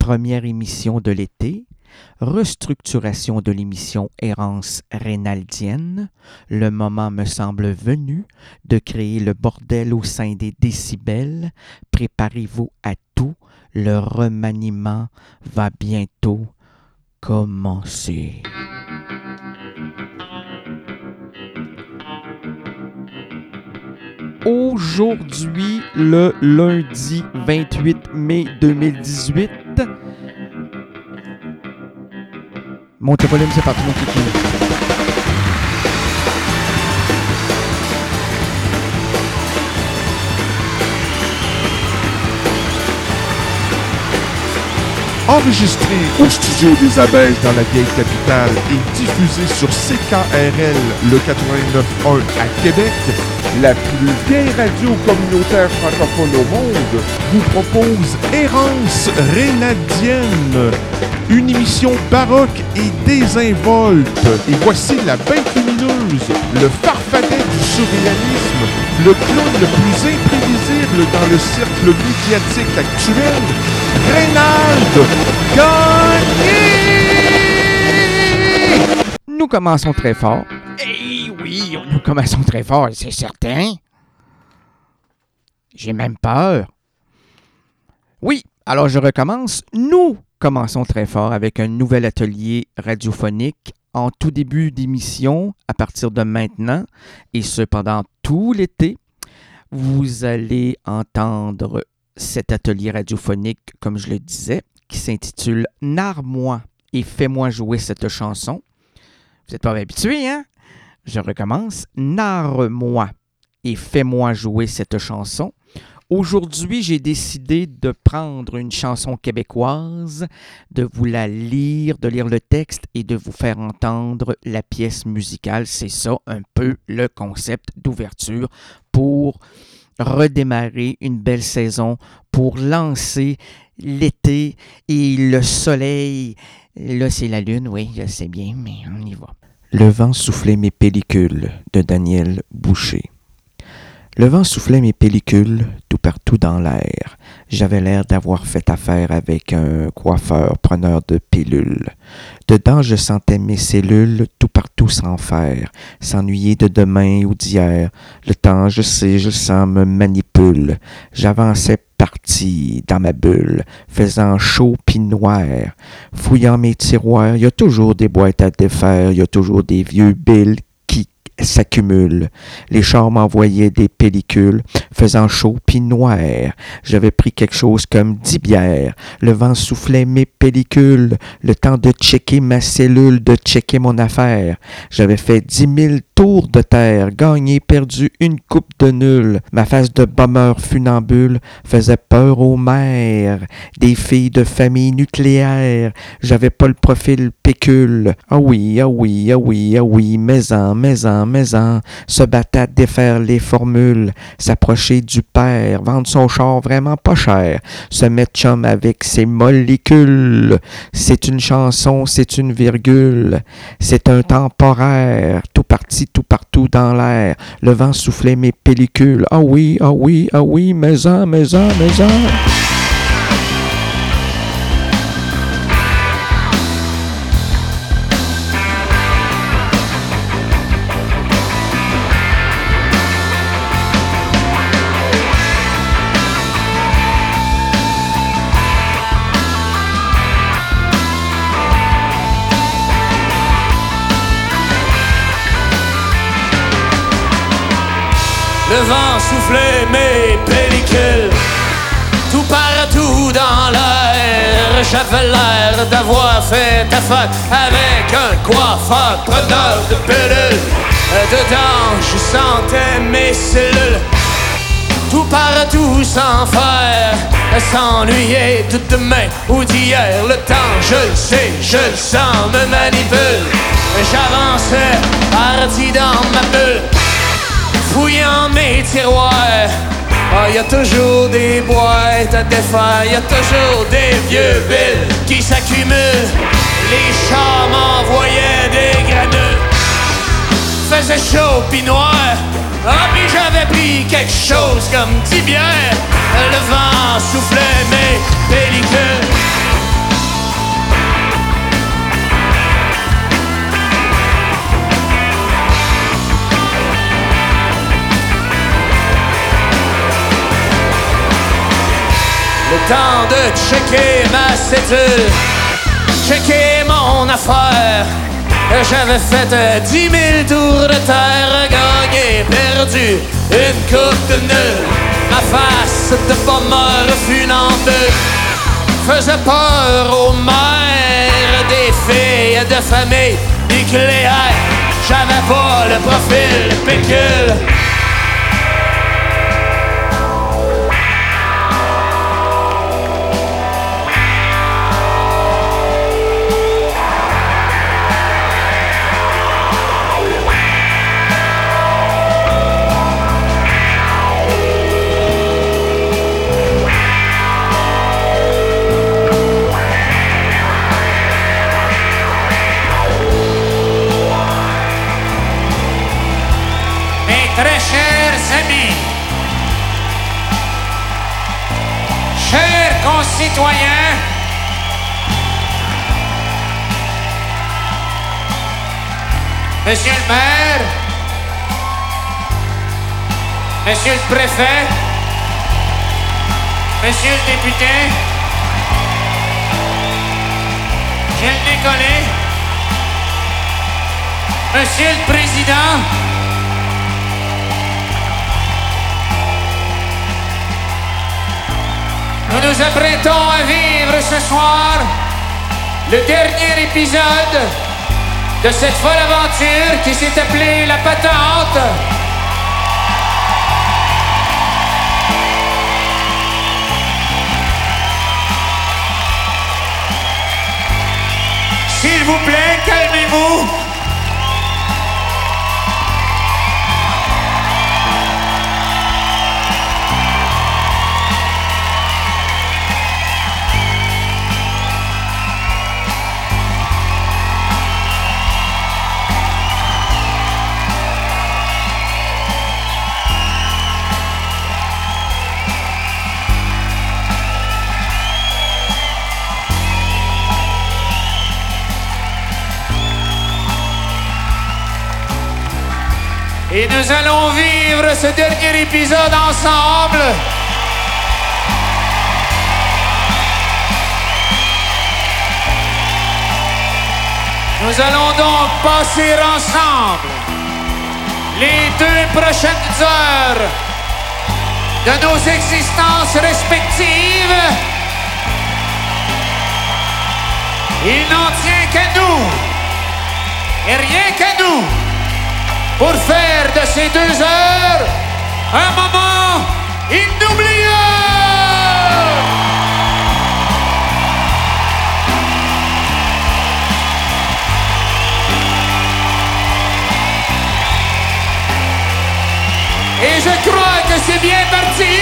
première émission de l'été, restructuration de l'émission Errance Reynaldienne, le moment me semble venu de créer le bordel au sein des décibels. Préparez-vous à tout, le remaniement va bientôt commencer. Aujourd'hui, le lundi 28 mai 2018. Montez le volume, c'est parti, mon kiki. Enregistré au studio des Abeilles dans la vieille capitale et diffusé sur CKRL le 89.1 à Québec, la plus vieille radio communautaire francophone au monde vous propose Errance Reynaldienne, une émission baroque et désinvolte. Et voici la bête lumineuse, le farfadet du surréalisme, le clown le plus imprévisible dans le cercle médiatique actuel, Reynald Gagné! Nous commençons très fort. Oui, nous commençons très fort, c'est certain. J'ai même peur. Oui, alors je recommence. Nous commençons très fort avec un nouvel atelier radiophonique en tout début d'émission à partir de maintenant et ce pendant tout l'été. Vous allez entendre cet atelier radiophonique, comme je le disais, qui s'intitule « Narre-moi et fais-moi jouer cette chanson ». Vous n'êtes pas habitués, hein? Je recommence. « Narre-moi et fais-moi jouer cette chanson ». Aujourd'hui, j'ai décidé de prendre une chanson québécoise, de vous la lire, de lire le texte et de vous faire entendre la pièce musicale. C'est ça un peu le concept d'ouverture pour redémarrer une belle saison, pour lancer l'été et le soleil. Là, c'est la lune, oui, je sais bien, mais on y va. Le vent soufflait mes pellicules de Daniel Boucher. Le vent soufflait mes pellicules tout partout dans l'air. J'avais l'air d'avoir fait affaire avec un coiffeur preneur de pilules. Dedans, je sentais mes cellules tout partout sans faire, s'ennuyer de demain ou d'hier. Le temps, je sais, je sens, me manipule. J'avançais parti dans ma bulle, faisant chaud pis noir. Fouillant mes tiroirs, y a toujours des boîtes à défaire, y a toujours des vieux billes qui s'accumulent. Les chars m'envoyaient des pellicules, faisant chaud pis noir. J'avais pris quelque chose comme 10 bières. Le vent soufflait mes pellicules. Le temps de checker ma cellule, de checker mon affaire. J'avais fait 10 000 tours de terre, gagné, perdu une coupe de nul. Ma face de bombeur funambule faisait peur aux mères, des filles de famille nucléaire. J'avais pas le profil pécule. Ah oui, ah oui, ah oui, ah oui, maison, se battait à défaire les formules, s'approcher du père, vendre son char vraiment pas cher, se mettre chum avec ses molécules. C'est une chanson, c'est une virgule, c'est un temporaire, tout parti, tout partout dans l'air. Le vent soufflait mes pellicules. Ah oui, ah oui, ah oui, maison. Le vent soufflait mes pellicules, tout partout dans l'air. J'avais l'air d'avoir fait affaire avec un coiffeur preneur de pilules. Dedans, je sentais mes cellules, tout partout sans faire, s'ennuyer de demain ou d'hier. Le temps, je le sais, je le sens, me manipule. J'avançais, parti dans ma bulle, fouillant mes tiroirs. Ah, y a toujours des boîtes à défaire, y a toujours des vieux billes qui s'accumulent. Les chars m'envoyaient des granules, faisait chaud pis noir. Ah, pis j'avais pris quelque chose comme 10 bières. Le vent soufflait mes pellicules, temps de checker ma cédule, checker mon affaire. J'avais fait 10 000 tours de terre, gagné, perdu, une coupe de nul. Ma face de pommeur funante faisait peur aux mères des filles de famille nucléaire. J'avais pas le profil pécule. Très chers amis, chers concitoyens, Monsieur le maire, Monsieur le préfet, Monsieur le député, Gilles Nicolet, Monsieur le président, nous nous apprêtons à vivre ce soir le dernier épisode de cette folle aventure qui s'est appelée La Patente. S'il vous plaît, calmez-vous. Et nous allons vivre ce dernier épisode ensemble. Nous allons donc passer ensemble les 2 prochaines heures de nos existences respectives. Il n'en tient qu'à nous, et rien qu'à nous, pour faire de ces 2 heures un moment inoubliable! Et je crois que c'est bien parti!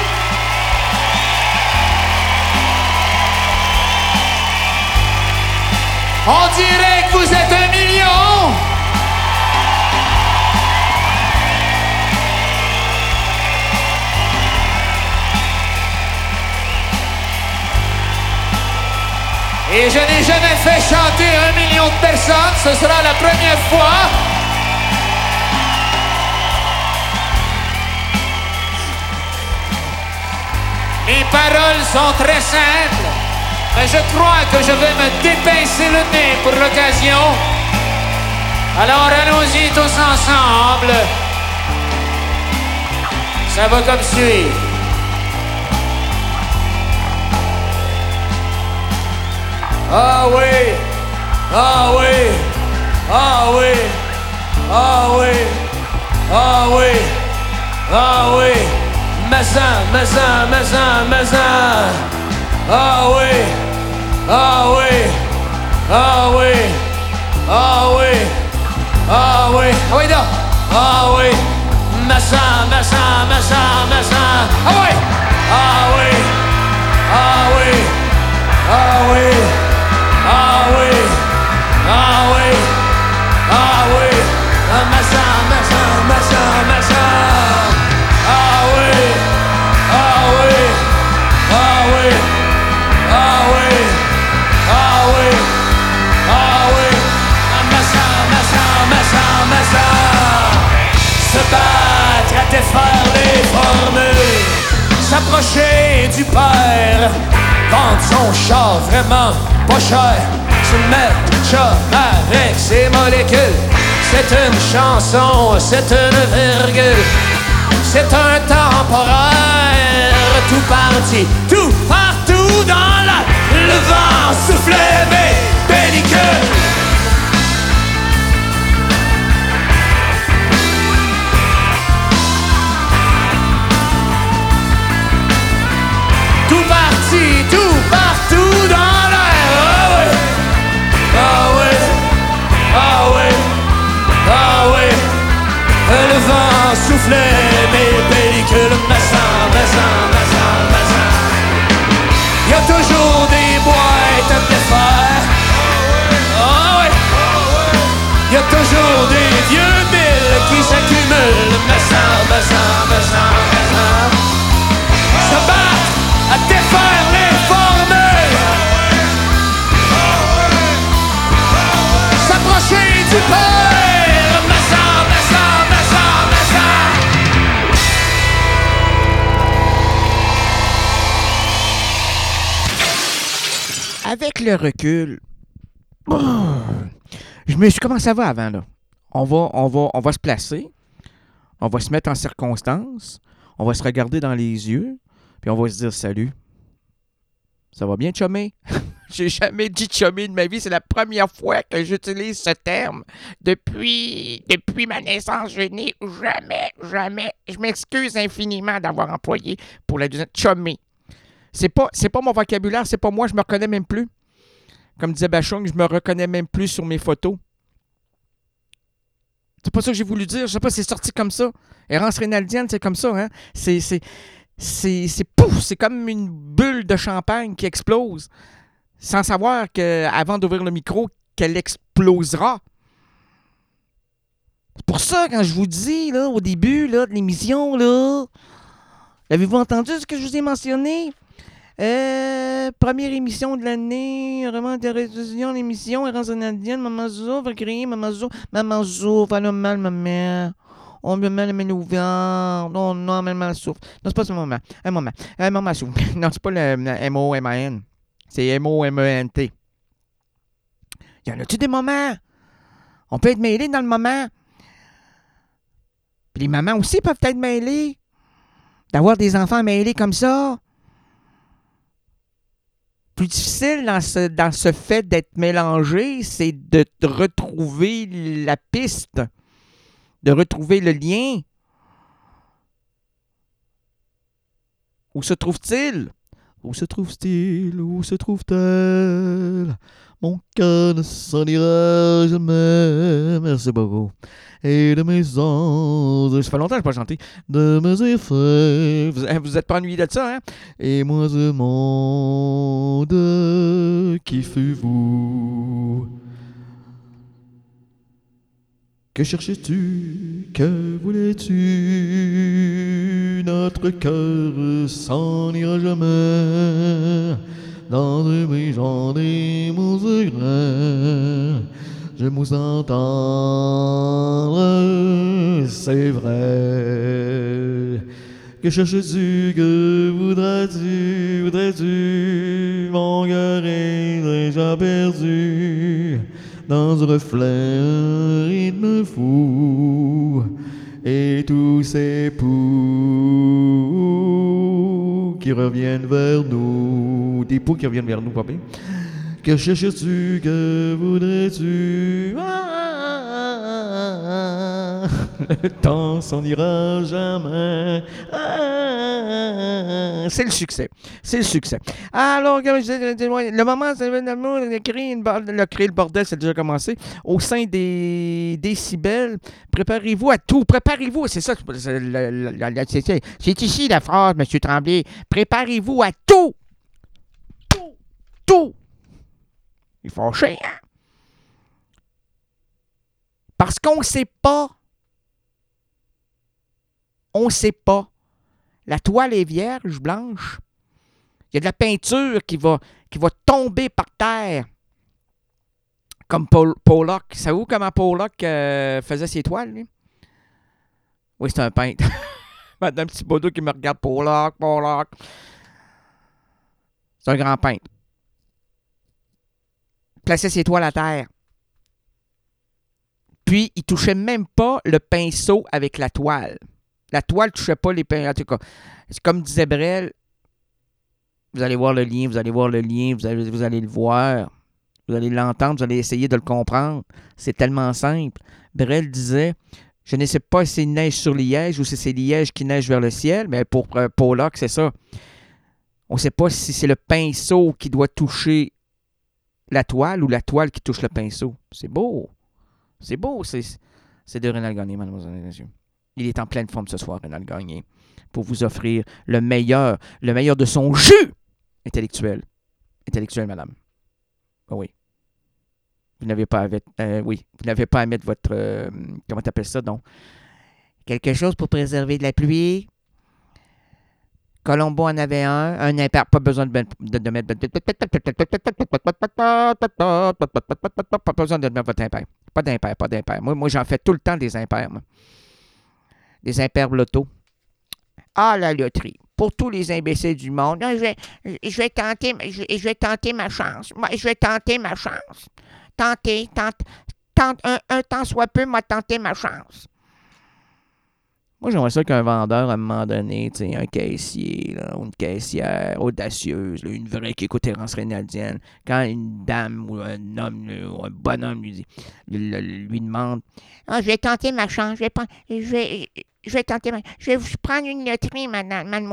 On dirait que vous êtes 1 million! Et je n'ai jamais fait chanter 1 million de personnes, ce sera la première fois. Mes paroles sont très simples, mais je crois que je vais me dépincer le nez pour l'occasion. Alors allons-y tous ensemble. Ça va comme suit. Ah oui, ah oui, ah oui, ah oui, ah oui, ah oui, Mazin, Mazin, Mazin, Mazin. Ah oui, ah oui, ah oui, ah oui, ah oui, ah oui, non, ah oui, Mazin, Mazin, Mazin, Mazin. Ah oui, ah oui, ah oui, ah oui. Ah oui, ah oui, ah oui, Mazin, Mazin, Mazin, Mazin. Ah oui, ah oui, ah oui, ah oui, ah oui, ah oui, Mazin, Mazin, Mazin, Mazin. Se battre à défaire les formules, s'approcher du père, vendre son char vraiment pas cher, se mettre chum avec ses molécules. C'est une chanson, c'est une virgule, c'est un temporaire. Tout parti, tout partout dans la... Le vent soufflait mes pellicules. Tout parti, tout partout dans l'air. Ah ouais, ah ouais, ah ouais, ah ouais. Le vent soufflait mes pellicules. Y a toujours des boîtes à défaire. Ah ouais. Y a toujours des vieux billes qui s'accumulent. Se battre à défaire les formules. S'approcher du père. Avec le recul, je me suis comment ça va avant là. On va se placer, on va se mettre en circonstance, on va se regarder dans les yeux, puis on va se dire salut. Ça va bien, chumé? J'ai jamais dit chumé de ma vie, c'est la première fois que j'utilise ce terme. Depuis ma naissance, je n'ai jamais. Je m'excuse infiniment d'avoir employé pour la deuxième chumé. C'est pas mon vocabulaire, c'est pas moi, je me reconnais même plus. Comme disait Bachung, je me reconnais même plus sur mes photos. C'est pas ça que j'ai voulu dire, je sais pas, c'est sorti comme ça. Errance rénaldienne, c'est comme ça, hein? C'est pouf, c'est comme une bulle de champagne qui explose, sans savoir qu'avant d'ouvrir le micro, qu'elle explosera. C'est pour ça, quand je vous dis, là, au début là, de l'émission, là, avez-vous entendu ce que je vous ai mentionné? Première émission de l'année, vraiment de révision l'émission, Errance rénaldienne, Maman Zou va crier, Maman Zou, va le mal, ma mère. On me met le ouvert. Non, maman souffle. Non, c'est pas ce moment. Un moment souffle. Non, c'est pas le M-O-M-A-N. C'est M-O-M-E-N-T. Y en a-tu des moments? On peut être mêlé dans le moment. Puis les mamans aussi peuvent être mêlées. D'avoir des enfants mêlés comme ça. Plus difficile dans ce fait d'être mélangé, c'est de retrouver la piste, de retrouver le lien. Où se trouve-t-il? Où se trouve-t-il? Où se trouve-t-elle? Mon cœur ne s'en ira jamais. Merci beaucoup. Et de mes anges, ça fait longtemps que je n'ai pas chanté. De mes effets. Vous êtes pas ennuyé de ça, hein? Et moi, ce monde, qui fûtes-vous? Que cherches-tu? Que voulais-tu? Notre cœur s'en ira jamais. Dans de mes gens des mots grains. Je vous entends, c'est vrai. Que cherches-tu, que voudrais-tu, mon cœur est déjà perdu. Dans un reflet, un rythme fou, et tous ces poux qui reviennent vers nous. Des poux qui reviennent vers nous, papa. Que cherches-tu, que voudrais-tu? Le temps s'en ira jamais. C'est le succès. C'est le succès. Alors, le moment, c'est de créer le bordel, c'est déjà commencé. Au sein des décibels, préparez-vous à tout. Préparez-vous, c'est ça. C'est ici la phrase, M. Tremblay. Préparez-vous à tout. Tout. Il faut fâché, hein? Parce qu'on ne sait pas. On ne sait pas. La toile est vierge, blanche. Il y a de la peinture qui va tomber par terre. Comme Pollock. Savez-vous comment Pollock faisait ses toiles, lui? Oui, c'est un peintre. Madame Thibodeau qui me regarde, Pollock. C'est un grand peintre. Plaçait ses toiles à terre. Puis, il touchait même pas le pinceau avec la toile. La toile ne touchait pas les pinceaux. En tout cas, c'est comme disait Brel, vous allez voir le lien, vous allez le voir. Vous allez l'entendre, vous allez essayer de le comprendre. C'est tellement simple. Brel disait, je ne sais pas si c'est neige sur Liège ou si c'est Liège qui neige vers le ciel, mais pour Pollock, c'est ça. On ne sait pas si c'est le pinceau qui doit toucher la toile ou la toile qui touche le pinceau. C'est beau. C'est beau. C'est de Rénal Gagné, mademoiselle et messieurs. Il est en pleine forme ce soir, Rénal Gagné, pour vous offrir le meilleur de son jus intellectuel. Intellectuel, madame. Oh oui. Vous n'avez pas à mettre votre... comment t'appelles ça, donc? Quelque chose pour préserver de la pluie. Colombo en avait un impair. Pas besoin de mettre... Pas besoin de mettre votre impair. Pas d'impair. Moi, j'en fais tout le temps des impairs, moi. Des impairs loto. Ah, la loterie. Pour tous les imbéciles du monde, je vais tenter ma chance. Je vais tenter ma chance. Un temps soit peu m'a tenté ma chance. Moi, j'aimerais ça qu'un vendeur, à un moment donné, un caissier, là, ou une caissière audacieuse, là, une vraie qui écoute Terence Reynaldienne, quand une dame ou un homme ou un bonhomme lui demande « Ah, je vais tenter ma chance, je vais vous prendre une loterie, mademoiselle. »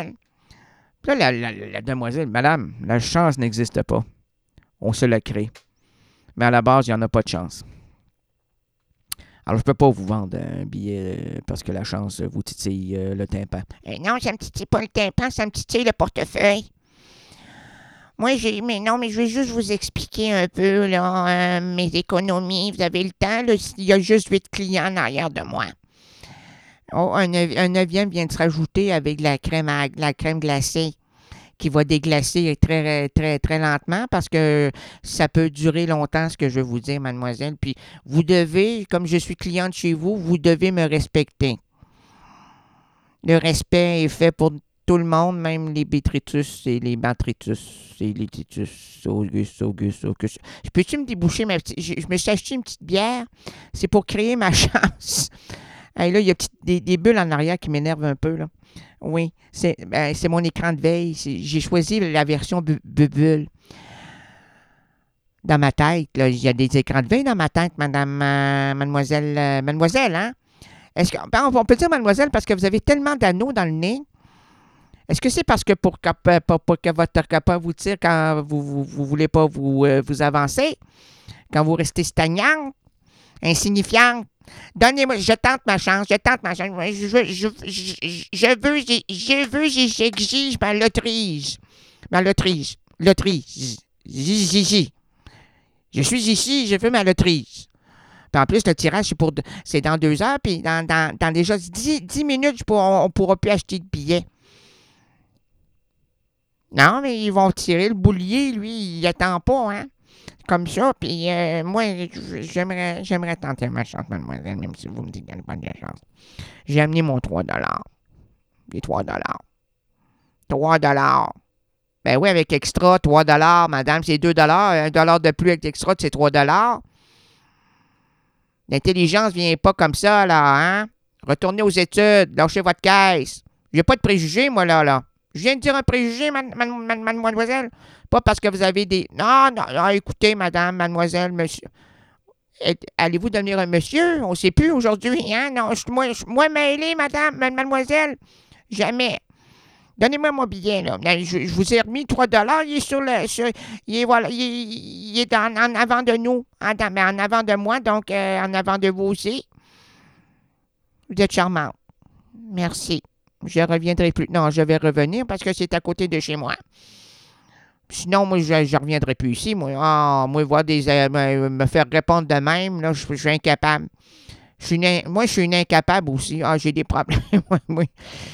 Puis là, la demoiselle, « Madame, la chance n'existe pas. On se la crée. Mais à la base, il n'y en a pas de chance. » Alors, je ne peux pas vous vendre un billet parce que la chance vous titille le tympan. Non, ça ne me titille pas le tympan, ça me titille le portefeuille. Mais je vais juste vous expliquer un peu là, mes économies. Vous avez le temps, là, il y a juste 8 clients en arrière de moi. Oh, un 9e vient de se rajouter avec la crème glacée qui va déglacer très, très, très lentement parce que ça peut durer longtemps, ce que je vais vous dire, mademoiselle. Puis, vous devez, comme je suis cliente chez vous, vous devez me respecter. Le respect est fait pour tout le monde, même les Bétritus et les Batritus et les Titus, Auguste. Peux-tu me déboucher je me suis acheté une petite bière. C'est pour créer ma chance. Hey, là, il y a des bulles en arrière qui m'énervent un peu, là. Oui, c'est mon écran de veille. J'ai choisi la version bulle. Dans ma tête, là, il y a des écrans de veille dans ma tête, mademoiselle, hein? Est-ce on peut dire mademoiselle parce que vous avez tellement d'anneaux dans le nez. Est-ce que c'est parce que pour que votre copain vous tire quand vous voulez pas vous avancer? Quand vous restez stagnante, insignifiante? Donnez-moi, je tente ma chance. J'exige ma loterie. Je suis ici, je veux ma loterie. Puis en plus, le tirage, c'est dans 2 heures, puis dans déjà 10 minutes, on ne pourra plus acheter de billets. Non, mais ils vont tirer le boulier, lui, il attend pas, hein? Comme ça, puis moi, j'aimerais tenter ma chance, mademoiselle, même si vous me dites qu'il n'y a pas de chance. J'ai amené mon 3 $. Les 3 $. 3 $. Ben oui, avec extra, 3 $, madame, c'est 2 $. 1 $ de plus avec extra, c'est 3 $. L'intelligence vient pas comme ça, là, hein? Retournez aux études, lâchez votre caisse. J'ai pas de préjugés, moi, là. Je viens de dire un préjugé, mademoiselle. Pas parce que vous avez des... Non, écoutez, madame, mademoiselle, monsieur. Allez-vous devenir un monsieur? On ne sait plus aujourd'hui, hein? Non, moi mêlé, madame, mademoiselle. Jamais. Donnez-moi mon billet, là. Je vous ai remis 3 $. Il est sur le... il est en avant de nous. En avant de moi, donc en avant de vous aussi. Vous êtes charmante. Merci. Je reviendrai plus. Non, je vais revenir parce que c'est à côté de chez moi. Sinon, moi, je ne reviendrai plus ici. Moi, voir me faire répondre de même, là, je suis incapable. Moi, je suis une incapable aussi. J'ai des problèmes. Oui.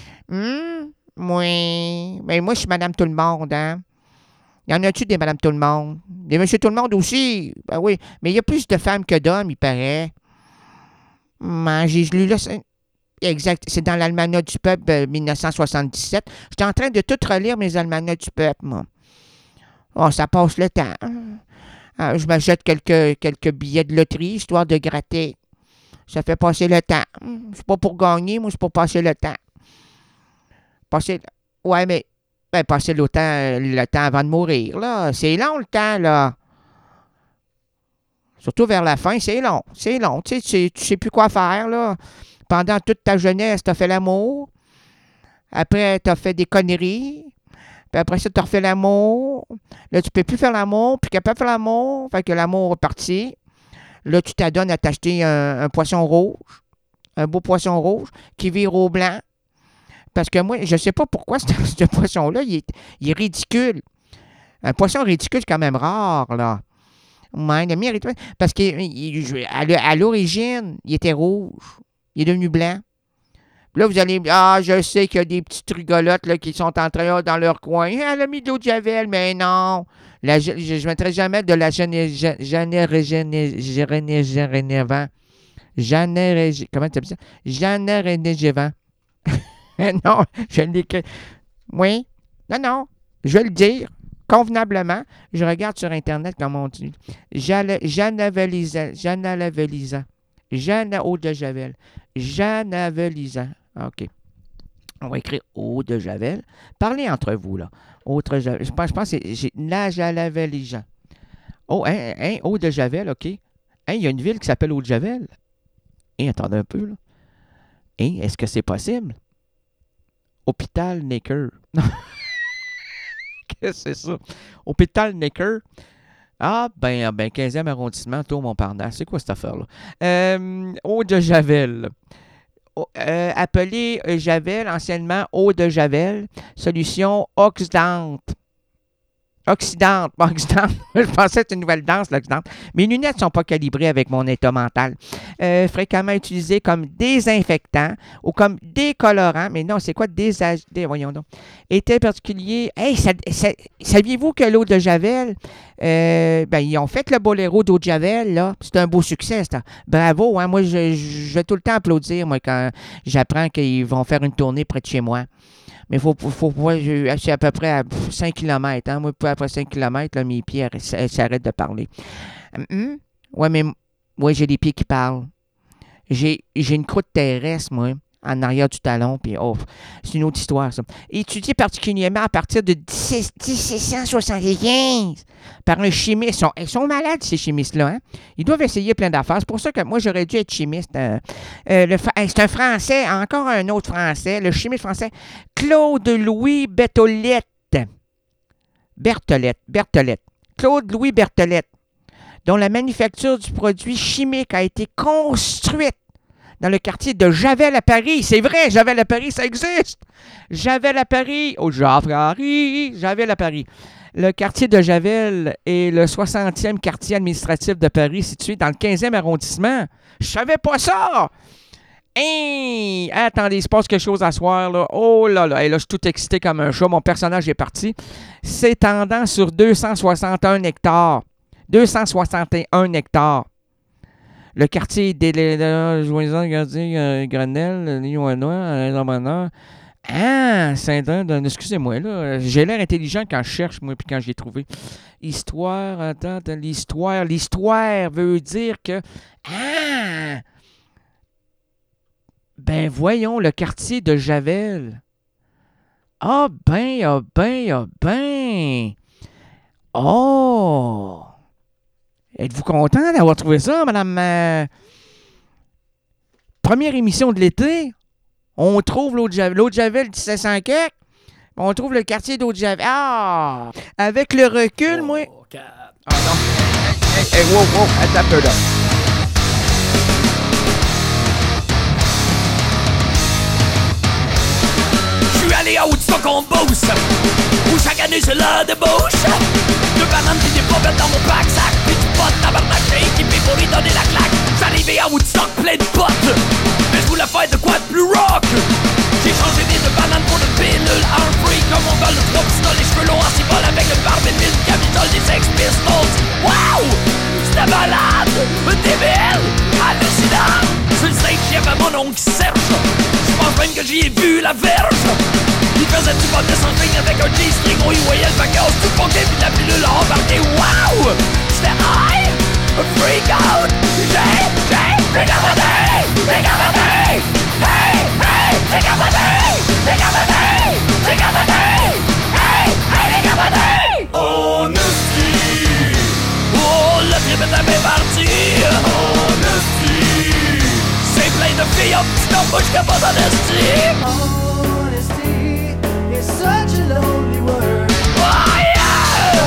Mais moi, je suis Madame Tout-le-Monde, hein. Y en a-tu des Madame Tout-le-Monde? Des Monsieur Tout-le-Monde aussi? Ben oui. Mais il y a plus de femmes que d'hommes, il paraît. J'ai lu là... Exact. C'est dans l'Almanach du peuple 1977. J'étais en train de tout relire mes Almanachs du peuple, moi. Oh, ça passe le temps. Je m'achète quelques billets de loterie, histoire de gratter. Ça fait passer le temps. C'est pas pour gagner, moi, c'est pour passer le temps. Ouais, mais passer le temps avant de mourir, là. C'est long, le temps, là. Surtout vers la fin, c'est long. C'est long. Tu sais plus quoi faire, là. Pendant toute ta jeunesse, t'as fait l'amour. Après, t'as fait des conneries. Puis après ça, t'as refait l'amour. Là, tu peux plus faire l'amour. Puis capable de faire l'amour. Fait que l'amour est parti. Là, tu t'adonnes à t'acheter un poisson rouge. Un beau poisson rouge qui vire au blanc. Parce que moi, je sais pas pourquoi ce poisson-là, il est ridicule. Un poisson ridicule, c'est quand même rare, là. Ouais, le mien est ridicule. Parce qu'à l'origine, il était rouge. Il est devenu blanc. Là, vous allez... je sais qu'il y a des petites rigolotes là, qui sont en train dans leur coin. Elle a mis de l'eau de javel, mais non. Je ne mettrai jamais de la Comment tu appelles ça? Jeanne-Régévent. Non, je l'écris. Oui. Non. Je vais le dire convenablement. Je regarde sur Internet comment on dit. Jeanne eau de javel. Jeanne Avelisa. OK. On va écrire eau de javel. Parlez entre vous, là. Je pense que c'est la Jalavelisa. Oh, eau de javel, OK. Il y a une ville qui s'appelle eau de javel. Attendez un peu, là. Est-ce que c'est possible? Hôpital Necker. Qu'est-ce que c'est ça? Hôpital Necker. Ben, 15e arrondissement, Tour-Montparnasse. C'est quoi cette affaire-là? Eau de Javel. Appelé Javel, anciennement eau de Javel. Solution oxydante. Oxydante. Je pensais que c'était une nouvelle danse, l'oxydante. Mes lunettes ne sont pas calibrées avec mon état mental. Fréquemment utilisé comme désinfectant ou comme décolorant. Mais non, c'est quoi voyons donc. Était particulier. Saviez-vous que l'eau de Javel, ils ont fait le boléro d'eau de Javel, là. C'est un beau succès, ça. Bravo, hein. Moi, je vais tout le temps applaudir, moi, quand j'apprends qu'ils vont faire une tournée près de chez moi. Mais c'est à peu près à 5 km. Hein? Moi, après 5 km, là, mes pieds s'arrêtent de parler. Ouais, j'ai des pieds qui parlent. J'ai une croûte terrestre, moi, en arrière du talon. Puis, c'est une autre histoire, ça. Étudié particulièrement à partir de 1775 par un chimiste. Ils sont malades, ces chimistes-là. Hein? Ils doivent essayer plein d'affaires. C'est pour ça que moi, j'aurais dû être chimiste. C'est un Français, encore un autre Français, le chimiste français, Claude-Louis Berthollet. Claude-Louis Berthollet, dont la manufacture du produit chimique a été construite dans le quartier de Javel à Paris. C'est vrai, Javel à Paris, ça existe. Javel à Paris. Javel à Paris. Le quartier de Javel est le 60e quartier administratif de Paris, situé dans le 15e arrondissement. Je savais pas ça! Attendez, il se passe quelque chose à soir, là. Oh là là, là, je suis tout excité comme un chat. Mon personnage est parti. S'étendant sur 261 hectares. 261 hectares. Le quartier Joison, Grenelle, Lyon-Noir, Saint-Denis, excusez-moi, là, j'ai l'air intelligent quand je cherche, moi, puis quand j'ai trouvé. L'histoire veut dire que... Ben, voyons, le quartier de Javel. Oh! Êtes-vous content d'avoir trouvé ça, madame? Première émission de l'été. On trouve l'eau de Javel 1700 kek. On trouve le quartier d'eau de Javel. Avec le recul, moi... Oh, non. Wow, attends un peu, là. Je suis allé à Woodstock en Beauce, où chaque année c'est la débauche. Deux bananes qui des pommettes dans mon pack, sac, puis du pot, tabarnak, j'ai équipé pour lui donner la claque. J'arrivais à Woodstock plein de potes, mais je voulais faire de quoi de plus rock. J'ai changé mes deux bananes pour de pilules arm-free, comme on vole le 3 pistolets, les cheveux longs en cibole avec le barbe et le capitole des Sex Pistols. Wow! C'était malade, débile, hallucinant. Sur le stage, j'avais mon oncle Serge. que j'y ai vu la verge. Il faisait du bonnet sans ligne avec un G-string. On y voyait le bagage tout ponqué puis la pilule a embarqué. Wow! J'étais high! Freak out! J'ai capoté! J'ai capoté! Hey! Hey! J'ai capoté! J'ai capoté! J'ai capoté! Hey! Hey! J'ai capoté! On esti, Oh, le film est à mes parties. on esti. C'est plein de filles en petit temps, moi je capote en estime. Honesty is such a lonely word. Oh yeah!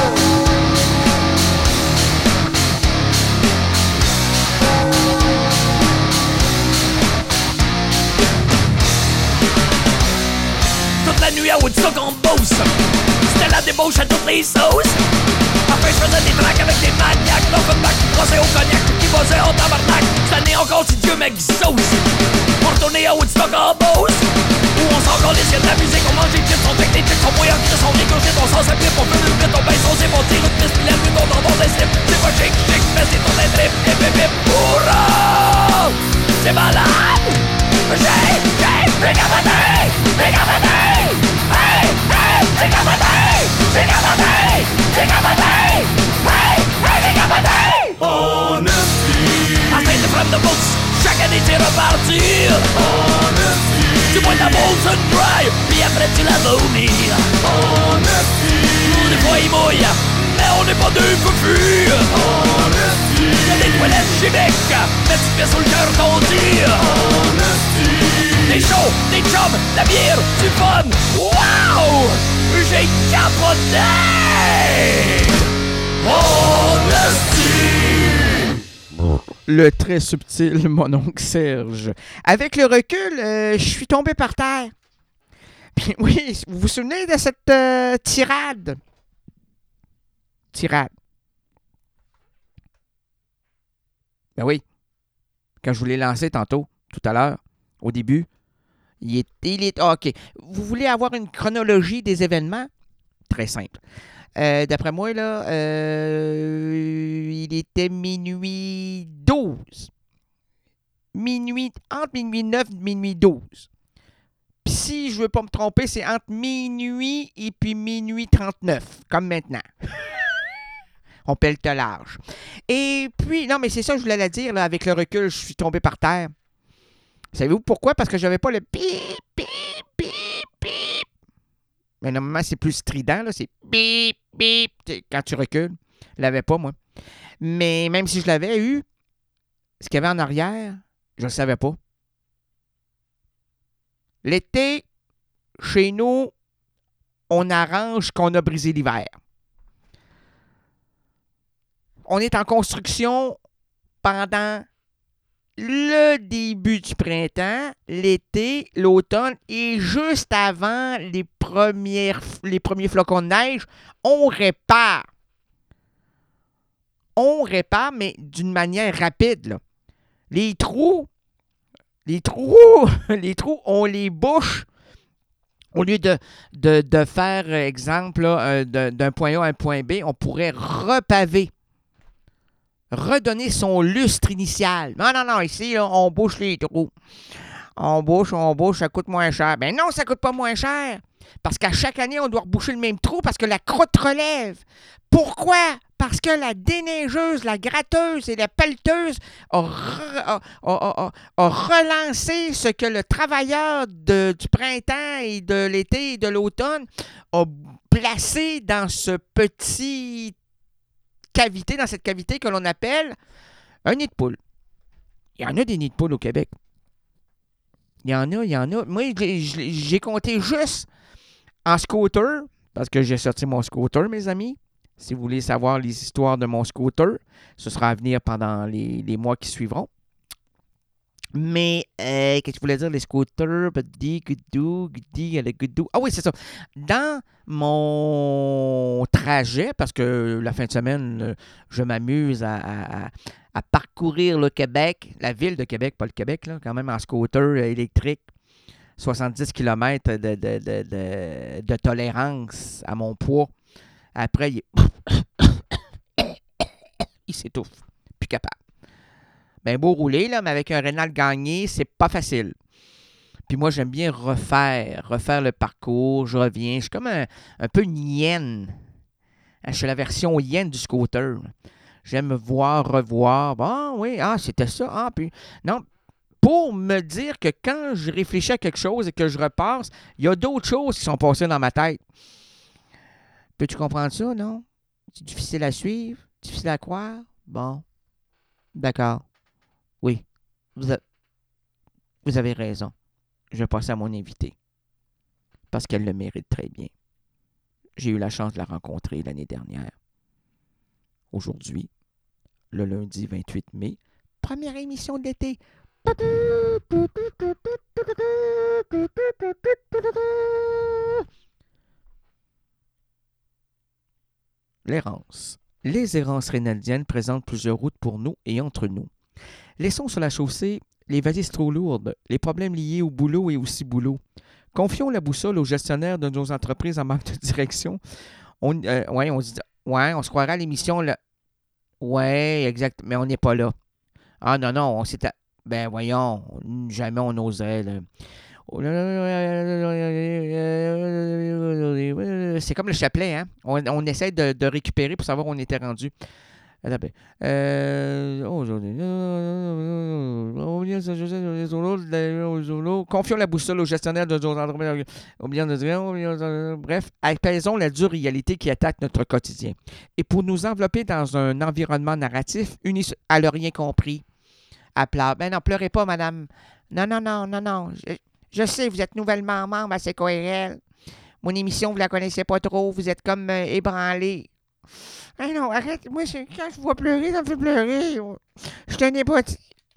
Toute la nuit à Woodstock en Beauce, c'était la débauche à toutes les sauces. Après je faisais des tracks avec des maniaques, l'offenbach qui brossait au cognac, qui bossait en tabarnak. Cette année encore si Dieu m'exauce, pour retourner à Woodstock en Beauce, où on sent encore les ciels de la musique, on mange des chips, on technique, on moyen qui sont ricochet, on sent sa pipe, on fait le vite, on baisse, on s'est monté, une piste, puis la nuit, on dans des slips. C'est pas chic, mais c'est ton trip, hip hip hip, hurrah! C'est malade! J'ai capoté! J'ai capoté! Hey! Hey! J'ai capoté! J'ai capoté! J'ai capoté! Hey! Hey! J'ai capoté! On esti, Atteint de flamme de bourse, chaque année t'es reparti. on esti, Tu bois de la Molson Dry, puis après tu la vomis. on esti, Des fois il mouille, mais on n'est pas deux fufus. on esti, Y'a des toilettes chimiques, mais tu fais sur le cœur ton tir. on esti. Des shows, des chums, la bière, du fun. Wow! J'ai capoté! On esti! Le très subtil mon oncle Serge. Avec le recul, je suis tombé par terre. Puis oui, vous vous souvenez de cette tirade? Tirade. Ben oui. Quand je vous l'ai lancé tantôt, tout à l'heure, au début, il est... OK. Vous voulez avoir une chronologie des événements? Très simple. D'après moi, là, il était minuit 12. Entre minuit 9 et minuit 12. Puis si je veux pas me tromper, c'est entre minuit et puis minuit 39, comme maintenant. On pèle le large. Et puis, non, mais c'est ça que je voulais la dire, là, avec le recul, je suis tombé par terre. Savez-vous pourquoi? Parce que j'avais pas le pip, pip, pip, pip. Mais normalement, c'est plus strident, là. C'est bip, bip. Quand tu recules. Je l'avais pas, moi. Mais même si je l'avais eu, ce qu'il y avait en arrière, je ne le savais pas. L'été, chez nous, on arrange qu'on a brisé l'hiver. On est en construction pendant le début du printemps, l'été, l'automne et juste avant les premiers flocons de neige, on répare. On répare, mais d'une manière rapide, là. Les trous, on les bouche. Au lieu de faire, exemple, là, d'un point A à un point B, on pourrait repaver. Redonner son lustre initial. Non, ici, là, on bouche les trous. On bouche, ça coûte moins cher. Ben non, ça coûte pas moins cher. Parce qu'à chaque année, on doit reboucher le même trou parce que la croûte relève. Pourquoi? Parce que la déneigeuse, la gratteuse et la pelleteuse a relancé ce que le travailleur du printemps et de l'été et de l'automne a placé dans ce petit cavité, dans cette cavité que l'on appelle un nid de poule. Il y en a des nids de poule au Québec. Il y en a. Moi, j'ai compté juste en scooter, parce que j'ai sorti mon scooter, mes amis. Si vous voulez savoir les histoires de mon scooter, ce sera à venir pendant les mois qui suivront. Mais, qu'est-ce que je voulais dire? Les scooters, ah oui, c'est ça. Dans mon trajet, parce que la fin de semaine, je m'amuse à parcourir le Québec, la ville de Québec, pas le Québec, là, quand même en scooter électrique, 70 km de tolérance à mon poids. Après, il s'étouffe. Plus capable. Ben beau rouler, là, mais avec un Rénal gagné, c'est pas facile. Puis moi, j'aime bien refaire le parcours. Je reviens. Je suis comme un peu une hyène. Je suis la version hyène du scooter. J'aime voir, revoir. Bon, oui, c'était ça. Puis non, pour me dire que quand je réfléchis à quelque chose et que je repasse, il y a d'autres choses qui sont passées dans ma tête. Peux-tu comprendre ça, non? C'est difficile à suivre? Difficile à croire? Bon. D'accord. Oui. Vous avez raison. Je vais passer à mon invité. Parce qu'elle le mérite très bien. J'ai eu la chance de la rencontrer l'année dernière. Aujourd'hui, le lundi 28 mai, première émission de l'été. L'errance. Les errances rénaldiennes présentent plusieurs routes pour nous et entre nous. Laissons sur la chaussée les valises trop lourdes, les problèmes liés au boulot et aussi boulot. Confions la boussole aux gestionnaires de nos entreprises en manque de direction. On se croirait à l'émission. Oui, exact, mais on n'est pas là. Ah non, on s'est... Ben voyons, jamais on oserait. Là. C'est comme le chapelet, hein? On essaie de récupérer pour savoir où on était rendu. Confions la boussole au gestionnaire de nos entreprises. Bref, apaisons la dure réalité qui attaque notre quotidien. Et pour nous envelopper dans un environnement narratif, elle n'a rien compris. Elle pleure. Ben non, pleurez pas, madame. Non. Je sais, vous êtes nouvellement membre à CKRL. Mon émission, vous la connaissez pas trop. Vous êtes comme ébranlé. Ah non, arrête. Moi, quand je vois pleurer, ça me fait pleurer. Je suis un émotif.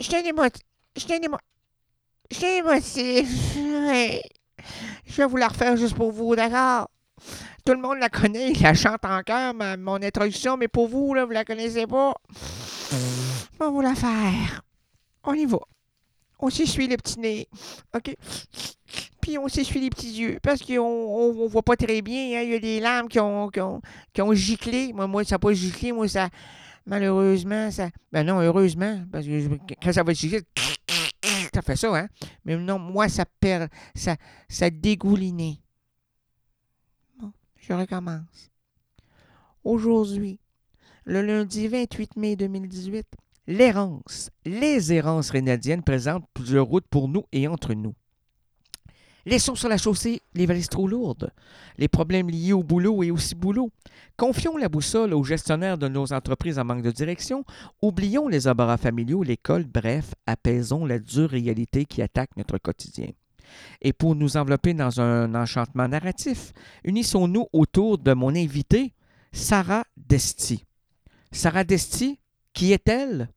Je vais vous la refaire juste pour vous, d'accord? Tout le monde la connaît, il la chante en chœur, mon introduction, mais pour vous, là, vous la connaissez pas. Je vais vous la faire. On y va. On s'essuie les petits nez. OK? Puis on s'essuie les petits yeux. Parce qu'on voit pas très bien. Hein? Il y a des larmes qui ont giclé. Moi, ça n'a pas giclé. Moi, ça... Malheureusement, ça... Ben non, heureusement. Parce que quand ça va gicler, ça fait ça, hein? Mais non, moi, ça dégoulinait. Bon, je recommence. Aujourd'hui, le lundi 28 mai 2018, l'errance. Les errances rénaldiennes présentent plusieurs routes pour nous et entre nous. Laissons sur la chaussée les valises trop lourdes, les problèmes liés au boulot et aussi boulot. Confions la boussole aux gestionnaires de nos entreprises en manque de direction. Oublions les embarras familiaux, l'école, bref, apaisons la dure réalité qui attaque notre quotidien. Et pour nous envelopper dans un enchantement narratif, unissons-nous autour de mon invitée, Sarah Desti. Sarah Desti, qui est-elle?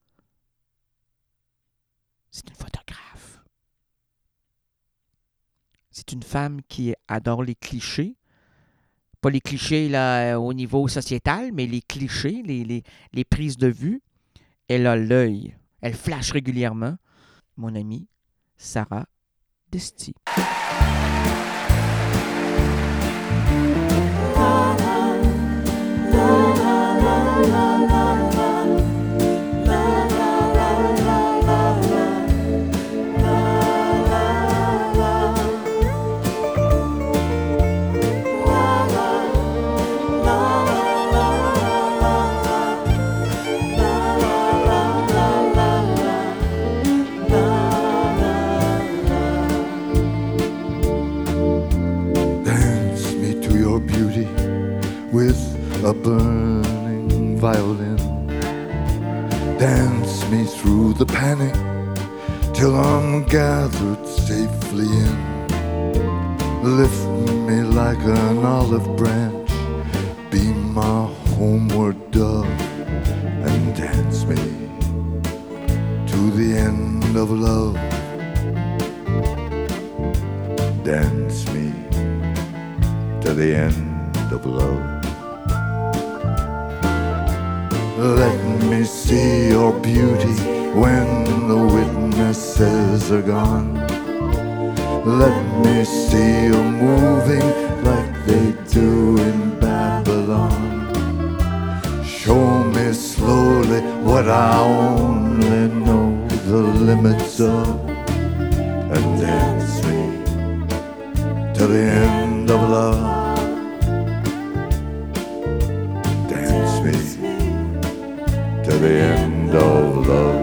C'est une photographe. C'est une femme qui adore les clichés. Pas les clichés là, au niveau sociétal, mais les clichés, les prises de vue. Elle a l'œil. Elle flash régulièrement. Mon amie, Sarah Desti. A burning violin. Dance me through the panic till I'm gathered safely in. Lift me like an olive branch, be my homeward dove, and dance me to the end of love. Dance me to the end of love. Let me see your beauty when the witnesses are gone. Let me see you moving like they do in Babylon. Show me slowly what I only know the limits of, and dance me till the end of love. Dance me till the end of love.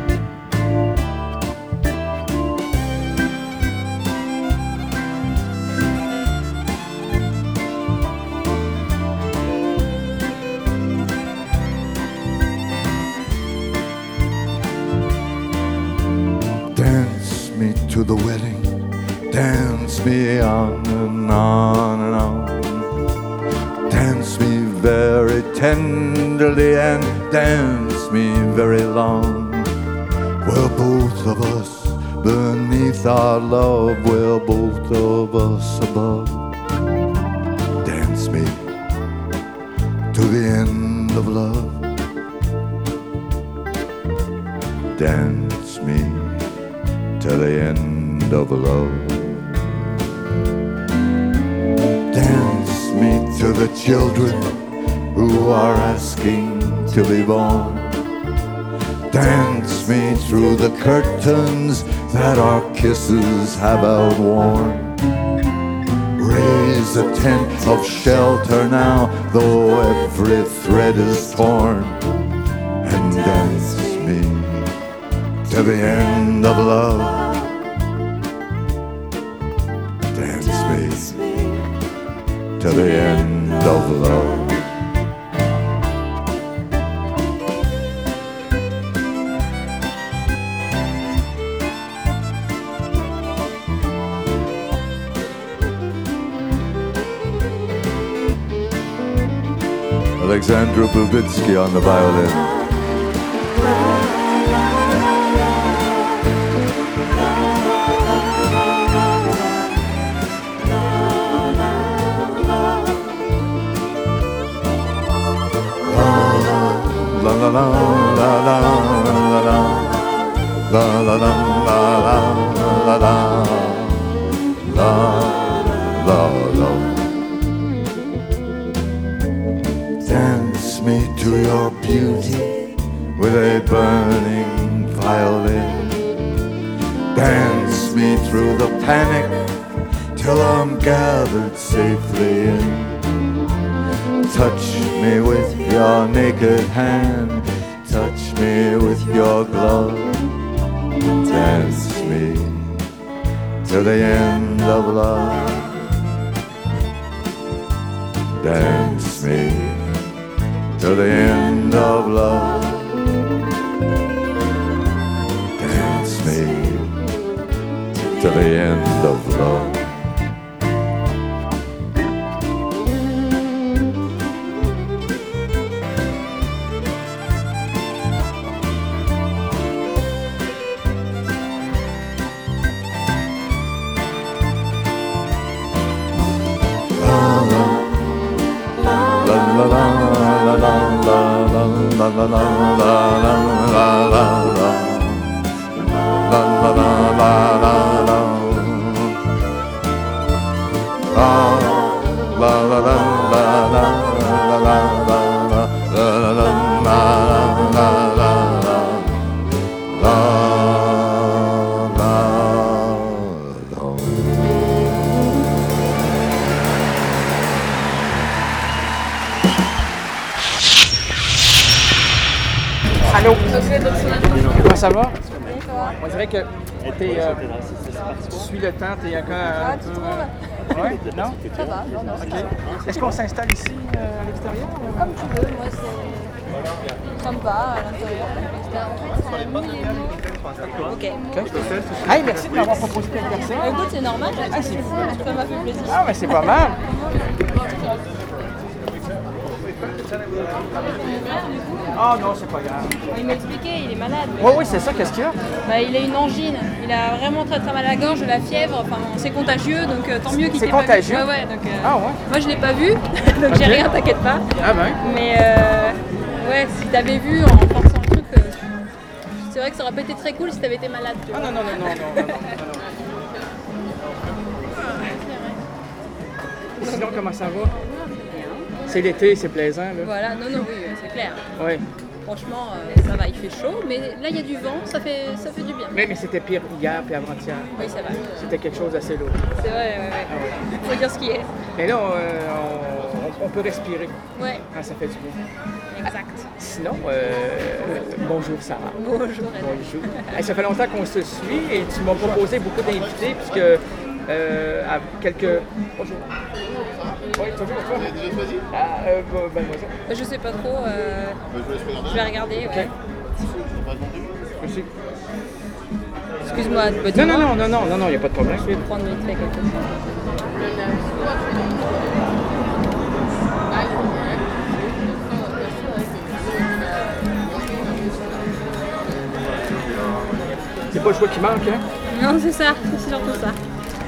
Dance me to the wedding, dance me on and on and on. Dance me very tenderly and dance me very long. Well, both of us beneath our love, well, both of us above. Dance me to the end of love. Dance me till the end of love. Dance me to the children who are asking to be born. Dance me through the curtains that our kisses have outworn. Raise a tent of shelter now, though every thread is torn. And dance me to the end of love. Dance me to the end of love. Alexandra Bubitsky on the violin. La la la la la la la la la la la la la la. Dance me to your beauty with a burning violin. Dance me through the panic till I'm gathered safely in. Touch me with your naked hand, touch me with your glove. Dance me to the end of love. Dance me to the end of love. Dance me to the end of love. Allô? Comment ça va? On dirait que tu suis le temps, t'es encore un peu... Ouais? Non? Ça va, non, OK. ça va. Est-ce qu'on s'installe ici, à l'extérieur? Comme tu veux, moi c'est sympa à l'intérieur, à l'extérieur. OK. Hey, merci de m'avoir proposé cette personne. Écoute, c'est normal, Ah, c'est fou. ça m'a fait plaisir. Ah, mais c'est pas mal. Ah non, c'est pas grave. Il m'a expliqué, il est malade. Oui, oui, c'est ça, qu'est-ce qu'il y a? Bah, il a une angine, il a vraiment très très mal à la gorge, de la fièvre, enfin c'est contagieux, donc tant mieux qu'il C'est t'ait pas contagieux? vu. Ouais, ouais, donc, Ah ouais? moi je l'ai pas vu, donc Ok. j'ai rien, t'inquiète pas. Ah ben? Mais ouais, si t'avais vu en forçant le truc, c'est vrai que ça aurait pas été très cool si t'avais été malade. Tu Ah vois. non, non, non, non, non, non, non. Sinon, comment ça va? C'est l'été, c'est plaisant, là. Voilà, non, non, oui, c'est clair. Oui. Franchement, ça va, il fait chaud, mais là il y a du vent, ça fait du bien. Mais c'était pire hier puis avant-hier. Oui, ça va. C'était quelque chose d'assez lourd. C'est vrai, ouais. Faut dire ce qui est. Mais là, on peut respirer. Ouais, Ah, ça fait du bien. exact. Sinon, bonjour Sarah. Bonjour. Bonjour. Hey, ça fait longtemps qu'on se suit et tu m'as proposé beaucoup d'invités puisque à quelques... Bonjour. Oui, tu as déjà choisi? Ah, mademoiselle. Je sais pas trop, je vais regarder, ouais. Merci. Excuse-moi, Non, il n'y a pas de problème. Je vais prendre vite fait quelque chose. C'est pas le choix qui manque, hein? Non, c'est ça, c'est surtout ça.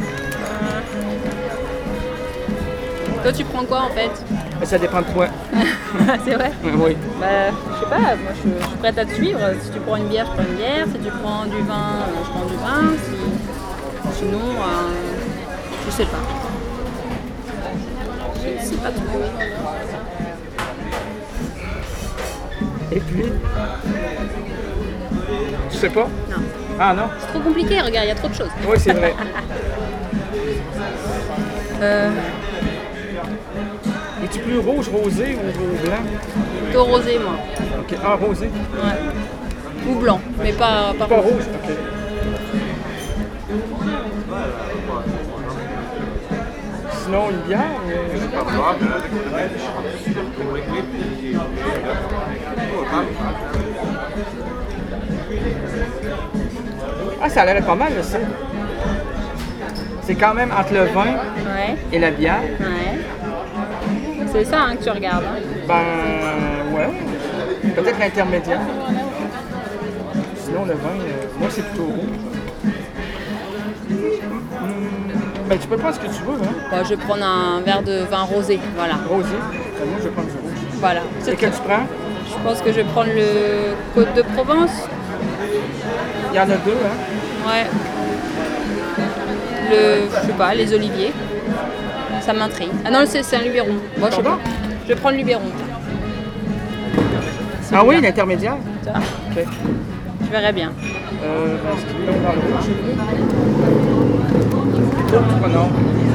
Toi, tu prends quoi en fait? Ça dépend de toi. C'est vrai? Oui. Bah, je sais pas, moi je suis prête à te suivre. Si tu prends une bière, je prends une bière. Si tu prends du vin, je prends du vin. Sinon, je sais pas. Je sais pas trop. Et puis? Tu sais pas? Non. Ah non? C'est trop compliqué, regarde, il y a trop de choses. Oui, c'est vrai. Es-tu plus rouge, rosé ou blanc? Plutôt rosé, moi. Ok. Ah, rosé? Ouais. Ou blanc, mais pas Pas rouge. rouge, ok. Sinon, une bière? Ah, ça a l'air pas mal, ça. C'est quand même entre le vin Ouais, et la bière. ouais. C'est ça hein, que tu regardes. Hein. Ben, ouais. Peut-être l'intermédiaire. Sinon, le vin, moi, c'est plutôt rouge. Ben, tu peux prendre ce que tu veux, hein. Bon, je vais prendre un verre de vin rosé, voilà. Rosé. Ben, moi, je vais prendre du rouge. Voilà. C'est quel tu prends? Je pense que je vais prendre le Côte de Provence. Il y en a deux, hein. Ouais. Je sais pas, les oliviers. Ça m'intrigue. Ah non, c'est un Luberon. Bon, je sais pas. Je vais prendre le Luberon. Ah oui, l'intermédiaire? Tu vois, Ok. je verrai bien. Ben, ce qui est dans le rouge. Prenons.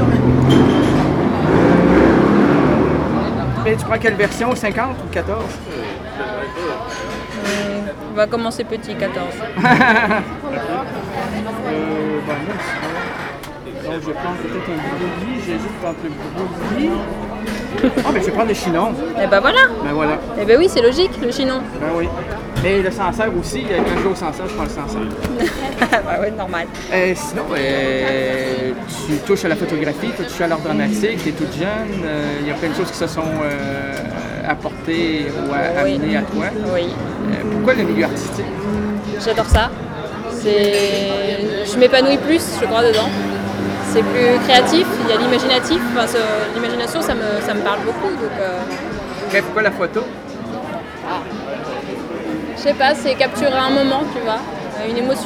Mais tu prends quelle version? 50 ou 14? On va commencer petit, 14. Ben, moi, donc, je vais prendre peut-être un brouillis. J'hésite entre le brouillis. Ah, mais je vais prendre le chinon. Et ben voilà. Ben voilà. Eh ben oui, c'est logique, le chinon. Ben oui. Mais le Sancerre aussi, quand je vais au Sancerre, je prends le Sancerre. Bah ouais, normal. Sinon, tu touches à la photographie, tu touches à l'art dramatique, tu es toute jeune. Il y a plein de choses qui se sont apportées ou amenées à toi. Oui. Pourquoi le milieu artistique? J'adore ça. Je m'épanouis plus, je crois, dedans. C'est plus créatif, il y a l'imaginatif. Enfin, l'imagination, ça me parle beaucoup. Donc, Pourquoi la photo? je sais pas, c'est capturer un moment, tu vois, une émotion.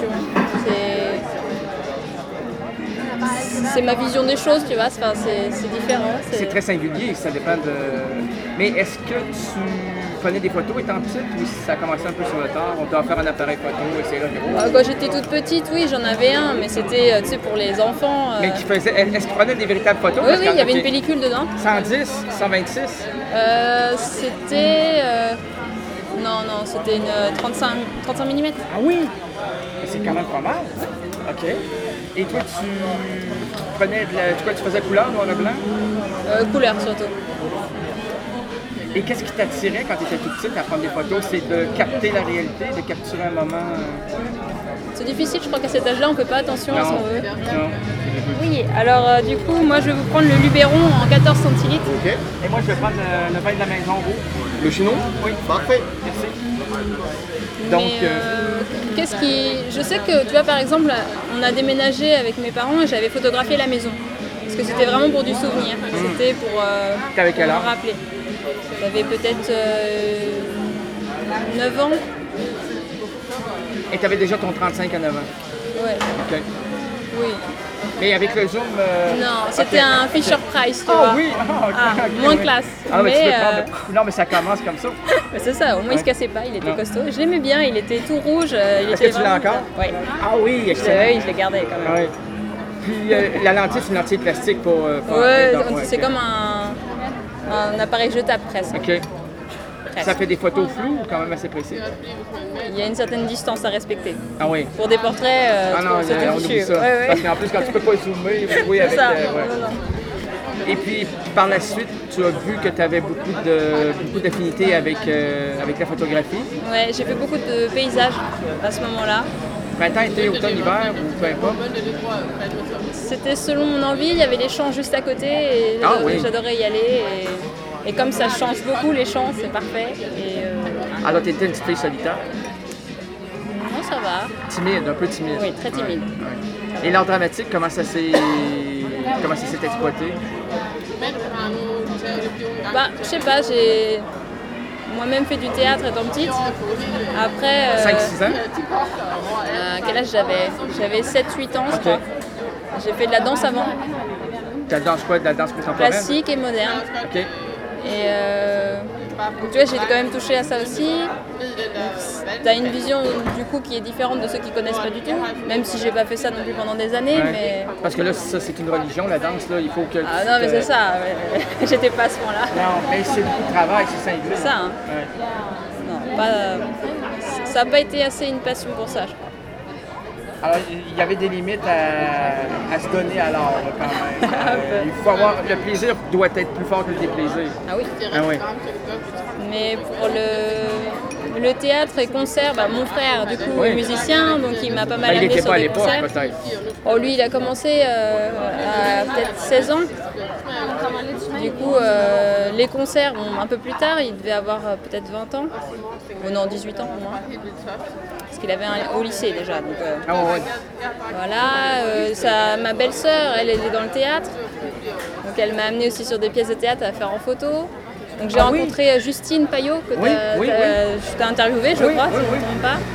C'est ma vision des choses, tu vois, c'est différent. C'est très singulier, ça dépend de... Mais est-ce que tu prenais des photos étant petite ou ça a commencé un peu sur le tard? On doit faire un appareil photo et c'est là. Quand j'étais toute petite, oui, j'en avais un, mais c'était, tu sais, pour les enfants. Mais est-ce qu'ils prenaient des véritables photos? Oui, oui, il y avait une pellicule dedans. 110, 126? C'était... Non, c'était une 35 mm. Ah oui? C'est quand même pas mal. OK. Et toi, tu prenais tu faisais couleur, noir et blanc? Couleur surtout. Et qu'est-ce qui t'attirait quand tu étais toute petite à prendre des photos? C'est de capter la réalité, de capturer un moment? C'est difficile, je crois qu'à cet âge-là, on ne fait pas attention à ce qu'on veut. Non. Oui, alors du coup, moi je vais vous prendre le Luberon en 14 centilitres. OK. Et moi, je vais prendre le vin de la maison rouge. Le chinon? Oui. Parfait. Merci. Donc, qu'est-ce qui... Je sais que, tu vois, par exemple, on a déménagé avec mes parents et j'avais photographié la maison. Parce que c'était vraiment pour du souvenir. C'était pour t'avais quel âge? me rappeler. J'avais peut-être 9 ans. Et tu avais déjà ton 35 à 9 ans? Ouais. OK. Oui. Mais avec le zoom... Non, c'était un Fisher Price, tu Ah vois. oui! Moins oui. classe. Ah, mais tu mais peux prendre... Non, mais ça commence comme ça. c'est ça, au moins il se cassait pas, il était costaud. Je l'aimais bien, il était tout rouge. Est-ce que tu l'as encore? Oui. Ah oui, excellent. Oui, je l'ai gardé quand même. Ouais. Puis la lentille, c'est une lentille de plastique pour... Ouais, donc, c'est ok. comme un appareil jetable presque. OK. Ça fait des photos floues ou quand même assez précis? Il y a une certaine distance à respecter. Ah oui. Pour des portraits, Ah non, c'était on oublie fichu. ça. Ouais, ouais. Parce qu'en plus, quand tu peux pas zoomer, oui, avec... C'est ça. ouais. Non, non. Et puis, par la suite, tu as vu que tu avais beaucoup d'affinité avec la photographie. Ouais, j'ai fait beaucoup de paysages à ce moment-là. Printemps, été, automne, hiver, ou peu importe. C'était selon mon envie, il y avait les champs juste à côté et Ah oui. j'adorais y aller. Et comme ça change beaucoup les champs, c'est parfait. Et, Alors, tu étais une petite fille solitaire, non, ça va. timide, un peu timide. Oui, très timide. Ouais. Et l'art dramatique, comment ça s'est exploité? Bah, je sais pas, j'ai moi-même fait du théâtre étant petite. Après. 5-6 ans? Quel âge j'avais? J'avais 7-8 ans, je Ok. crois. J'ai fait de la danse avant, Tu danses quoi? De la danse contemporaine? classique et moderne. OK. Et donc, tu vois, j'ai quand même touché à ça aussi. Tu as une vision du coup qui est différente de ceux qui connaissent pas du tout, même si j'ai pas fait ça non plus pendant des années. Ouais. Mais... Parce que là, ça, c'est une religion, la danse, là. Il faut que... Ah non, mais c'est ça, ouais. J'étais pas à ce point-là. Non, mais c'est beaucoup de travail, c'est singulier. C'est ça, hein. Ouais. Non, pas... Ça n'a pas été assez une passion pour ça, je crois. Alors, il y avait des limites à se donner à l'art, là, quand même. Il faut avoir... Le plaisir doit être plus fort que le déplaisir. Ah oui. Ah oui. Mais pour le théâtre et concert, bah, mon frère, du coup, Oui. est musicien, donc il m'a pas mal Ben, il amené n'était sur pas à des l'époque, concerts. peut-être. Oh, lui, il a commencé à peut-être 16 ans. Du coup, les concerts, bon, un peu plus tard, il devait avoir peut-être 20 ans. Oh non, 18 ans au moins. Parce qu'il avait au lycée déjà. Donc, Ah ouais. voilà, ma belle-sœur, elle est dans le théâtre. Donc elle m'a amené aussi sur des pièces de théâtre à faire en photo. Donc j'ai rencontré Justine Payot, que je t'ai interviewée, je crois, si je ne me trompe pas.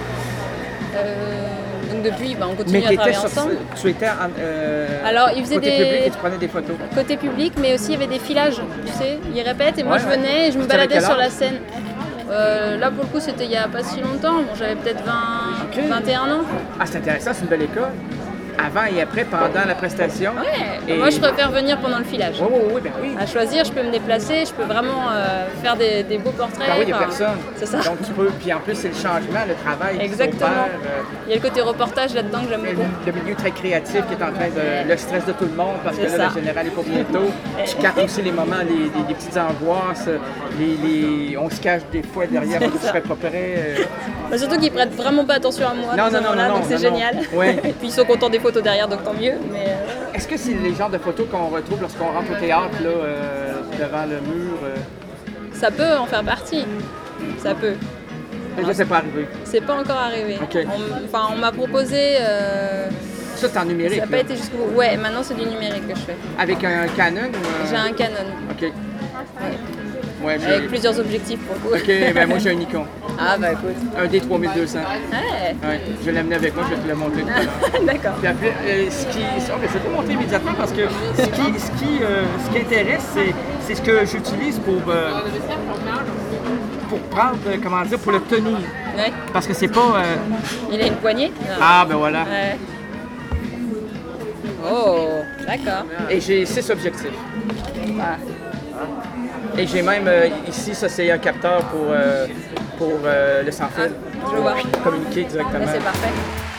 Donc depuis, on continue à travailler ensemble. Tu étais Alors, il faisait côté des... public et tu prenais des photos. Côté public, mais aussi il y avait des filages, tu sais. Ils répètent et moi je Ouais. venais et je me C'était avec baladais quel sur âge? la scène. Là pour le coup c'était il y a pas si longtemps, bon, j'avais peut-être 21 ans. Ah, c'est intéressant, c'est une belle école. Avant et après, pendant la prestation. Ouais, Et- moi je préfère venir pendant le filage. Oui, ben oui. À choisir, je peux me déplacer, je peux vraiment faire des beaux portraits. Ben oui, il y a enfin, personne. C'est ça. Donc tu peux, puis en plus c'est le changement, le travail qui Exactement. s'opère, Il y a le côté reportage là-dedans que j'aime beaucoup. le milieu très créatif qui est en train de... Le stress de tout le monde parce que C'est là, ça. le général est pour bientôt. Tu captes aussi les moments, les petites angoisses. On se cache des fois derrière parce que tu serais pas prêt. Mais surtout qu'ils prêtent vraiment pas attention à moi Non, à ce non, moment-là, non, donc c'est non, génial. non. Ouais. Et puis ils sont contents des photos derrière, donc tant mieux. Mais Est-ce que c'est les genres de photos qu'on retrouve lorsqu'on rentre au théâtre, là, devant le mur? ça peut en faire partie. Ça peut. Déjà, c'est pas arrivé. C'est pas encore arrivé. Ok. On m'a proposé. Ça, c'est en numérique. Ça n'a pas là. été jusqu'au bout. Ouais, maintenant c'est du numérique que je fais. Avec un Canon? Ou, J'ai un Canon. OK. Ouais, Avec plusieurs objectifs pour le coup. OK, ben moi j'ai un Nikon. Ah bah écoute. Un D3200. Ouais. Ouais, je vais l'amener avec moi, je vais te le montrer tout à l'heure. D'accord. Puis après, je vais te le montrer immédiatement parce que ce qui intéresse, c'est ce que j'utilise pour prendre, comment dire, pour le tenir. Ouais. Parce que c'est pas... Il a une poignée. Non. Ah, ben voilà. Ouais. Oh, d'accord. Et j'ai 6 objectifs. Ah. Et j'ai même, ici, ça c'est un capteur pour le sans-fil. Je vois. Communiquer directement. Là, c'est parfait.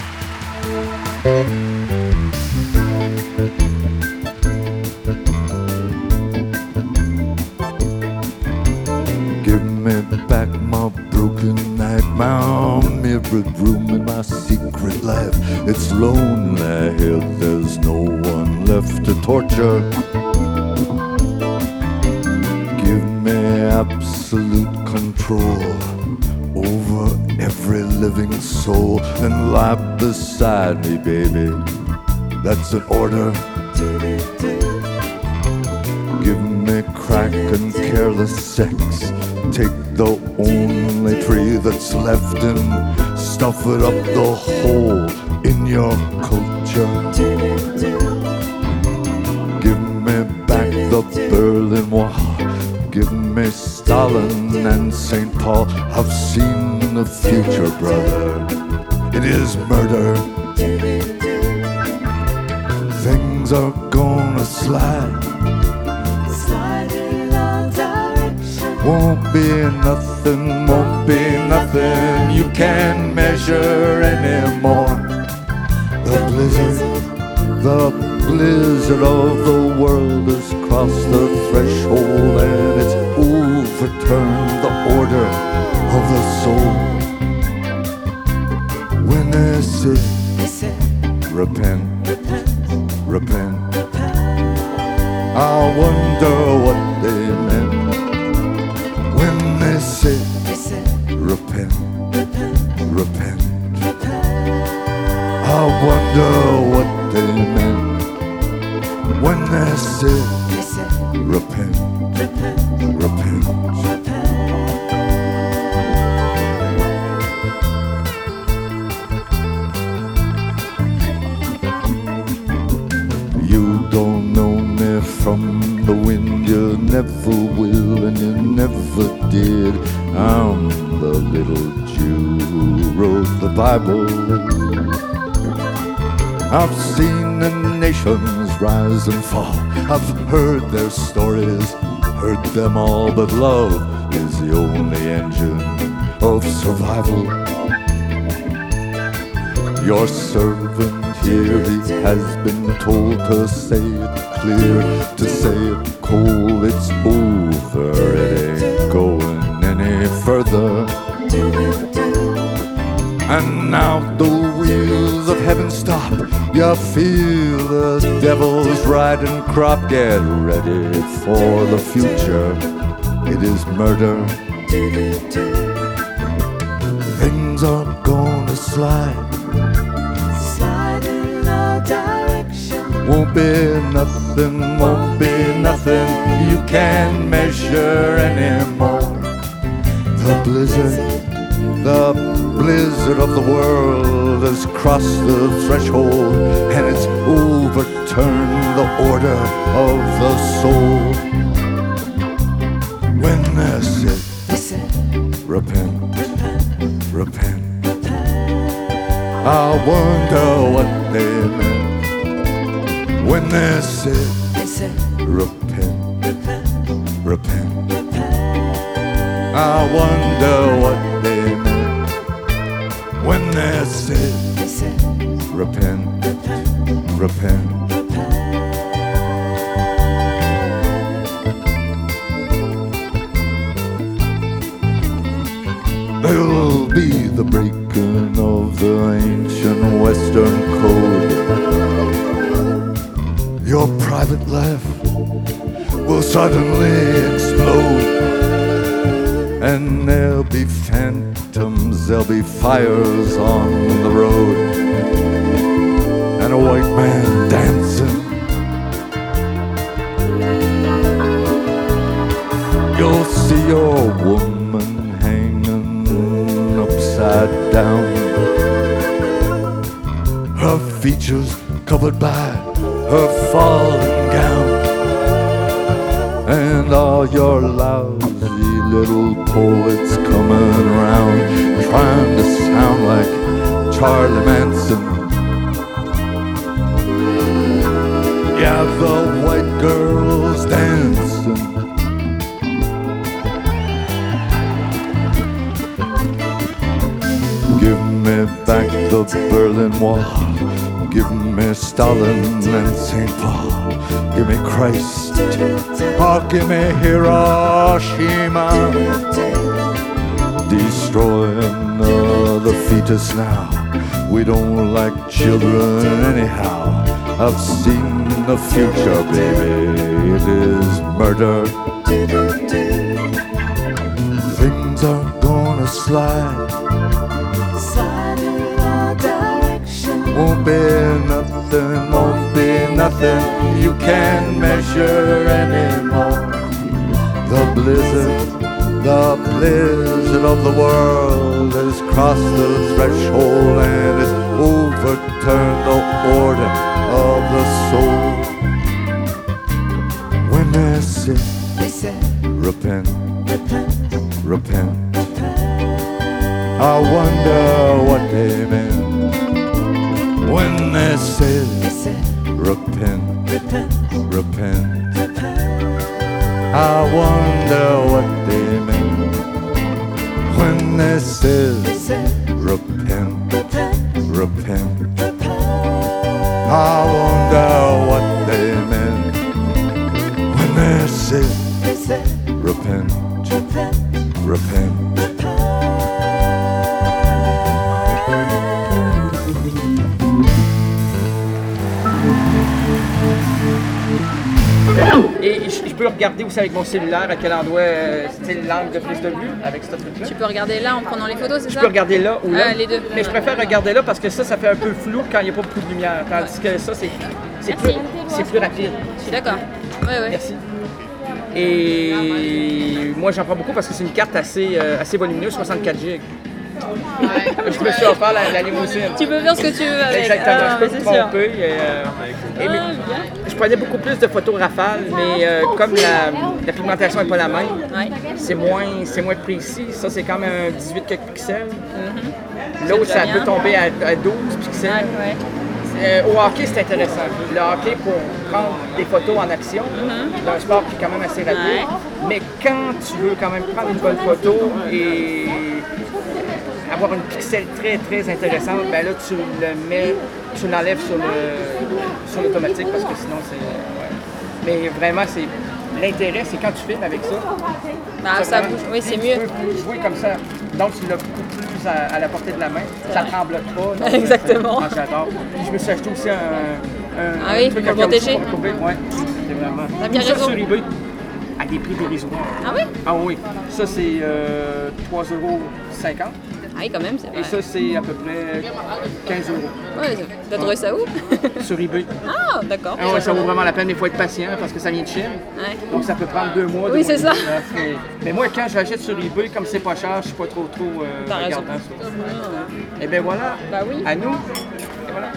Give me back my broken nightmare, mirrored room in my secret life. It's lonely here, there's no one left to torture. Give me absolute control over every living soul and lie beside me, baby. That's an order. Give me crack and careless sex. Take the only tree that's left and stuff it up the hole in your culture. the Berlin Wall. Give me Stalin and St. Paul. I've seen the future, brother. It is murder. Things are gonna slide. Won't be nothing, won't be nothing you can measure anymore. The blizzard of the world has crossed the threshold and it's overturned the order of the soul. When they say, repent, repent, I wonder what they meant. When they say, repent, repent, I wonder what they meant. When they say, repent, repent. You don't know me from the wind, you never will and you never did. I'm the little Jew who wrote the Bible. I've seen the nations rise and fall. I've heard their stories, heard them all, but love is the only engine of survival. Your servant here, he has been told to say it clear, to say it cold, it's over, it ain't going any further. And now the wheels of heaven stop. You feel the devil's riding crop. Get ready for the future. It is murder. Things are gonna slide. Slide in a direction. Won't be nothing, won't be nothing you can measure anymore. The blizzard of the world has crossed the threshold and it's overturned the order of the soul. When they say, repent, repent, I wonder what they meant. When they say, repent, repent, I wonder what they meant. When they say, repent, repent. There'll be the breaking of the ancient Western code. Your private life will suddenly explode. And there'll be phantoms, there'll be fires on the road, and a white man dancing. You'll see your woman hanging upside down, her features covered by her falling gown, and all your lousy little poets coming around trying to sound like Charlie Manson. Yeah, the white girls dancing. Give me back the Berlin Wall. Give me Stalin and St. Paul. Give me Christ. Oh, give me Hiroshima. Destroying the fetus now. We don't like children anyhow. I've seen the future, baby. It is murder. Things are gonna slide. Won't be nothing, won't be nothing you can measure anymore. The blizzard of the world has crossed the threshold and has overturned the order of the soul. When repent, repent. I wonder what they meant when they said, repent, repent. I wonder what they meant when they said, repent, repent. I wonder what they meant when they said, repent, repent. Et je peux regarder aussi avec mon cellulaire à quel endroit c'est l'angle de plus de vue avec ce truc-là. Tu peux regarder là en prenant les photos, c'est ça? Je peux regarder là ou là. Les deux. Mais je préfère regarder là parce que ça fait un peu flou quand il n'y a pas beaucoup de lumière. Tandis que ça, c'est plus rapide. Je suis d'accord. Ouais. Merci. Et moi, j'en prends beaucoup parce que c'est une carte assez volumineuse, 64 GB. Je me suis offert la limousine. Tu peux faire ce que tu veux avec. Exactement, je peux me c'est tromper. Je prenais beaucoup plus de photos rafales, mais comme la pigmentation n'est pas la même, c'est moins précis. Ça, c'est quand même 18 quelques pixels. L'autre, ça peut tomber à 12 pixels. Au hockey, c'est intéressant. Le hockey, pour prendre des photos en action, c'est un sport qui est quand même assez rapide. Mais quand tu veux quand même prendre une bonne photo et avoir une pixel très, très intéressante, ben là, tu l'enlèves sur l'automatique parce que sinon, c'est... Mais vraiment, l'intérêt, c'est quand tu filmes avec ça. Ça bouge, oui, c'est mieux. Tu peux jouer comme ça. Donc, tu l'as beaucoup plus à la portée de la main. Ça ne tremble pas. Donc, exactement. J'adore. Puis, je me suis acheté aussi un truc pour protéger. Pour couper. Ouais, c'est vraiment. T'as bien ça raison. sur eBay, à des prix dérisoires. Ah oui? Ah oui. Ça, c'est 3,50 €. Ah oui, quand même, c'est vrai. Et ça, c'est à peu près 15 €. Ouais, t'as trouvé ça où? Sur eBay. Ah, d'accord. Ah ouais, ça vaut vraiment la peine, mais il faut être patient parce que ça vient de Chine. Ouais. Donc ça peut prendre 2 mois. Oui, c'est ça. Mais moi, quand j'achète sur eBay, comme c'est pas cher, je suis pas trop regardant sur ça. Et bien voilà, Bah oui. à nous. Et voilà.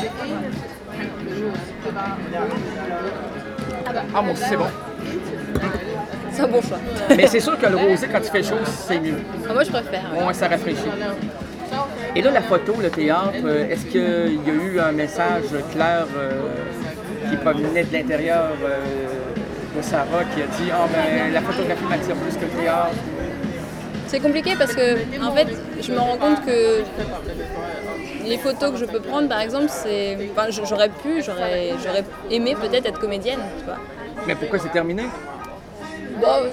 Ah, moi aussi, c'est bon. C'est un bon choix. Mais c'est sûr que le rosé, quand tu fais chaud, c'est mieux. Ah, moi, je préfère. Ouais. Ouais, ça rafraîchit. Et là, la photo, le théâtre, est-ce qu'il y a eu un message clair qui provenait de l'intérieur de Sarah qui a dit « Ah, ben, la photographie m'attire plus que le théâtre ». C'est compliqué parce que, en fait, je me rends compte que les photos que je peux prendre, par exemple, c'est... Enfin, j'aurais aimé peut-être être comédienne, tu vois. Mais pourquoi c'est terminé? Bon,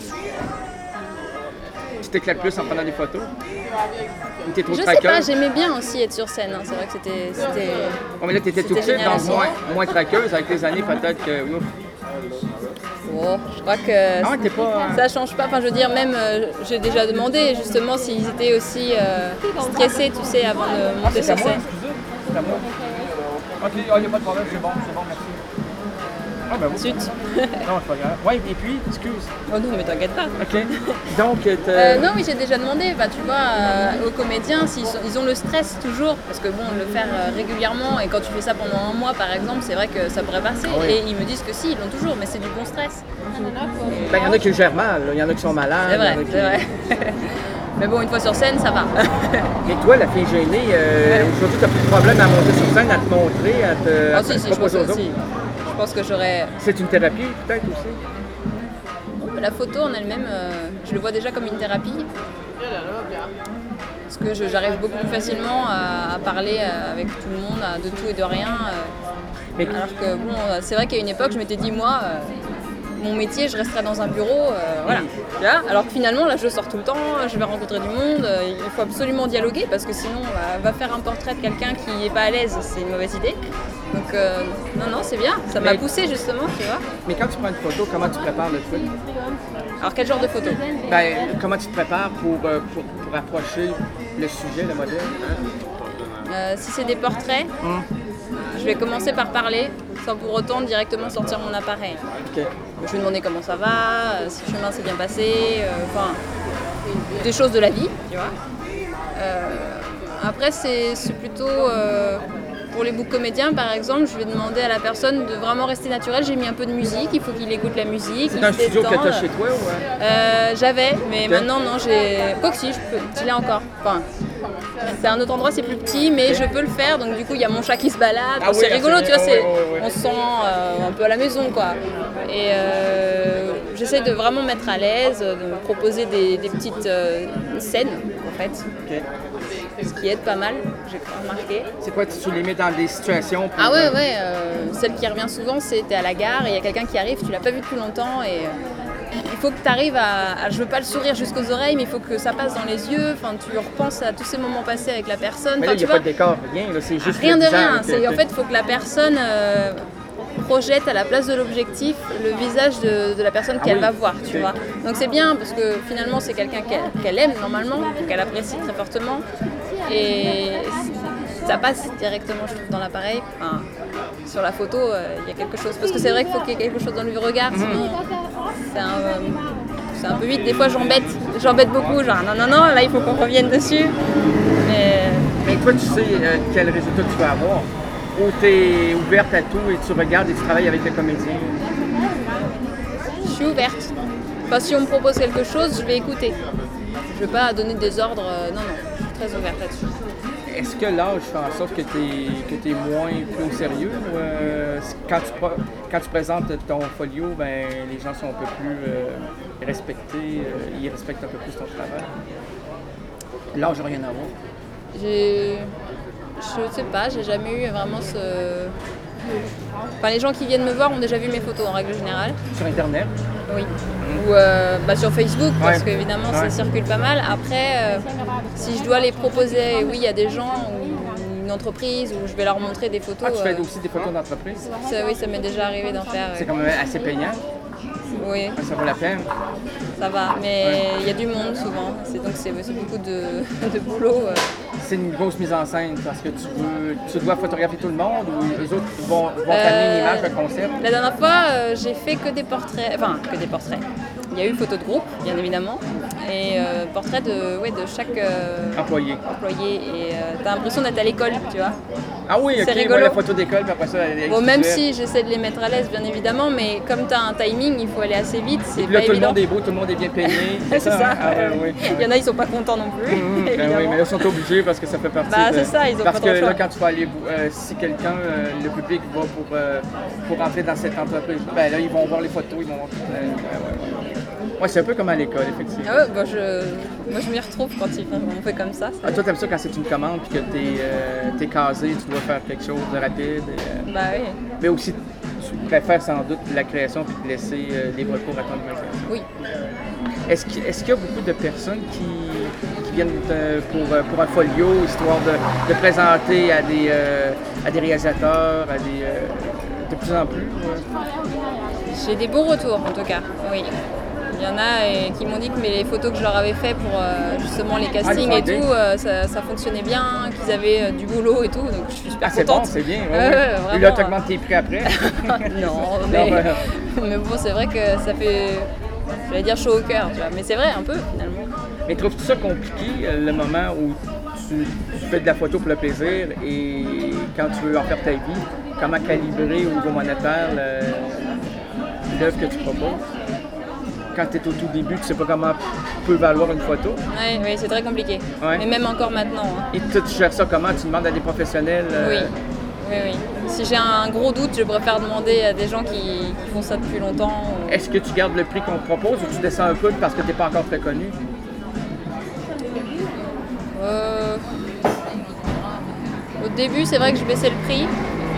tu t'éclates plus en prenant des photos? Ou t'es trop je sais traqueuse? pas, j'aimais bien aussi être sur scène. Hein. C'est vrai que c'était... Oh, mais là, t'étais tout de suite, donc moins traqueuse. Avec les années, peut-être que... Ouf. Bon, je crois que non, t'es pas... ça change pas. Enfin, je veux dire, même, j'ai déjà demandé justement s'ils étaient aussi stressés, tu sais, avant de monter sur scène. C'est à moi. Ok, il n'y a pas de problème, c'est bon, merci. Ah ben oui. Zut. Non, c'est pas grave. Ouais, et puis, excuse. Oh non, mais t'inquiète pas. Ok. Donc, non, oui, j'ai déjà demandé, bah, tu vois, aux comédiens, ils ont le stress toujours, parce que bon, le faire régulièrement, et quand tu fais ça pendant un mois, par exemple, c'est vrai que ça pourrait passer. Ah oui. Et ils me disent que si, ils l'ont toujours, mais c'est du bon stress. Ben, il y en a qui le gèrent mal, il y en a qui sont malades. C'est vrai, c'est vrai. Mais bon, une fois sur scène, ça va. Et toi, la fille gênée, aujourd'hui, t'as plus de problème à monter sur scène, à te montrer, à te Ah si, je pense proposer aux autres? aussi. Je pense que j'aurais... C'est une thérapie, peut-être, aussi? La photo en elle-même, je le vois déjà comme une thérapie. Parce que j'arrive beaucoup plus facilement à parler avec tout le monde, de tout et de rien. Alors que bon, c'est vrai qu'à une époque, je m'étais dit, moi, mon métier, je resterai dans un bureau, voilà. Là, alors que finalement, là, je sors tout le temps, je vais rencontrer du monde, il faut absolument dialoguer parce que sinon, va faire un portrait de quelqu'un qui n'est pas à l'aise, c'est une mauvaise idée. Donc, non, c'est bien, ça m'a poussé justement, tu vois. Mais quand tu prends une photo, comment tu prépares le truc? Alors, quel genre de photo? Ben, comment tu te prépares pour approcher le sujet, le modèle? Hein? Si c'est des portraits, je vais commencer par parler, sans pour autant directement sortir mon appareil. Okay. Je vais demander comment ça va, si le chemin s'est bien passé, enfin, des choses de la vie, tu vois. Après, c'est plutôt pour les books comédiens, par exemple, je vais demander à la personne de vraiment rester naturelle. J'ai mis un peu de musique, il faut qu'il écoute la musique. C'est un studio que tu as chez toi ou J'avais, mais maintenant, non, j'ai... Quoi que si, je l'ai encore. Enfin, c'est un autre endroit, c'est plus petit, mais je peux le faire. Donc du coup, il y a mon chat qui se balade. Ah c'est oui, rigolo, tu vois, ouais. on se sent un peu à la maison, quoi. Et j'essaie de vraiment mettre à l'aise, de me proposer des petites scènes, en fait. Okay. Ce qui aide pas mal, j'ai remarqué. C'est quoi, tu les mets dans des situations pour... Ah ouais, celle qui revient souvent, c'est t'es à la gare et il y a quelqu'un qui arrive, tu l'as pas vu depuis longtemps et il faut que tu arrives à... Je veux pas le sourire jusqu'aux oreilles, mais il faut que ça passe dans les yeux, enfin tu repenses à tous ces moments passés avec la personne. Mais là, il n'y a pas de décor, rien, là, c'est juste rien le de visage, rien, en fait, il faut que la personne... projette à la place de l'objectif le visage de la personne qu'elle va voir, tu vois. Donc c'est bien parce que finalement c'est quelqu'un qu'elle aime normalement, qu'elle apprécie très fortement et ça passe directement je trouve dans l'appareil. Enfin, sur la photo il y a quelque chose parce que c'est vrai qu'il faut qu'il y ait quelque chose dans le regard sinon c'est un peu vite. Des fois j'embête beaucoup, genre non, là il faut qu'on revienne dessus. Mais toi tu sais quel résultat tu vas avoir? Ou tu es ouverte à tout et tu regardes et tu travailles avec les comédiens? Je suis ouverte. Enfin, si on me propose quelque chose, je vais écouter. Je ne vais pas donner des ordres. Non, je suis très ouverte là-dessus. Est-ce que l'âge fait en sorte que tu es moins pris au sérieux? Ou, quand tu présentes ton folio, ben, les gens sont un peu plus respectés, ils respectent un peu plus ton travail? L'âge n'a rien à voir. Je sais pas, j'ai jamais eu vraiment ce... Enfin, les gens qui viennent me voir ont déjà vu mes photos en règle générale. Sur Internet? Oui. Ou sur Facebook, parce qu'évidemment ça circule pas mal. Après, si je dois les proposer, oui, il y a des gens ou une entreprise où je vais leur montrer des photos. Tu fais aussi des photos d'entreprise? Oui, ça m'est déjà arrivé d'en faire. C'est quand même assez payant? Oui. Ça vaut la peine? Ça va, mais il y a du monde souvent, donc c'est beaucoup de boulot. C'est une grosse mise en scène parce que tu dois photographier tout le monde ou les autres vont t'amener une image, un concept? La dernière fois, j'ai fait que des portraits, Il y a eu photo de groupe, bien évidemment, et portrait de chaque employé. Et t'as l'impression d'être à l'école, tu vois. Ah oui, c'est ok, rigolo. La photo d'école, puis après ça, elle bon, même si j'essaie de les mettre à l'aise, bien évidemment, mais comme t'as un timing, il faut aller assez vite, c'est et puis là, pas tout évident. le monde est beau, tout le monde est bien payé. C'est ça. Ah, oui. Il y en a, ils sont pas contents non plus. Oui, mais là, ils sont obligés parce que ça fait partie c'est ça, ils ont parce pas trop que le choix. là, quand tu vas aller, si quelqu'un, le public va pour rentrer dans cette entreprise, ben là, ils vont voir les photos, ils vont voir Ouais, c'est un peu comme à l'école, effectivement. Ah ouais, moi je m'y retrouve quand on fait comme ça. Toi, t'aimes ça quand c'est une commande et que t'es casé, tu dois faire quelque chose de rapide. Bah oui. Mais aussi, tu préfères sans doute la création puis te laisser libre cours à ton imagination. Oui. Est-ce qu'il y a beaucoup de personnes qui viennent pour un folio, histoire de présenter à des réalisateurs, de plus en plus? J'ai des bons retours en tout cas, oui. Il y en a qui m'ont dit que les photos que je leur avais fait pour justement les castings et tout, ça fonctionnait bien, qu'ils avaient du boulot et tout, donc je suis super contente. C'est bon, c'est bien. Et là, tu augmentes tes prix après? Non, mais bon, c'est vrai que ça fait, j'allais dire chaud au cœur, tu vois, mais c'est vrai un peu finalement. Mais trouves-tu ça compliqué, le moment où tu fais de la photo pour le plaisir et quand tu veux en faire ta vie, comment calibrer au niveau monétaire l'œuvre que tu proposes? Quand tu es au tout début, tu sais pas comment peut valoir une photo. Oui, c'est très compliqué. Ouais. Mais même encore maintenant. Hein. Et toi, tu gères ça comment? Tu demandes à des professionnels? Oui. Si j'ai un gros doute, je préfère demander à des gens qui font ça depuis longtemps. Est-ce que tu gardes le prix qu'on te propose ou tu descends un peu parce que tu n'es pas encore très connu? Au début, c'est vrai que je baissais le prix.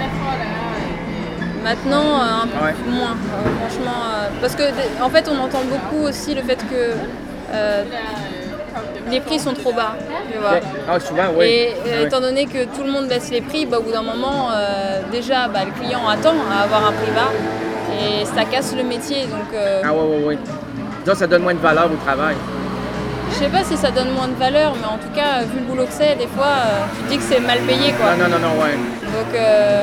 Maintenant, un peu moins, franchement. Parce que, en fait, on entend beaucoup aussi le fait que les prix sont trop bas, tu vois. Ah, souvent, oui. Et étant donné que tout le monde baisse les prix, au bout d'un moment, déjà, le client attend à avoir un prix bas et ça casse le métier. Donc, oui. Donc, ça donne moins de valeur au travail. Je sais pas si ça donne moins de valeur, mais en tout cas, vu le boulot que c'est, des fois, tu te dis que c'est mal payé, quoi. Non, ouais. Donc,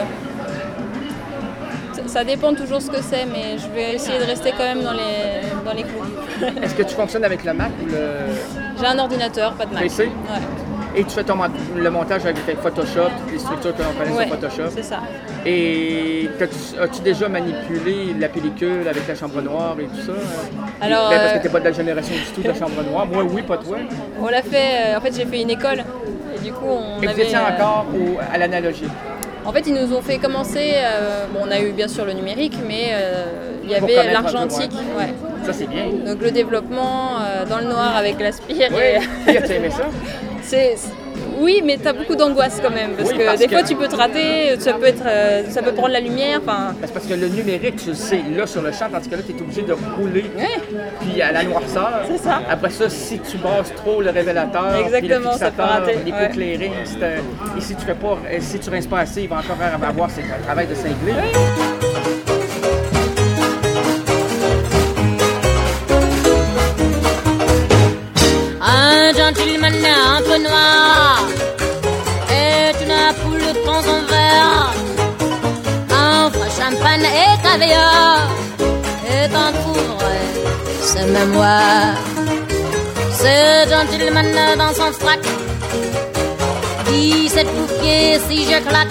ça dépend toujours ce que c'est, mais je vais essayer de rester quand même dans les clous. Est-ce que tu fonctionnes avec le Mac ou le... J'ai un ordinateur, pas de Mac. PC? Ouais. Et tu fais le montage avec Photoshop, les structures que l'on connaît sur Photoshop. C'est ça. Et as-tu déjà manipulé la pellicule avec la chambre noire et tout ça? Alors, parce que t'es pas de la génération du tout de la chambre noire. Moi, oui, pas toi. On l'a fait, en fait, j'ai fait une école. Et du coup, Mais vous étiez encore à l'analogique? En fait, ils nous ont fait commencer, on a eu bien sûr le numérique, mais il y avait l'argentique. Ouais. Ça, c'est bien. Donc le développement dans le noir avec l'aspire. Oui, as-tu aimé ça? Oui, mais tu as beaucoup d'angoisse quand même, parce que des fois tu peux te rater, ça peut prendre la lumière. C'est parce que le numérique, tu le sais, là sur le champ, tandis que là, tu es obligé de rouler, puis à la noirceur. C'est ça. Après ça, si tu brasses trop le révélateur, puis le fixateur, l'éclairé, et si tu fais pas, si tu rinces pas assez, il va encore avoir ce travail de cinglé. Un gentleman un peu noir est une poule de temps en verre, un vrai champagne et caviar et un couvre ses mémoires. Ce gentleman dans son frac dit cette bouquet si j'éclate,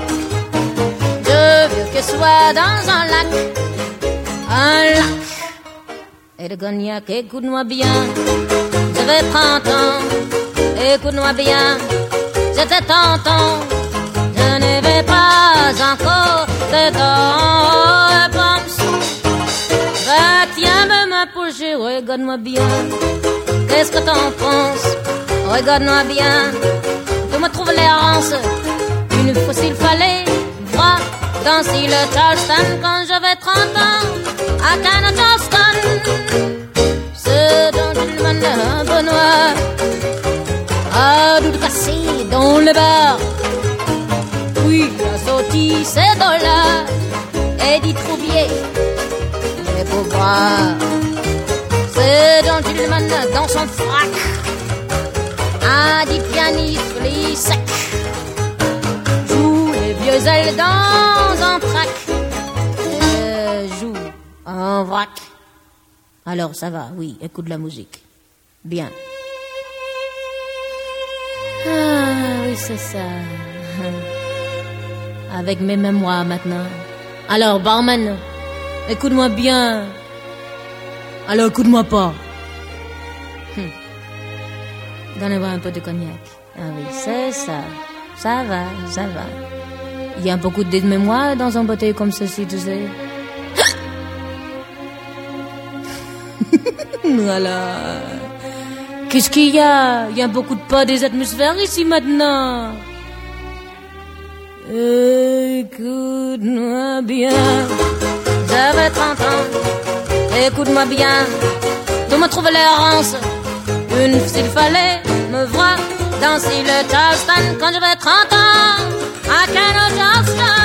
je veux que soit dans un lac et de cognac. Écoute-moi bien, j'avais 30 ans, écoute-moi bien, j'étais tentant, je n'avais pas encore de temps comme ça. Tiens ma main pour jouer, regarde-moi bien, qu'est-ce que t'en penses? Regarde-moi bien, tu me trouves l'errance, une fois s'il fallait voir danser le Charleston quand j'avais 30 ans, à Canada Charleston. Ce gentleman un peu noir a tout cassé dans le bar. Oui, il a sorti ses dollars et dit trouvier les pauvres. Ce gentleman dans son frac a dit pianiste les secs, joue les vieux ailes dans un trac, joue en vrac. Alors ça va, oui, écoute la musique. Bien. Ah oui, c'est ça. Avec mes mémoires maintenant. Alors barman, écoute-moi bien. Alors écoute-moi pas. Donnez-moi un peu de cognac. Ah oui, c'est ça. Ça va, ça va. Il y a beaucoup de mémoire dans un bouteille comme ceci, tu sais. Voilà. Qu'est-ce qu'il y a? Il y a beaucoup de pas des atmosphères ici maintenant. Écoute-moi bien, j'avais 30 ans. Écoute-moi bien, tu me trouves l'errance. Une s'il fallait me voir danser le Charleston quand j'avais 30 ans. À Canada Charleston.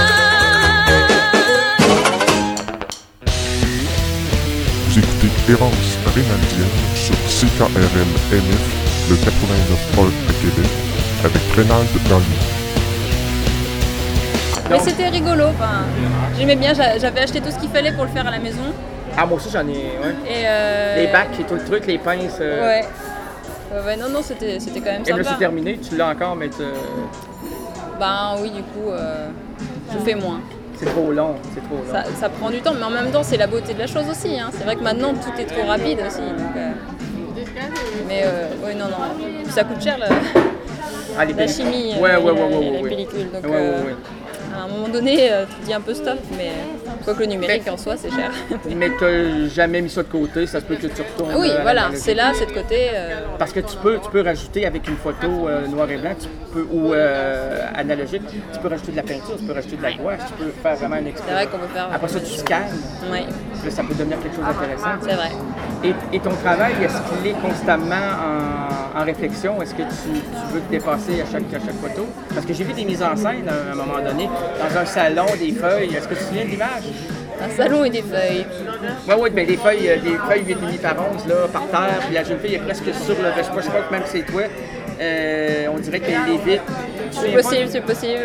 Vous écoutez Errance Rénaldienne sur CKRL NF, le 89.1 à Québec, avec Rénald dans le micro. Mais c'était rigolo, j'aimais bien, j'avais acheté tout ce qu'il fallait pour le faire à la maison. Ah, moi aussi j'en ai, ouais. Et les bacs et tout le truc, les pinces. Ouais. Non, c'était quand même sympa. Et là c'est terminé, tu l'as encore, mais oui, du coup, je fais moins. C'est trop long, c'est trop long. Ça prend du temps, mais en même temps, c'est la beauté de la chose aussi. Hein. C'est vrai que maintenant, tout est trop rapide aussi. Donc, mais oui, non. Puis ça coûte cher, la chimie, les pellicules. Donc, à un moment donné, tu dis un peu stop, mais quoi que le numérique en soi, c'est cher. Mais tu n'as jamais mis ça de côté, ça se peut que tu retournes. Oui, voilà, c'est là, c'est de côté. Parce que tu peux rajouter avec une photo noir et blanc ou analogique, tu peux rajouter de la peinture, tu peux rajouter de la gouache, tu peux faire vraiment une expérience. C'est vrai qu'on peut faire. Après ça, tu scannes. Oui. Là, ça peut devenir quelque chose d'intéressant. C'est vrai. Et ton travail, est-ce qu'il est constamment en réflexion? Est-ce que tu veux te dépasser à chaque photo? Parce que j'ai vu des mises en scène à un moment donné, dans un salon, des feuilles. Est-ce que tu te souviens de l'image? Un salon et des feuilles. Oui, ben des feuilles 8,5 par 11 là, par terre, puis la jeune fille est presque sur le. Je sais pas même si c'est toi. On dirait qu'elle est vite. C'est possible.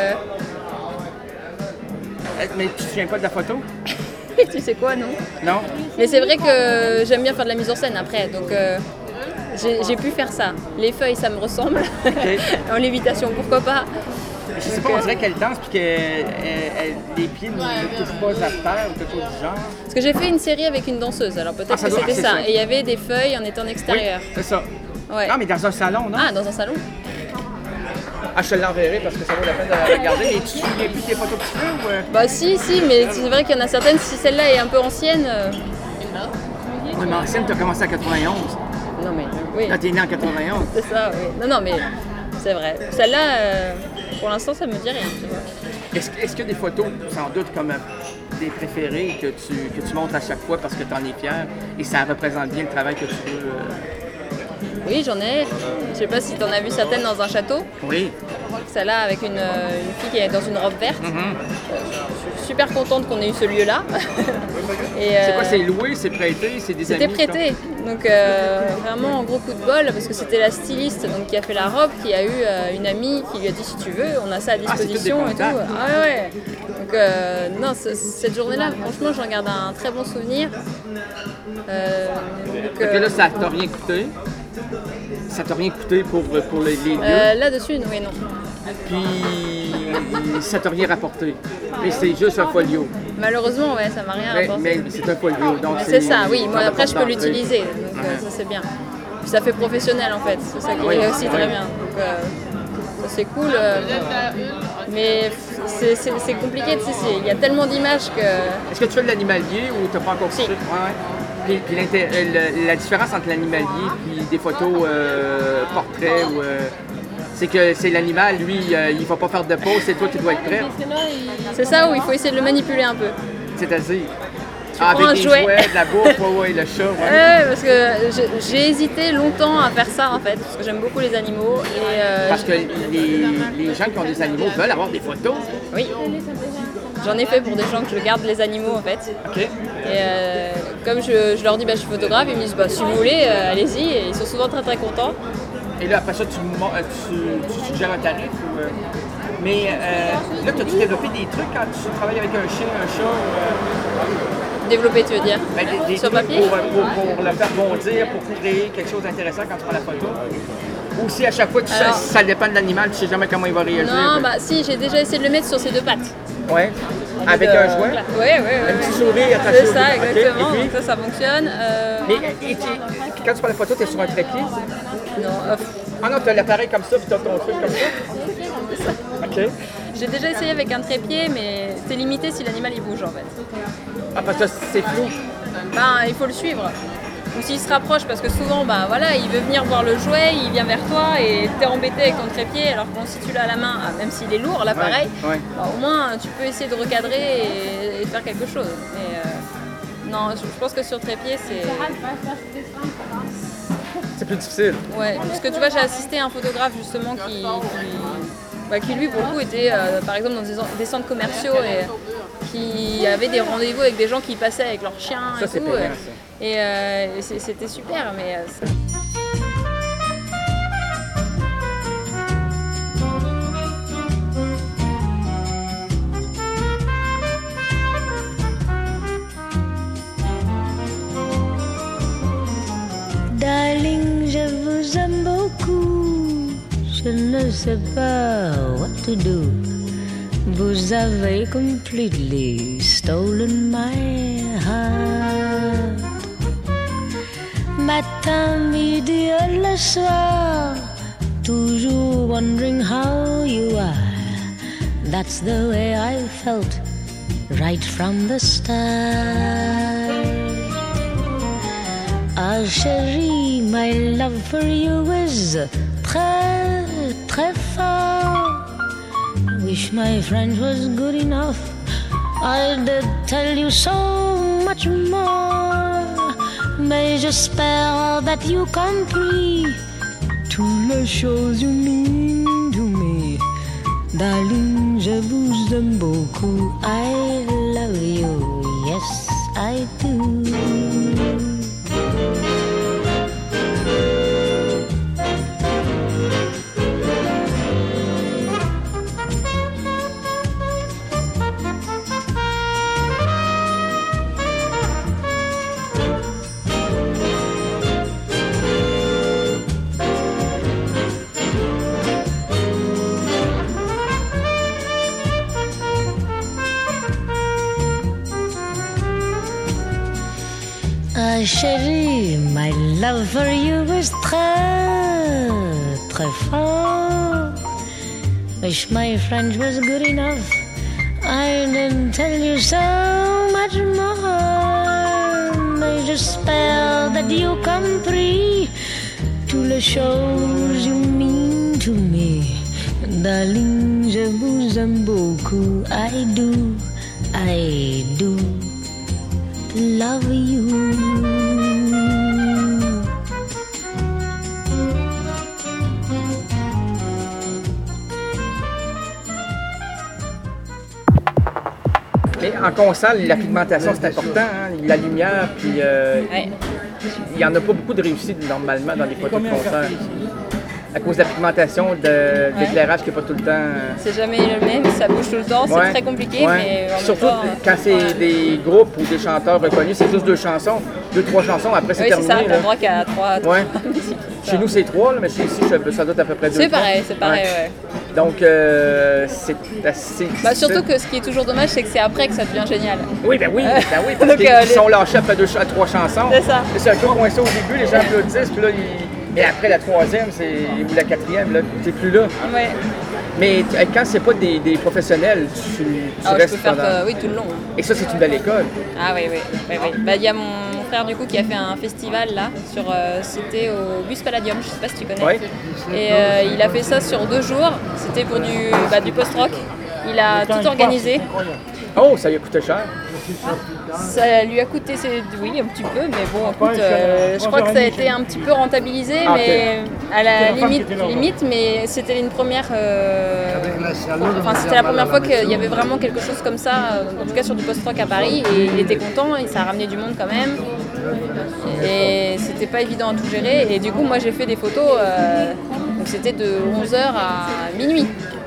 Mais tu te souviens pas de la photo? Tu sais quoi, non? Non. Mais c'est vrai que j'aime bien faire de la mise en scène après, donc j'ai pu faire ça. Les feuilles, ça me ressemble. En lévitation, pourquoi pas. Je sais pas, on dirait qu'elle danse puis que les pieds ne touchent pas à terre ou quelque chose du genre. Parce que j'ai fait une série avec une danseuse, alors peut-être que c'était ça. Et il y avait des feuilles en étant extérieur. Oui, c'est ça. Ouais. Non, mais dans un salon, non? Ah, dans un salon? Ah, je te l'enverrai parce que ça vaut la peine de regarder. Mais tu souviens plus des photos que tu fais ou... Bah si, mais c'est vrai qu'il y en a certaines, si celle-là est un peu ancienne... Oui, mais ancienne, tu as commencé à 91. Non, mais oui. Quand tu es né en 91. C'est ça, oui. Non, mais c'est vrai. Celle-là, pour l'instant, ça me dit rien, tu vois. Est-ce qu'il y a des photos, sans doute, comme des préférés que tu montres à chaque fois parce que tu en es fier et ça représente bien le travail que tu veux... Oui, j'en ai. Je sais pas si tu en as vu certaines dans un château. Oui. Celle-là avec une fille qui est dans une robe verte. Je suis super contente qu'on ait eu ce lieu-là. C'est quoi, c'est loué, c'est prêté, c'est des amis? C'était prêté. Donc vraiment un gros coup de bol parce que c'était la styliste donc, qui a fait la robe, qui a eu une amie qui lui a dit si tu veux, on a ça à disposition et tout. Ah ouais. Donc non, cette journée-là, franchement, j'en garde un très bon souvenir. Donc là, ça t'a rien coûté? Ça t'a rien coûté pour les lieux? Là-dessus, oui, non. Puis, ça t'a rien rapporté. Mais c'est juste un folio. Malheureusement, ouais, ça m'a rien rapporté. Mais c'est un folio. Donc c'est ça, oui. Moi, après, je peux l'utiliser. Donc ça, c'est bien. Puis ça fait professionnel, en fait. C'est ça qui est aussi très bien. Donc ça, c'est cool. Mais c'est compliqué. Tu sais, il y a tellement d'images que... Est-ce que tu fais de l'animalier ou tu n'as pas encore fait? Puis la différence entre l'animalier et des photos portraits, c'est que c'est l'animal, lui, il ne va pas faire de pause, c'est toi qui dois être prêt. C'est ça où il faut essayer de le manipuler un peu. C'est-à-dire? Avec des jouets, de la bouffe, le chat. Ouais, parce que j'ai hésité longtemps à faire ça en fait, parce que j'aime beaucoup les animaux. Parce que les gens qui ont des animaux veulent avoir des photos. Oui. J'en ai fait pour des gens que je garde les animaux en fait. OK. Et comme je leur dis je suis photographe, ils me disent si vous voulez, allez-y, et ils sont souvent très très contents. Et là après ça, tu suggères un tarif ou, mais là, as-tu développé des trucs quand tu travailles avec un chien, un chat? Développer, tu veux dire? Des sur trucs papier? Pour le faire bondir, pour créer quelque chose d'intéressant quand tu prends la photo? Ou si à chaque fois, ça dépend de l'animal, tu sais jamais comment il va réagir? Non, si, j'ai déjà essayé de le mettre sur ses deux pattes. Ouais. Avec un jouet? Oui. Un petit sourire attaché. C'est ça, exactement. Okay. Donc ça fonctionne. Mais quand tu prends la photo, tu es sur un trépied? Non. Ah non, tu as l'appareil comme ça, puis tu as ton truc comme ça? C'est ça. OK. J'ai déjà essayé avec un trépied, mais c'est limité si l'animal il bouge en fait. Ah, parce que c'est flou? Il faut le suivre. Ou s'il se rapproche, parce que souvent, il veut venir voir le jouet, il vient vers toi et t'es embêté avec ton trépied, alors que si tu l'as à la main, même s'il est lourd, l'appareil, au moins tu peux essayer de recadrer et faire quelque chose. Mais non, je pense que sur trépied, c'est plus difficile. Ouais, parce que tu vois, j'ai assisté à un photographe justement qui lui, pour le coup, était par exemple dans des centres commerciaux et qui avait des rendez-vous avec des gens qui passaient avec leurs chiens ça, et tout. Bien, ça. Et c'était super, mais... Darling, je vous aime beaucoup. Je ne sais pas what to do. Vous avez completely stolen my heart. Matin, midi et le soir, toujours wondering how you are. That's the way I felt right from the start. Ah chérie, my love for you is très, très fort. Wish my French was good enough. I did tell you so much more. Mais j'espère that you compris toutes les choses you mean to me. Darling, je vous aime beaucoup. I love you, yes I do. Ma chérie, my love for you is très, très fort. Wish my French was good enough. I didn't tell you so much more. Mais j'espère that you compris toutes les choses you mean to me. Darling, je vous aime beaucoup. I do love you. Mais en concert, la pigmentation, c'est important, hein? La lumière, puis il n'y en a pas beaucoup de réussite normalement dans les photos de concert. À cause de la pigmentation, de l'éclairage qui n'est pas tout le temps. C'est jamais le même, ça bouge tout le temps, c'est très compliqué, mais en surtout même temps, quand c'est des groupes ou des chanteurs reconnus, c'est juste 2 chansons, 2-3 chansons, après c'est terminé. Oui, c'est ça, t'as le droit qu'à 3 musiques. Chez nous, c'est 3, mais ici, ça doit être à peu près 2. C'est pareil, ouais. Donc, c'est assez... surtout que ce qui est toujours dommage, c'est que c'est après que ça devient génial. Oui, parce qu'ils sont lâchés après 3 chansons. C'est ça. C'est un peu coincé au début, les gens applaudissent, puis là, et après la 3e, ou la 4e, là, t'es plus là. Ouais. Mais quand c'est pas des professionnels, tu restes je peux faire pendant... tout le long. Et ça, c'est une belle école. Ah oui. Il y a mon frère du coup qui a fait un festival là, c'était au Bus Palladium, je sais pas si tu connais. Oui. Et il a fait ça sur 2 jours, c'était pour du post-rock. Il a tout organisé. Oh, ça lui a coûté cher. Ça lui a coûté, oui, un petit peu, mais bon, écoute, je crois que ça a été un petit peu rentabilisé, mais à la limite, mais c'était une première... c'était la première fois qu'il y avait vraiment quelque chose comme ça, en tout cas sur du post-rock à Paris, et il était content, et ça a ramené du monde quand même. Et c'était pas évident à tout gérer, et du coup, moi j'ai fait des photos, donc c'était de 11h à minuit.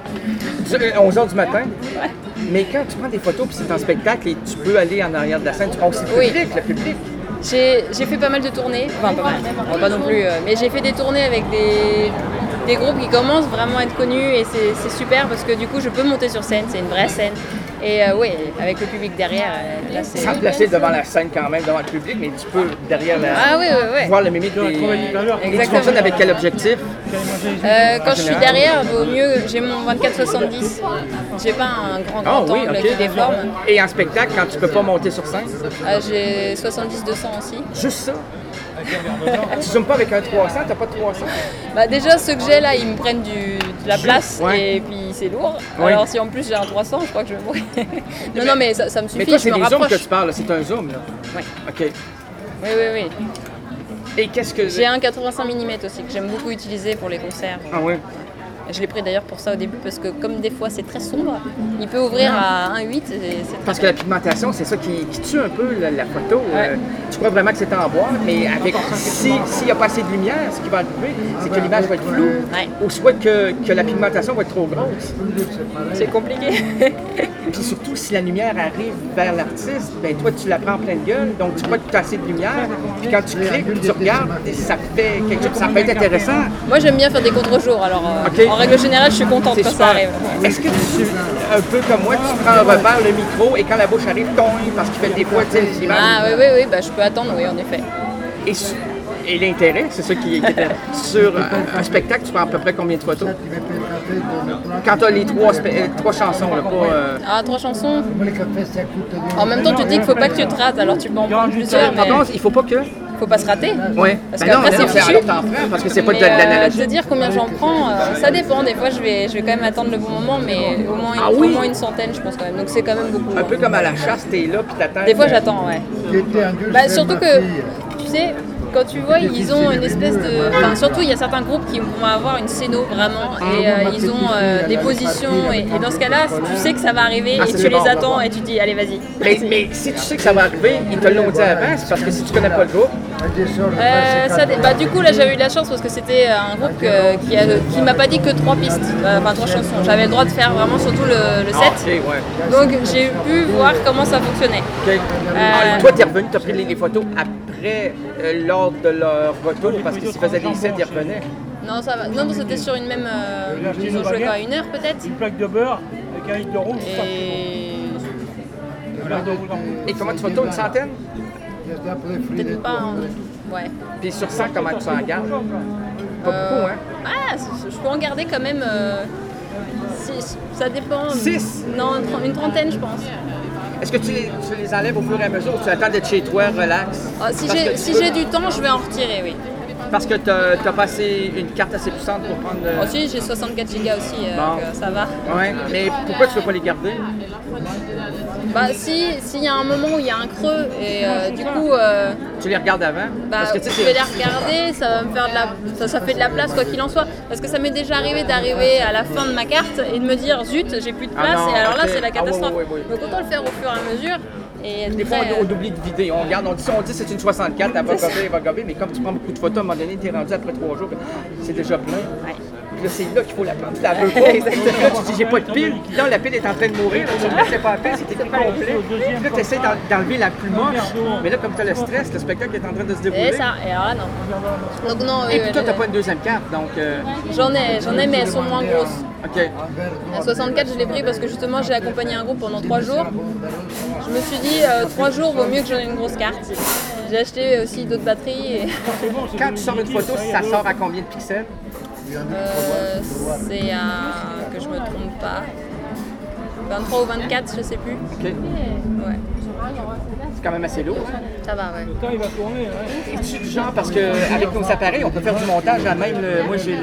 11h du matin? Ouais. Mais quand tu prends des photos puis c'est en spectacle et tu peux aller en arrière de la scène, tu prends aussi le public. J'ai fait pas mal de tournées, enfin pas mal, pas non plus, mais j'ai fait des tournées avec des groupes qui commencent vraiment à être connus et c'est super parce que du coup je peux monter sur scène, c'est une vraie scène. Et oui, avec le public derrière, là c'est... Sans te placer devant la scène quand même, devant le public, mais tu peux derrière voir le mimique des... Et tu fonctionnes avec quel objectif? Quand je suis derrière, au mieux, j'ai mon 24-70. J'ai pas un grand angle qui déforme. Et en spectacle, quand tu peux pas monter sur scène? J'ai 70-200 aussi. Juste ça? Tu zoomes pas avec un 300, t'as pas de 300? Déjà ceux que j'ai là, ils me prennent de la place et puis c'est lourd. Alors si en plus j'ai un 300, je crois que je vais mourir. non mais ça me suffit. Mais toi c'est des zooms que tu parles, c'est un zoom là? Oui. Ok. Oui. Et qu'est-ce que... J'ai un 85 mm aussi que j'aime beaucoup utiliser pour les concerts. Ah oui? Je l'ai pris d'ailleurs pour ça au début parce que comme des fois c'est très sombre, il peut ouvrir à 1.8. Parce que la pigmentation, c'est ça qui tue un peu la photo. Tu crois vraiment que c'est en bois, mais avec s'il n'y a pas assez de lumière, ce qui va arriver, c'est que l'image va être floue. Ou soit que la pigmentation va être trop grosse. C'est compliqué. Puis surtout, si la lumière arrive vers l'artiste, ben toi tu la prends en pleine gueule, donc tu crois que tu as assez de lumière. Puis quand tu cliques, tu regardes, ça fait quelque chose, ça peut être intéressant. Moi j'aime bien faire des contre-jours, alors en règle générale je suis contente quand ça arrive. Est-ce que tu, un peu comme moi, tu prends un revers, le micro, et quand la bouche arrive, parce qu'il fait des fois, tu sais, les images. Ah oui, je peux attendre, oui en effet. Et l'intérêt, c'est ça qui est sur un spectacle, tu prends à peu près combien de photos? Quand tu as les 3 chansons, là, pas... 3 chansons? En même temps, tu te dis qu'il ne faut pas que tu te rates, alors tu peux en prendre plusieurs, mais... Pardon, il faut pas que... Faut pas se rater. Oui. Parce qu'après, c'est fichu. Parce que c'est pas de l'analogie. Te dire combien j'en prends, ça dépend. Des fois, je vais quand même attendre le bon moment, mais au moins une centaine, je pense quand même. Donc c'est quand même beaucoup. Un peu comme à la chasse, t'es là, puis t'attends. Des fois, j'attends, ouais. Surtout que, tu sais... Quand tu vois, ils ont une espèce de... Enfin, surtout, il y a certains groupes qui vont avoir une scéno, vraiment, et ils ont des positions, et dans ce cas-là, tu sais que ça va arriver, et tu les attends, et tu te dis, allez, vas-y. Mais si tu sais que ça va arriver, ils te l'ont dit avant, c'est parce que si tu connais pas le groupe... Du coup, là, j'avais eu de la chance, parce que c'était un groupe qui m'a pas dit que 3 pistes, 3 chansons. J'avais le droit de faire vraiment surtout le set. Donc, j'ai pu voir comment ça fonctionnait. Toi, t'es revenu, t'as pris les photos après, lors de leur retour, parce que s'ils faisaient des sets, ils revenaient. Non, ça va. Non, c'était sur une même... ils ont joué quoi, 1 heure peut-être? Une plaque de beurre avec un litre de rouge. Et comment tu photos, une centaine? Peut-être pas. Ouais. Puis sur 100, comment tu en gardes? Pas beaucoup, hein? Ah, je peux en garder quand même 6. Ça dépend. 6? Non, une trentaine, je pense. Est-ce que tu les enlèves au fur et à mesure ou tu attends d'être chez toi, relax? Ah, si j'ai du temps, je vais en retirer, oui. Parce que tu as passé une carte assez puissante pour prendre... Oh, si, j'ai 64 gigas aussi, donc, ça va. Ouais, mais pourquoi tu ne veux pas les garder? Bah, s'il y a un moment où il y a un creux, et du coup... Tu les regardes avant? Bah, je vais les regarder, ça va me faire ça fait de la place, quoi qu'il en soit. Parce que ça m'est déjà arrivé d'arriver à la fin de ma carte et de me dire, zut, j'ai plus de place, non, et alors là, okay. c'est la catastrophe. Oui. Donc autant le faire au fur et à mesure. Et des fois, on oublie de vider. On regarde, on dit c'est une 64, elle va gober, mais comme tu prends beaucoup de photos, à un moment donné, tu es rendu après 3 jours, c'est déjà plein. Ouais. Puis là, c'est là qu'il faut la prendre. Tu la veux pas. Là, tu dis, j'ai pas de pile. Puis là, la pile est en train de mourir. Tu ne sais pas la pile, c'était plus complet. Puis là, tu essaies d'enlever la plus moche. Mais là, comme tu as le stress, le spectacle est en train de se dérouler. Et ça, et alors là, non. Donc, non. Et puis toi, tu n'as pas une deuxième carte, donc... J'en ai, mais elles sont moins grosses. OK. La 64, je l'ai pris parce que justement, j'ai accompagné un groupe pendant 3 jours. Je me suis dit, 3 jours, vaut mieux que j'en ai une grosse carte. J'ai acheté aussi d'autres batteries. Et... Quand tu sors une photo, ça sort à combien de pixels? C'est à... que je me trompe pas. 23 ou 24, je sais plus. OK. Ouais. C'est quand même assez lourd. Hein? Ça va, ouais. Le temps, il va tourner, ouais. Es-tu du genre, parce qu'avec nos appareils, on peut faire du montage à même, moi j'ai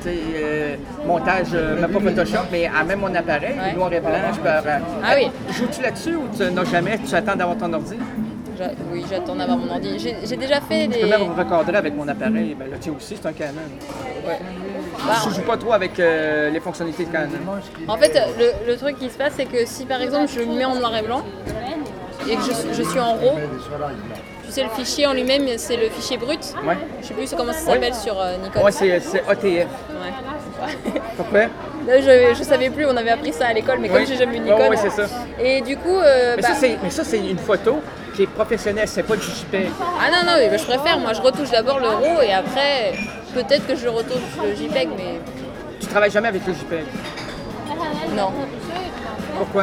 le montage, même pas Photoshop, mais à même mon appareil, noir et blanc, je peux... Ah oui. Joues-tu là-dessus ou tu n'as jamais, tu attends d'avoir ton ordi? Oui, j'attends d'avoir mon ordi. J'ai déjà fait des... Je peux même recadrer avec mon appareil, ben, le tien aussi, c'est un Canon. Ouais. Je ne joue pas trop avec les fonctionnalités de Canon. En fait, le truc qui se passe, c'est que si par exemple je le mets en noir et blanc et que je suis en RAW, tu sais, le fichier en lui-même, c'est le fichier brut. Ouais. Je sais plus comment ça s'appelle sur Nikon. Ouais, c'est ATF. Ouais. Pourquoi? Là, je savais plus, on avait appris ça à l'école, mais comme j'ai jamais eu Nikon. Oui, c'est ça. Et du coup. Mais ça, c'est une photo qui est professionnelle, c'est pas du JPEG. Ah non, oui, je préfère. Moi, je retouche d'abord le RAW et après, peut-être que je retouche le JPEG, mais. Tu travailles jamais avec le JPEG? Non. Pourquoi?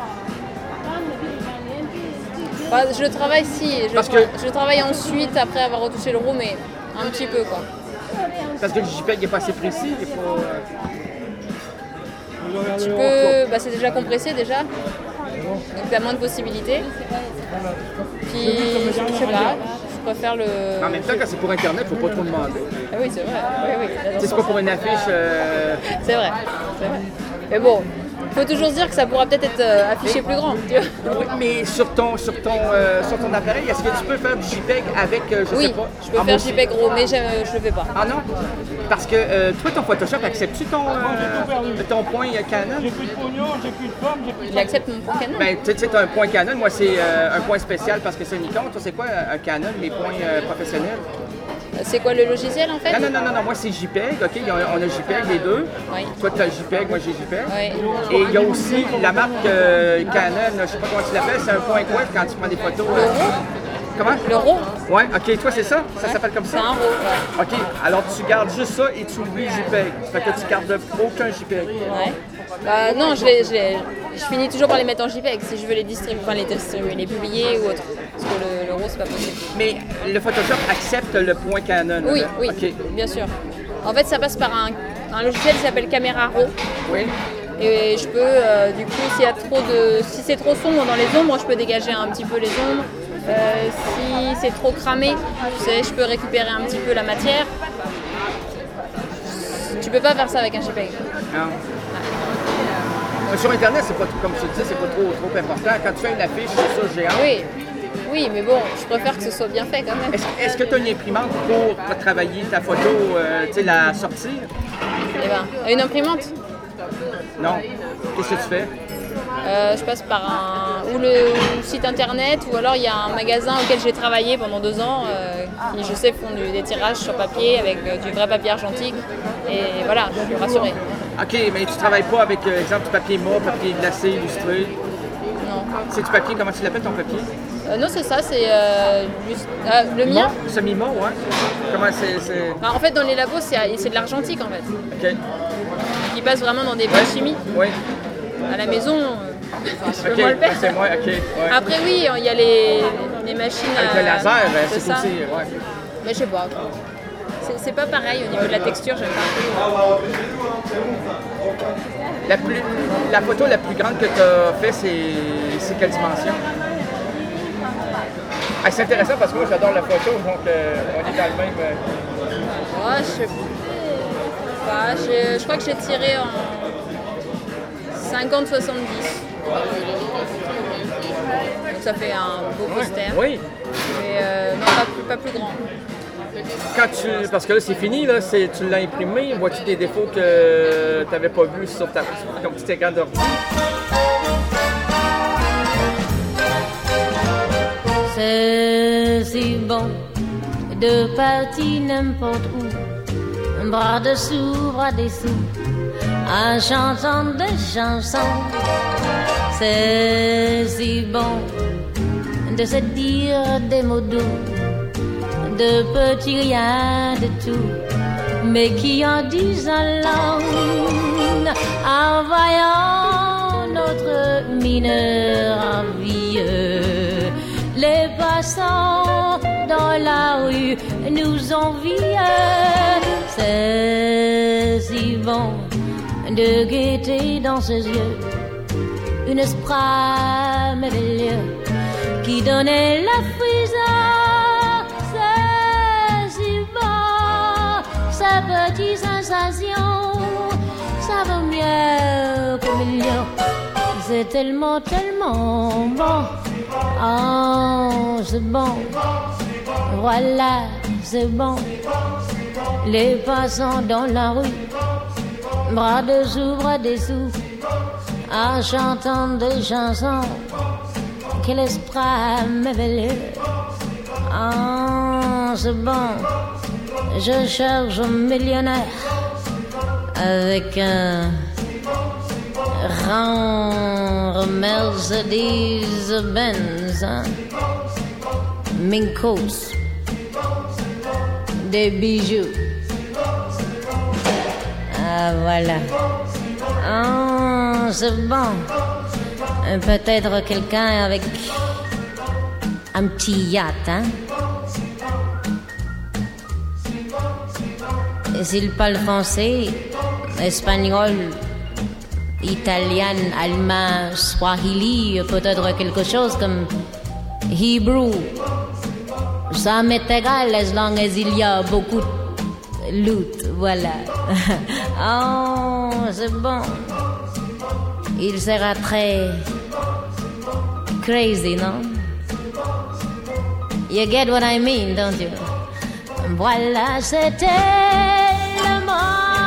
Bah, je travaille je travaille ensuite après avoir retouché le RAW, mais un petit peu quoi. Parce que le JPEG n'est pas assez précis, il faut... Tu peux... Bah, c'est déjà compressé déjà, donc t'as moins de possibilités. Puis, je sais pas, je préfère le... En même temps, quand c'est pour Internet, il faut pas trop demander. Ah oui, c'est vrai. Oui. C'est pas pour une affiche... C'est vrai. Mais bon... Il faut toujours se dire que ça pourra peut-être être affiché plus grand. Tu vois. Oui, mais sur ton appareil, est-ce que tu peux faire du JPEG avec, je sais pas? Oui, je peux faire JPEG RAW, mais je le fais pas. Ah non? Parce que toi, ton Photoshop, acceptes-tu ton point Canon? J'ai plus de pognon, j'ai plus de forme, j'ai plus de... Il accepte mon point Canon? Ben, tu sais, tu as un point Canon. Moi, c'est un point spécial parce que c'est Nikon. Toi, c'est quoi un Canon, les points professionnels? C'est quoi le logiciel en fait? Non, moi c'est JPEG, ok, on a JPEG les deux. Oui. Toi tu as JPEG, moi j'ai JPEG. Oui. Et il y a aussi la marque Canon, je sais pas comment tu l'appelles, c'est un point quoi quand tu prends des photos. Le RAW? Comment? Le RAW? Ouais, ok, toi c'est ça? Ça s'appelle comme ça? C'est un RAW, ouais. Ok, alors tu gardes juste ça et tu oublies JPEG. Ça fait que tu gardes aucun JPEG. Ouais. Non, je finis toujours par les mettre en JPEG si je veux les distribuer, les publier ou autre. Parce que le RAW, c'est pas possible. Mais le Photoshop accepte le point Canon? Oui, là. oui, okay. Bien sûr. En fait, ça passe par un logiciel qui s'appelle Camera Raw. Oui. Et je peux, du coup, si c'est trop sombre dans les ombres, je peux dégager un petit peu les ombres. Si c'est trop cramé, tu sais, je peux récupérer un petit peu la matière. Tu peux pas faire ça avec un JPEG. Non. Sur Internet, c'est pas comme tu disais, c'est pas trop important. Quand tu fais une affiche, c'est ça géant. Oui, mais bon, je préfère que ce soit bien fait quand même. Est-ce que tu as une imprimante pour travailler ta photo, tu sais, la sortir? Eh ben, une imprimante? Non. Qu'est-ce que tu fais? Je passe par ou le site internet, ou alors il y a un magasin auquel j'ai travaillé pendant 2 ans qui, je sais, font des tirages sur papier avec du vrai papier argentique. Et voilà, je suis rassurée. OK, mais tu travailles pas avec, exemple, du papier mât, papier glacé, illustré? Non. C'est du papier, comment tu l'appelles ton papier? Non, c'est ça, c'est le mien. Semi-mât, ouais. Comment c'est... En fait, dans les labos, c'est de l'argentique, en fait. OK. Qui passe vraiment dans des bains chimiques. Oui. À la maison, je peux moins le faire. C'est moi, OK. Ouais. Après, oui, il y a les machines Avec le laser, c'est ça. aussi... Ouais. Mais je sais pas. C'est pas pareil au niveau de la texture, j'aime pas. La photo la plus grande que tu as fait, c'est quelle dimension? Ah, c'est intéressant parce que moi j'adore la photo, donc on est dans le même... Ouais, je sais pas. Je crois que j'ai tiré en 50-70. Donc ça fait un beau poster. Oui. Mais non, pas plus grand. Parce que là c'est fini, là, tu l'as imprimé, vois-tu des défauts que tu n'avais pas vus sur ton petit écran d'ordi? C'est si bon de partir n'importe où, bras dessous, bras dessous, en chantant des chansons. C'est si bon de se dire des mots doux, de petits rien de tout, mais qui en disent un long, en voyant notre mineur envieux. Les passants dans la rue nous envient, c'est si bon de gaieté dans ses yeux, une esprit merveilleux qui donnait la frisson, c'est si bon, sa petite sensation, ça vaut mieux qu'un million, c'est tellement, tellement bon. Oh, c'est bon, voilà, c'est bon. Les passants dans la rue, bras dessous, bras dessous, en chantant des chansons. Quel esprit merveilleux. Oh, c'est bon. Je cherche un millionnaire avec un rare Mercedes-Benz, hein? Minkos, des bijoux. Ah, voilà. Oh, c'est bon. Peut-être quelqu'un avec un petit yacht, hein? Et s'il parle français, espagnol, italien, allemand, swahili, peut-être quelque chose comme Hebrew. Ça m'est égal as long as il y a beaucoup de loot, voilà. Oh, c'est bon. Il sera très crazy, non? You get what I mean, don't you? Voilà, c'était le mot.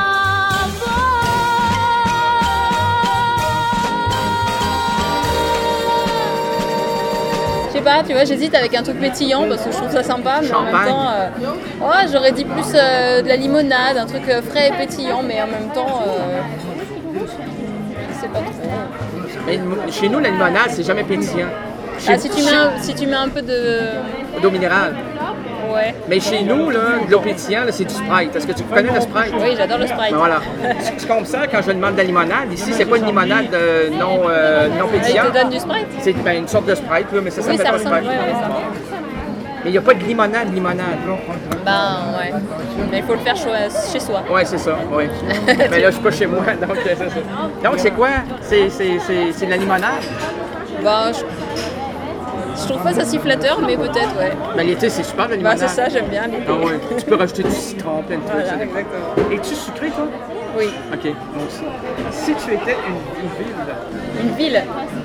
Je sais pas, tu vois, j'hésite avec un truc pétillant parce que je trouve ça sympa, mais en même temps, j'aurais dit plus de la limonade, un truc frais et pétillant, mais en même temps, je sais pas trop. Mais chez nous, la limonade, c'est jamais pétillant. Si tu mets un peu d'eau minérale. Ouais. Mais chez nous, là, de l'eau pétillante, c'est du Sprite. Est-ce que tu connais le Sprite? Oui, j'adore le Sprite. Ben voilà. C'est comme ça, quand je demande de la limonade, ici, c'est pas une limonade non pétillante. Ils te donnent du Sprite? C'est une sorte de Sprite, là, mais ça s'appelle ça pas ressemble, Sprite. ouais, ça. Mais il n'y a pas de limonade. Ben ouais. Mais il faut le faire chez soi. Ouais, c'est ça, oui. Mais là, je suis pas chez moi, donc c'est ça. Donc, c'est quoi? C'est de la limonade? Ben, je trouve pas ça si flatteur, mais peut-être, ouais. Ben, l'été, c'est super, la limonade. Ben, c'est ça, j'aime bien l'été. Ah ouais. Tu peux rajouter du citron, plein de trucs. Voilà, exactement. Es-tu sucré, toi? Oui. OK, moi aussi. Si tu étais une ville... Une ville?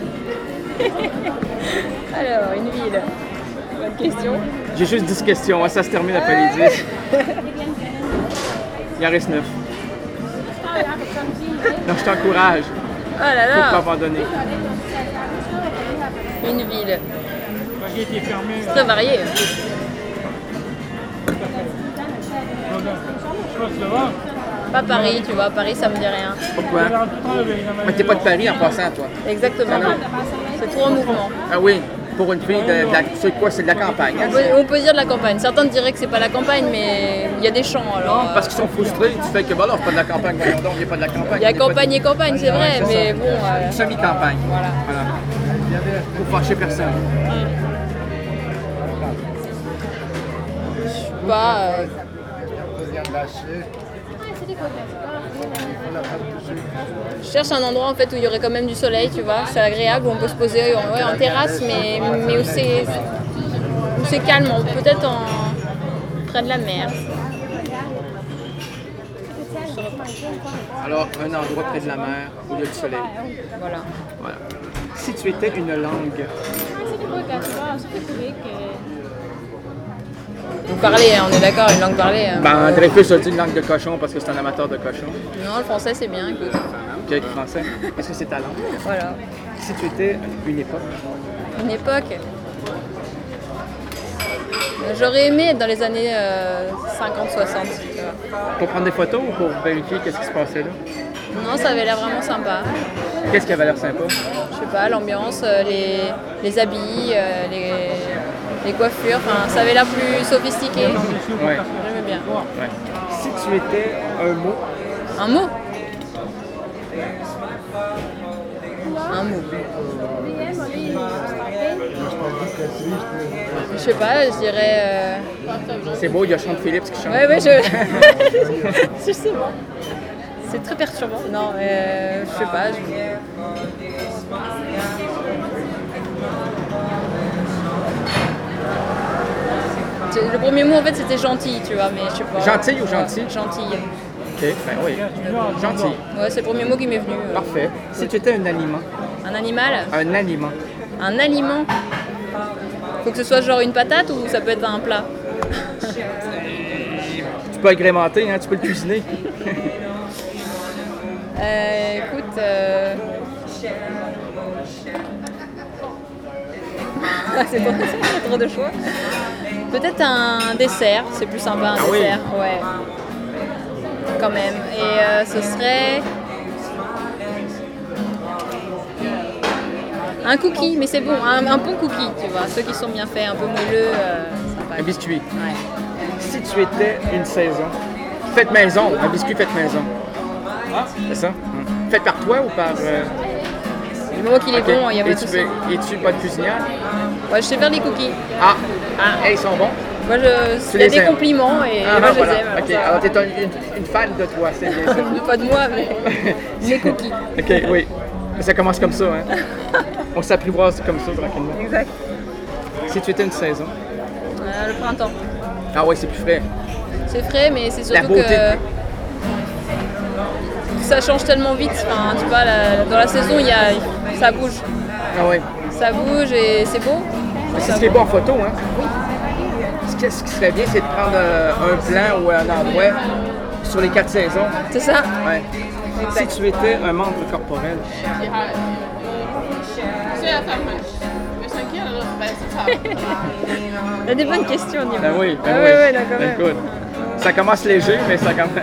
Alors, une ville. Bonne question. J'ai juste 10 questions, ça se termine après les 10. Il en reste 9. Donc, je t'encourage. Oh là là! Faut pas abandonner. Une ville. C'est très varié. Pas Paris, tu vois. Paris, ça me dit rien. Pourquoi? Mais t'es pas de Paris en passant, toi. Exactement. C'est trop en mouvement. Ah oui, pour une fille c'est quoi? C'est de la campagne. Hein? On peut dire de la campagne. Certains diraient que c'est pas la campagne, mais il y a des champs. Alors, non, parce qu'ils sont frustrés. Tu fais que, bon, non, c'est pas de la campagne. Voyons donc, il n'y a pas de la campagne. Il y a campagne et campagne, c'est vrai, mais ça. bon... Semi-campagne. Voilà. Pour fâcher personne. pas. Je cherche un endroit en fait où il y aurait quand même du soleil, tu vois, c'est agréable, où on peut se poser en terrasse, mais où c'est calme, peut-être près de la mer. Alors, un endroit près de la mer où il y a du soleil. Voilà. Si tu étais une langue, Vous parlez, on est d'accord, une langue parlée. ben, Dreyfus a dit une langue de cochon parce que c'est un amateur de cochon. Non, le français c'est bien, écoute. Ok, le français. Est-ce que c'est ta langue? Voilà. Si tu étais une époque, Une époque. J'aurais aimé être dans les années 50-60. pour prendre des photos ou pour vérifier qu'est-ce qui se passait là? Non, ça avait l'air vraiment sympa. Qu'est-ce qui avait l'air sympa? Je sais pas, l'ambiance, les habits, les coiffures, enfin, ça avait l'air plus sophistiqué. Ouais. J'aimais bien. Ouais. Si tu étais un mot, Un mot? Un mot. Je sais pas, je dirais... c'est beau, il y a Chante Phillips qui chante. Ouais, je sais pas. C'est très perturbant. Non, je sais pas. Le premier mot en fait c'était gentil, tu vois, mais je sais pas. Gentil ou gentil? Gentil. Ok, ben oui. Gentil. Ouais, c'est le premier mot qui m'est venu. Parfait. Si tu étais un aliment. Un animal? Un aliment. Un aliment? Faut que ce soit genre une patate ou ça peut être un plat? Tu peux agrémenter, hein, tu peux le cuisiner. Écoute, c'est trop de choix. Peut-être un dessert, c'est plus sympa un dessert, ouais. Quand même. Et ce serait un cookie, mais c'est bon, un bon cookie, tu vois, ceux qui sont bien faits, un peu moelleux, sympa. Un biscuit. Ouais. Si tu étais une saison, faites maison, un biscuit fait maison. C'est ça? Fait par toi ou par... Le moment qu'il est bon, il y a pas de souci. Es-tu bonne cuisinière? Ouais, je sais faire des cookies. Ah, hey, ils sont bons? Moi, il y a des compliments et moi, je les aime. Ok, alors t'es une fan de toi, c'est bien ça. Pas de moi, mais des cookies. Ok, oui. Ça commence comme ça, hein. On s'apprivoise comme ça, tranquillement. Exact. Si tu étais une saison? Le printemps. Ah ouais, c'est plus frais. C'est frais, mais c'est surtout beauté. que ça change tellement vite. Enfin, tu vois, dans la saison, ça bouge. Ah ouais. Ça bouge et c'est beau. C'est ce qui est beau en photo, hein? Oui. Ce qui serait bien, c'est de prendre un plan ou un endroit sur les 4 saisons. C'est ça? Ouais. Exact. Si tu étais un membre corporel. Il y a des bonnes questions, Nima. Ben oui, ben oui. Ouais, d'accord. Ben écoute, ça commence léger, mais ça commence...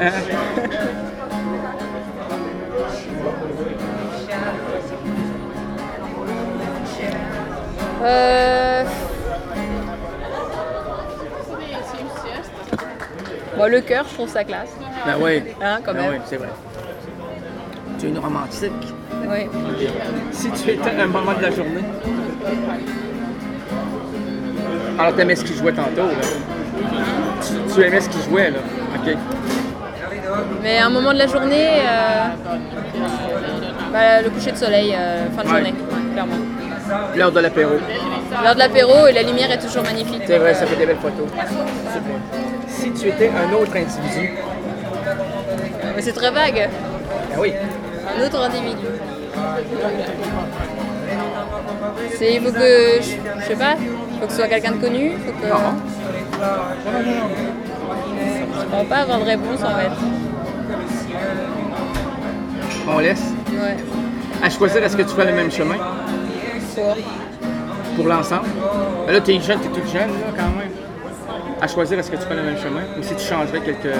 Bon, le cœur, je trouve ça classe. Ben oui. Hein, quand même. Ben oui, c'est vrai. Tu es une romantique. Oui. Si tu étais un moment de la journée. Alors, tu aimais ce qu'il jouait tantôt, là. Tu aimais ce qu'il jouait, là. OK. Mais à un moment de la journée, le coucher de soleil, fin de journée, ouais, clairement. L'heure de l'apéro. L'heure de l'apéro et la lumière est toujours magnifique. C'est vrai, ça fait des belles photos. Super. Si tu étais un autre individu. Mais c'est très vague. Ben oui. Un autre individu. Il faut que, je sais pas, il faut que ce soit quelqu'un de connu, faut que... Non. Je ne peux pas avoir de réponse en fait. On laisse. Ouais. À choisir, est-ce que tu fais le même chemin? Pour l'ensemble? Ben là, t'es jeune, t'es toute jeune, là, quand même. À choisir, est-ce que tu fais le même chemin? Ou si tu changerais quelques...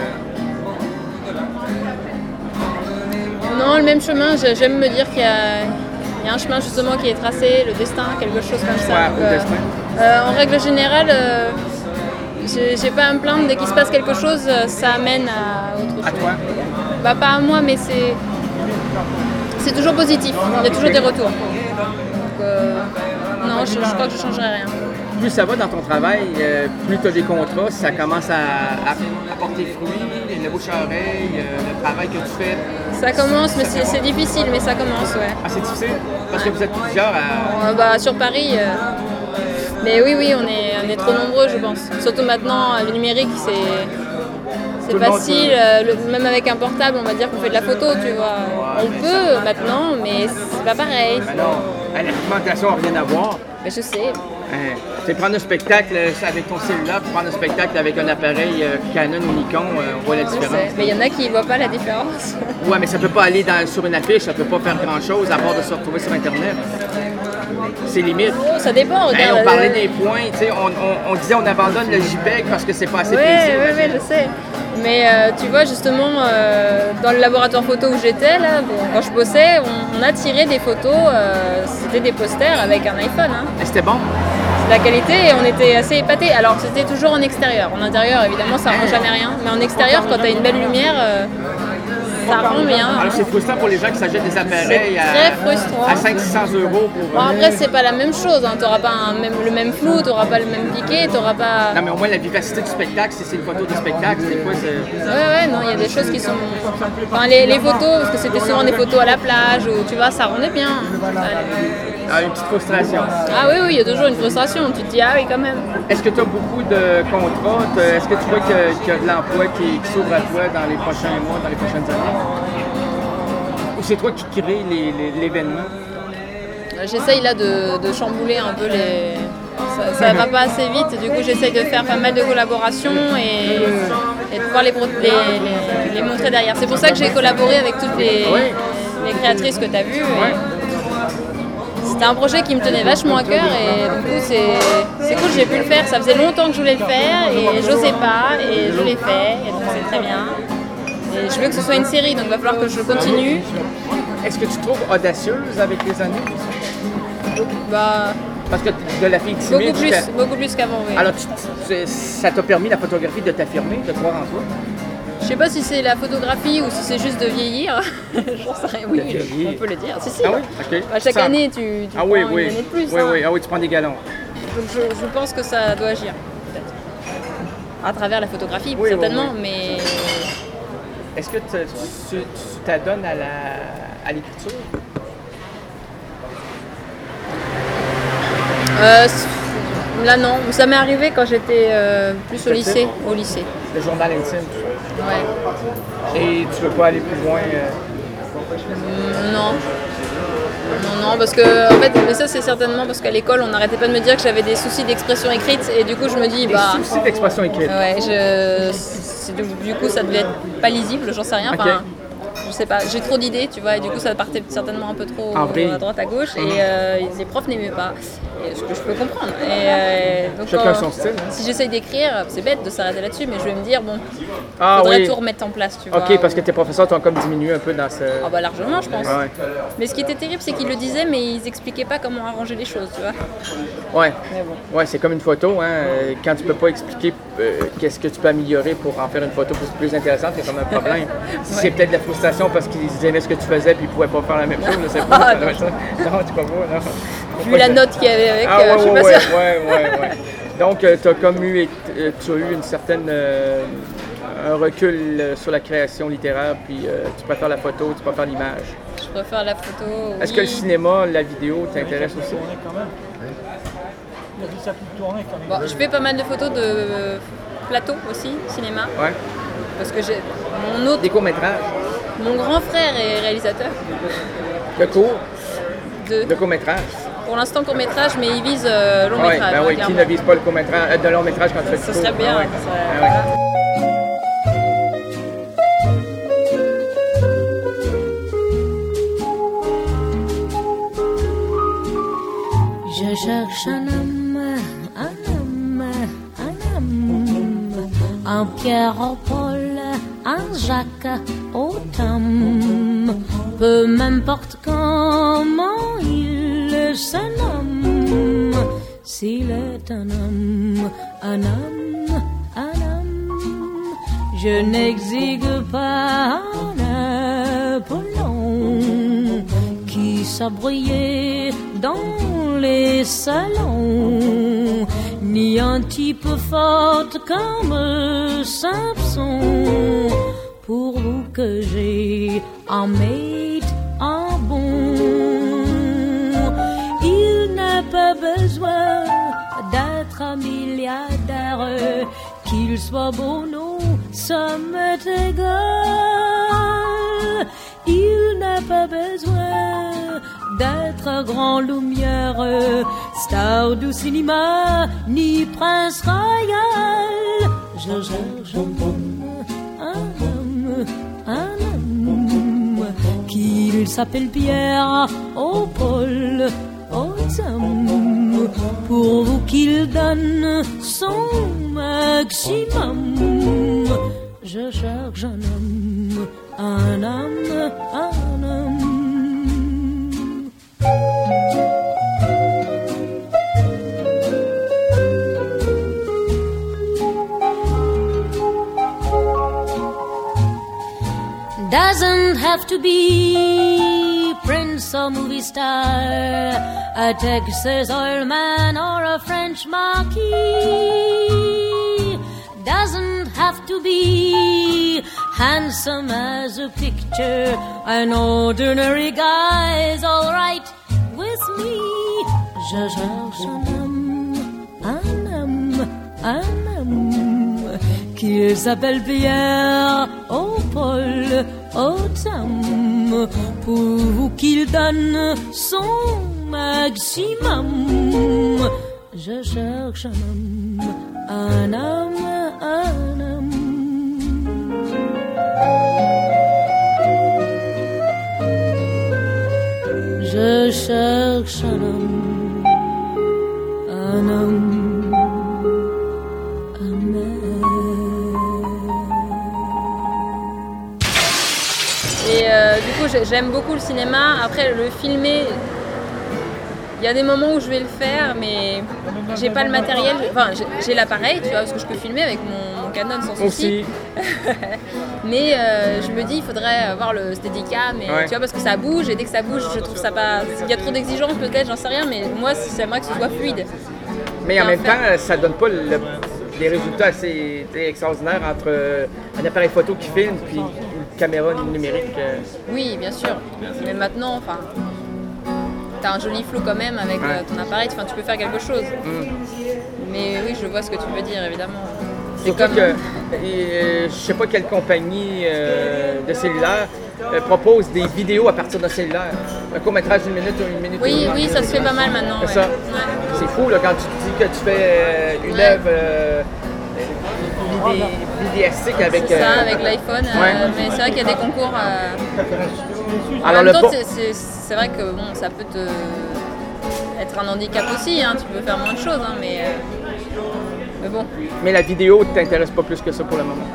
Non, le même chemin, j'aime me dire qu'il y a un chemin justement qui est tracé, le destin, quelque chose comme ça. Ouais, Donc, au destin. En règle générale, j'ai pas à me plaindre, dès qu'il se passe quelque chose, ça amène à autre chose. À toi? Bah pas à moi, mais c'est toujours positif, il y a toujours des retours. Donc, non, je crois que je changerai rien. plus ça va dans ton travail, plus tu as des contrats, ça commence à porter fruit, le bouche à oreille, le travail que tu fais. Ça commence, mais c'est difficile, mais ça commence, ouais. Ah, c'est difficile? Parce que vous êtes plusieurs à... Sur Paris, mais oui, on est trop nombreux, je pense. Surtout maintenant, le numérique, c'est facile. Même avec un portable, on va dire qu'on fait de la photo, tu vois. On peut maintenant, mais c'est pas pareil. Ben non, la pigmentation n'a rien à voir. Mais je sais. Tu prendre un spectacle avec ton cellulaire, tu prends un spectacle avec un appareil Canon ou Nikon, on voit la différence. Mais il y en a qui ne voient pas la différence. Ouais, mais ça peut pas aller sur une affiche, ça peut pas faire grand-chose à part de se retrouver sur Internet. C'est limite. Oh, ça dépend. Regarde, on parlait des points, tu sais, on disait on abandonne le JPEG parce que c'est pas assez précis. Oui, je sais. Mais tu vois, justement, dans le laboratoire photo où j'étais, là, quand je bossais, on a tiré des photos, c'était des posters avec un iPhone. Hein. Et c'était bon? C'est de la qualité et on était assez épatés. Alors c'était toujours en extérieur. En intérieur, évidemment, ça rend jamais rien. Mais en extérieur, quand tu as une belle lumière, ça rend bien. Alors c'est frustrant pour les gens qui s'achètent des appareils à 500-600 euros. Bon, après, c'est pas la même chose. Hein. Tu n'auras pas le même flou, tu n'auras pas le même piqué, tu n'auras pas... Non, mais au moins la vivacité du spectacle, si c'est une photo de spectacle, des fois c'est... Ouais, non, il y a des choses qui sont... Enfin, les photos, parce que c'était souvent des photos à la plage, où tu vois, ça rendait bien. Ah, une petite frustration. Ah oui, il y a toujours une frustration. Tu te dis, ah oui, quand même. Est-ce que tu as beaucoup de contrats? Est-ce que tu vois qu'il y a de l'emploi qui s'ouvre à toi dans les prochains mois, dans les prochaines années? Ou c'est toi qui crée l'événement? J'essaye là de chambouler un peu les... Ça va pas assez vite, du coup j'essaye de faire pas mal de collaborations et de pouvoir les montrer derrière. C'est pour ça que j'ai collaboré avec toutes les créatrices que tu as vues. C'était un projet qui me tenait vachement à cœur et du coup c'est cool, j'ai pu le faire. Ça faisait longtemps que je voulais le faire et j'osais pas et je l'ai fait et donc c'est très bien. Et je veux que ce soit une série, donc il va falloir que je continue. Est-ce que tu te trouves audacieuse avec les années? Parce que de la fille timide... Beaucoup plus qu'avant, oui. Alors ça t'a permis, la photographie, de t'affirmer, de croire en toi? Je sais pas si c'est la photographie ou si c'est juste de vieillir. J'en sais rien. Oui, on peut le dire. Si. Ah oui? OK. Chaque année, tu prends une année de plus. Oui. Ah oui, tu prends des galons. Donc je pense que ça doit agir, peut-être. À travers la photographie, certainement, mais... Est-ce que tu t'adonnes à l'écriture? Là, non. Ça m'est arrivé quand j'étais plus au lycée. Le journal intime, tout ça? Ouais. Et tu veux pas aller plus loin? Non, parce que, en fait, mais ça c'est certainement parce qu'à l'école, on n'arrêtait pas de me dire que j'avais des soucis d'expression écrite et du coup, je me dis, Des soucis d'expression écrite? Ouais, du coup, ça devait être pas lisible, j'en sais rien. Okay. Enfin, je sais pas, j'ai trop d'idées, tu vois, et du coup, ça partait certainement un peu trop à droite, à gauche, et les profs n'aimaient pas. Et ce que je peux comprendre. Donc, chacun son style. Hein. Si j'essaye d'écrire, c'est bête de s'arrêter là-dessus, mais je vais me dire, faudrait tout remettre en place, tu vois. OK, parce que tes professeurs t'ont comme diminué un peu dans ce... Ah bah largement, je pense. Ouais. Mais ce qui était terrible, c'est qu'ils le disaient, mais ils expliquaient pas comment arranger les choses, tu vois. Ouais. Mais bon. Ouais, c'est comme une photo, hein. Quand tu peux pas expliquer qu'est-ce que tu peux améliorer pour en faire une photo plus intéressante, c'est comme un problème. C'est peut-être de la frustration parce qu'ils aimaient ce que tu faisais puis ils pouvaient pas faire la même chose, je sais pas. Non, tu crois pas, non. Vu la note qu'il y avait avec, je suis pas sûre. Ouais. Donc, tu as eu une certaine... un recul sur la création littéraire, puis tu préfères la photo, tu préfères l'image. Je préfère la photo, oui. Est-ce que le cinéma, la vidéo t'intéresse aussi? Bon, je fais pas mal de photos de plateau aussi, cinéma. Ouais. Parce que j'ai des courts-métrages. Mon grand frère est réalisateur. De court? De court-métrage. Pour l'instant court-métrage, mais il vise long-métrage. Oui, qui ne vise pas le court-métrage, de long-métrage quand tu fais du court? Ce serait bien. Je cherche un Pierre, au Paul, un Jacques, au Tom, peu m'importe comment il se nomme, s'il est un homme, je n'exigue pas un Apollon qui s'abreuillait dans les salons. ni un type forte comme Samson. Pour vous que j'ai un mate, un bon. Il n'a pas besoin d'être un milliardaire, qu'il soit beau, non, ça m'est égal. Il n'a pas besoin d'être grand lumière, star du cinéma, ni prince royal. Je cherche un homme, qu'il s'appelle Pierre, oh Paul, oh Tom, pour vous qu'il donne son maximum. Je cherche un homme, un homme, un homme. Doesn't have to be prince or movie star, a Texas oil man or a French marquis. Doesn't have to be handsome as a picture, an ordinary guy's alright with me. Je cherche un homme, un homme, un homme, qu'il s'appelle Pierre, oh Paul, oh Tom, pour vous qu'il donne son maximum. Je cherche un homme, un homme, un homme. Je cherche un homme, un homme, un Et du coup, j'aime beaucoup le cinéma. Après, le filmer, il y a des moments où je vais le faire, mais j'ai pas le matériel. Enfin, j'ai l'appareil, tu vois, parce que je peux filmer avec mon Canon sans souci. Mais je me dis, il faudrait avoir le Steadicam, tu vois, parce que ça bouge, et dès que ça bouge, je trouve ça pas... Il y a trop d'exigences peut-être, j'en sais rien, mais moi, j'aimerais que ce soit fluide. Mais en même temps, ça donne pas des résultats assez extraordinaires entre un appareil photo qui filme puis une caméra numérique. Oui, bien sûr. Mais maintenant, enfin, t'as un joli flow quand même avec ton appareil, enfin, tu peux faire quelque chose. Mais oui, je vois ce que tu veux dire, évidemment. C'est comme que, je sais pas quelle compagnie de cellulaire propose des vidéos à partir d'un cellulaire. Un court-métrage d'une minute ou une minute. Oui, oui, ça se fait pas mal maintenant. C'est ça. C'est fou là, quand tu te dis que tu fais une œuvre vidéastique avec... C'est ça, avec l'iPhone. Mais c'est vrai qu'il y a des concours... Alors, en même temps, c'est vrai que bon, ça peut être un handicap aussi, hein, tu peux faire moins de choses, hein, mais bon. Mais la vidéo ne t'intéresse pas plus que ça pour le moment?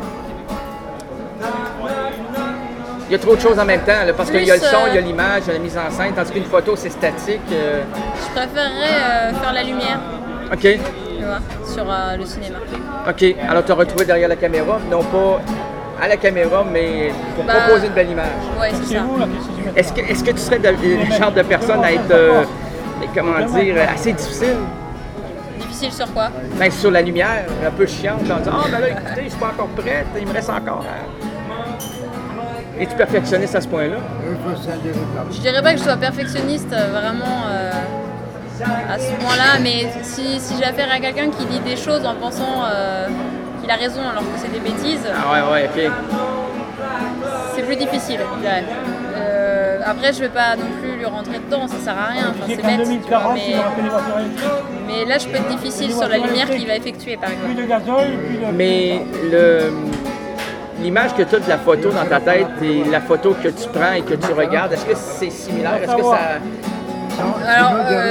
Il y a trop de choses en même temps, là, parce qu'il y a le son, il y a l'image, il y a la mise en scène, tandis qu'une photo, c'est statique. Je préférerais faire la lumière. OK. Tu vois, sur le cinéma. OK. Alors, tu as retrouvé derrière la caméra, non pas à la caméra, mais pour proposer une belle image. Oui, c'est ça. Est-ce que tu serais le genre de personne à être, comment dire, assez difficile? Difficile sur quoi? Ben, sur la lumière, un peu chiante, en disant « Ah, ben là, écoutez, je suis pas encore prête, il me reste encore... Es-tu perfectionniste à ce point-là? Je dirais pas que je sois perfectionniste vraiment à ce point-là, mais si j'ai affaire à quelqu'un qui dit des choses en pensant qu'il a raison alors que c'est des bêtises, OK. C'est plus difficile, je dirais. Après, je vais pas non plus lui rentrer dedans, ça sert à rien, enfin, c'est bête. Tu vois, mais là, je peux être difficile sur la lumière qu'il va effectuer, par exemple. Mais l'image que tu as de la photo dans ta tête et la photo que tu prends et que tu regardes, est-ce que c'est similaire? Est-ce que ça... Alors,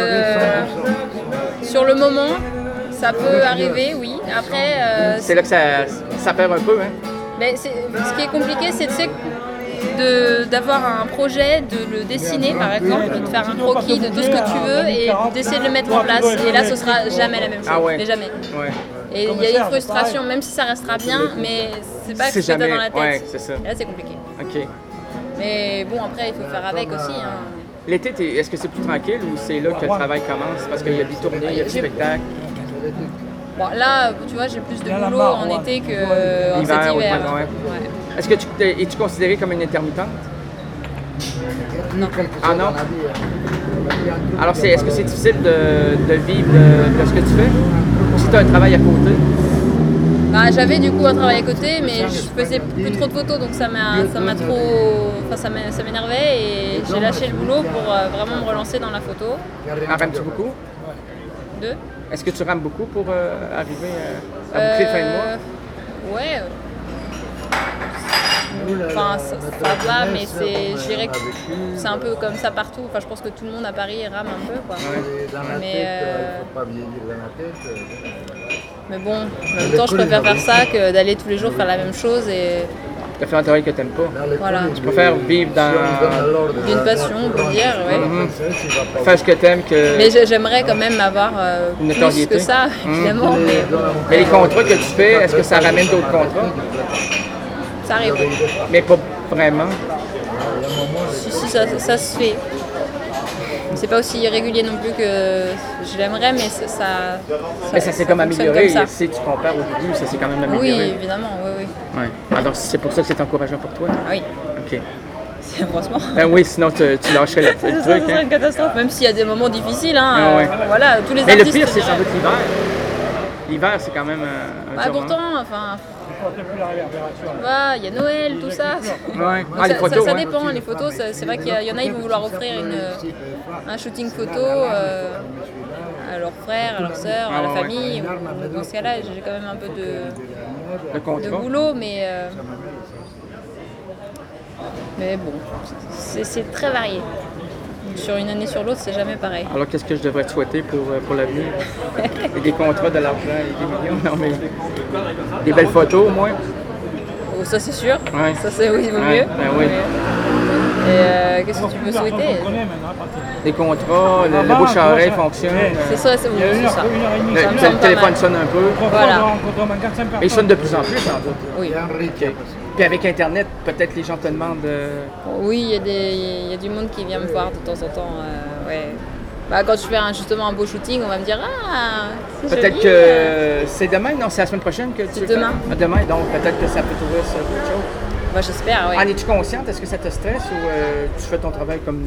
sur le moment, ça peut arriver, oui. Après... c'est là que ça perd un peu, hein? Mais ce qui est compliqué, c'est d'avoir un projet, de le dessiner, par exemple, de faire un croquis de tout ce que tu veux et d'essayer de le mettre en place. Et là, ce sera jamais la même chose. Mais jamais. Et il y a une frustration, même si ça restera bien, mais c'est pas que tu dans la tête. Ouais, c'est ça. Et là, c'est compliqué. OK. Mais bon, après, il faut faire avec aussi. Hein. L'été, est-ce que c'est plus tranquille ou c'est là que le travail commence? Parce qu'il y a des tournées, il y a des spectacles. Bon, là, tu vois, j'ai plus de boulot en été qu'en cet Hiver, hiver. ouais. Ouais. Est-ce que es-tu considérée comme une intermittente? Non. Ah non? Alors, est-ce que c'est difficile de vivre de ce que tu fais? Ou si tu as un travail à côté? Bah, j'avais du coup un travail à côté, mais je faisais plus trop de photos, donc ça m'énervait et j'ai lâché le boulot pour vraiment me relancer dans la photo. Rames-tu beaucoup? Deux. Est-ce que tu rames beaucoup pour arriver à boucler fin de mois? Ouais. Enfin, ça va, mais je dirais que c'est un peu comme ça partout. Enfin, je pense que tout le monde à Paris rame un peu, quoi. Mais bon, en même temps, je préfère faire ça que d'aller tous les jours faire la même chose et... Tu faire un travail que tu n'aimes pas. Voilà. Tu préfères vivre d'une passion, on peut dire, oui. Faire ce que tu aimes que... Mais j'aimerais quand même avoir plus que ça, évidemment. Mais les contrats que tu fais, est-ce que ça ramène d'autres contrats? Ça arrive. Mais pas vraiment? Si, ça se fait. C'est pas aussi régulier non plus que je l'aimerais, mais ça s'est comme amélioré. Si tu compares au début, ça s'est quand même amélioré. Oui, évidemment, oui. Ouais. Alors c'est pour ça que c'est encourageant pour toi? Oui. OK. Franchement. Ben oui, sinon tu lâcherais le truc. Ça serait une catastrophe, même s'il y a des moments difficiles. Voilà, tous les mais artistes... le pire, c'est sans doute l'hiver. L'hiver, c'est quand même un pourtant, enfin... Il y a Noël, tout ça. Ouais. Donc les photos, ça dépend, les photos, c'est vrai qu'il y en a, ils vont vouloir offrir un shooting photo à leurs frères, à leurs sœurs, à la famille. Dans ce cas-là, j'ai quand même un peu de boulot, mais bon, c'est très varié. Sur une année sur l'autre, c'est jamais pareil. Alors, qu'est-ce que je devrais te souhaiter pour l'avenir? Et des contrats, de l'argent et des millions? Non, mais des belles photos, au moins? Oh, ça, c'est sûr. Ouais. Ça, c'est oui, il vaut mieux. Ben oui. Et qu'est-ce que tu peux souhaiter? Des contrats, le bouche à oreille fonctionne. C'est ça, c'est ça. Le téléphone sonne un peu. Voilà. Et il sonne de plus en plus, sans doute. Oui. Okay. Puis avec Internet, peut-être les gens te demandent... Oui, il y a du monde qui vient me voir de temps en temps. Ouais. Quand je fais justement un beau shooting, on va me dire « Ah, c'est peut-être joli, que c'est demain, non? C'est la semaine prochaine que tu veux demain. Faire? Demain, donc peut-être que ça peut t'ouvrir sur autre chose. J'espère, oui. En es-tu consciente? Est-ce que ça te stresse ou tu fais ton travail comme...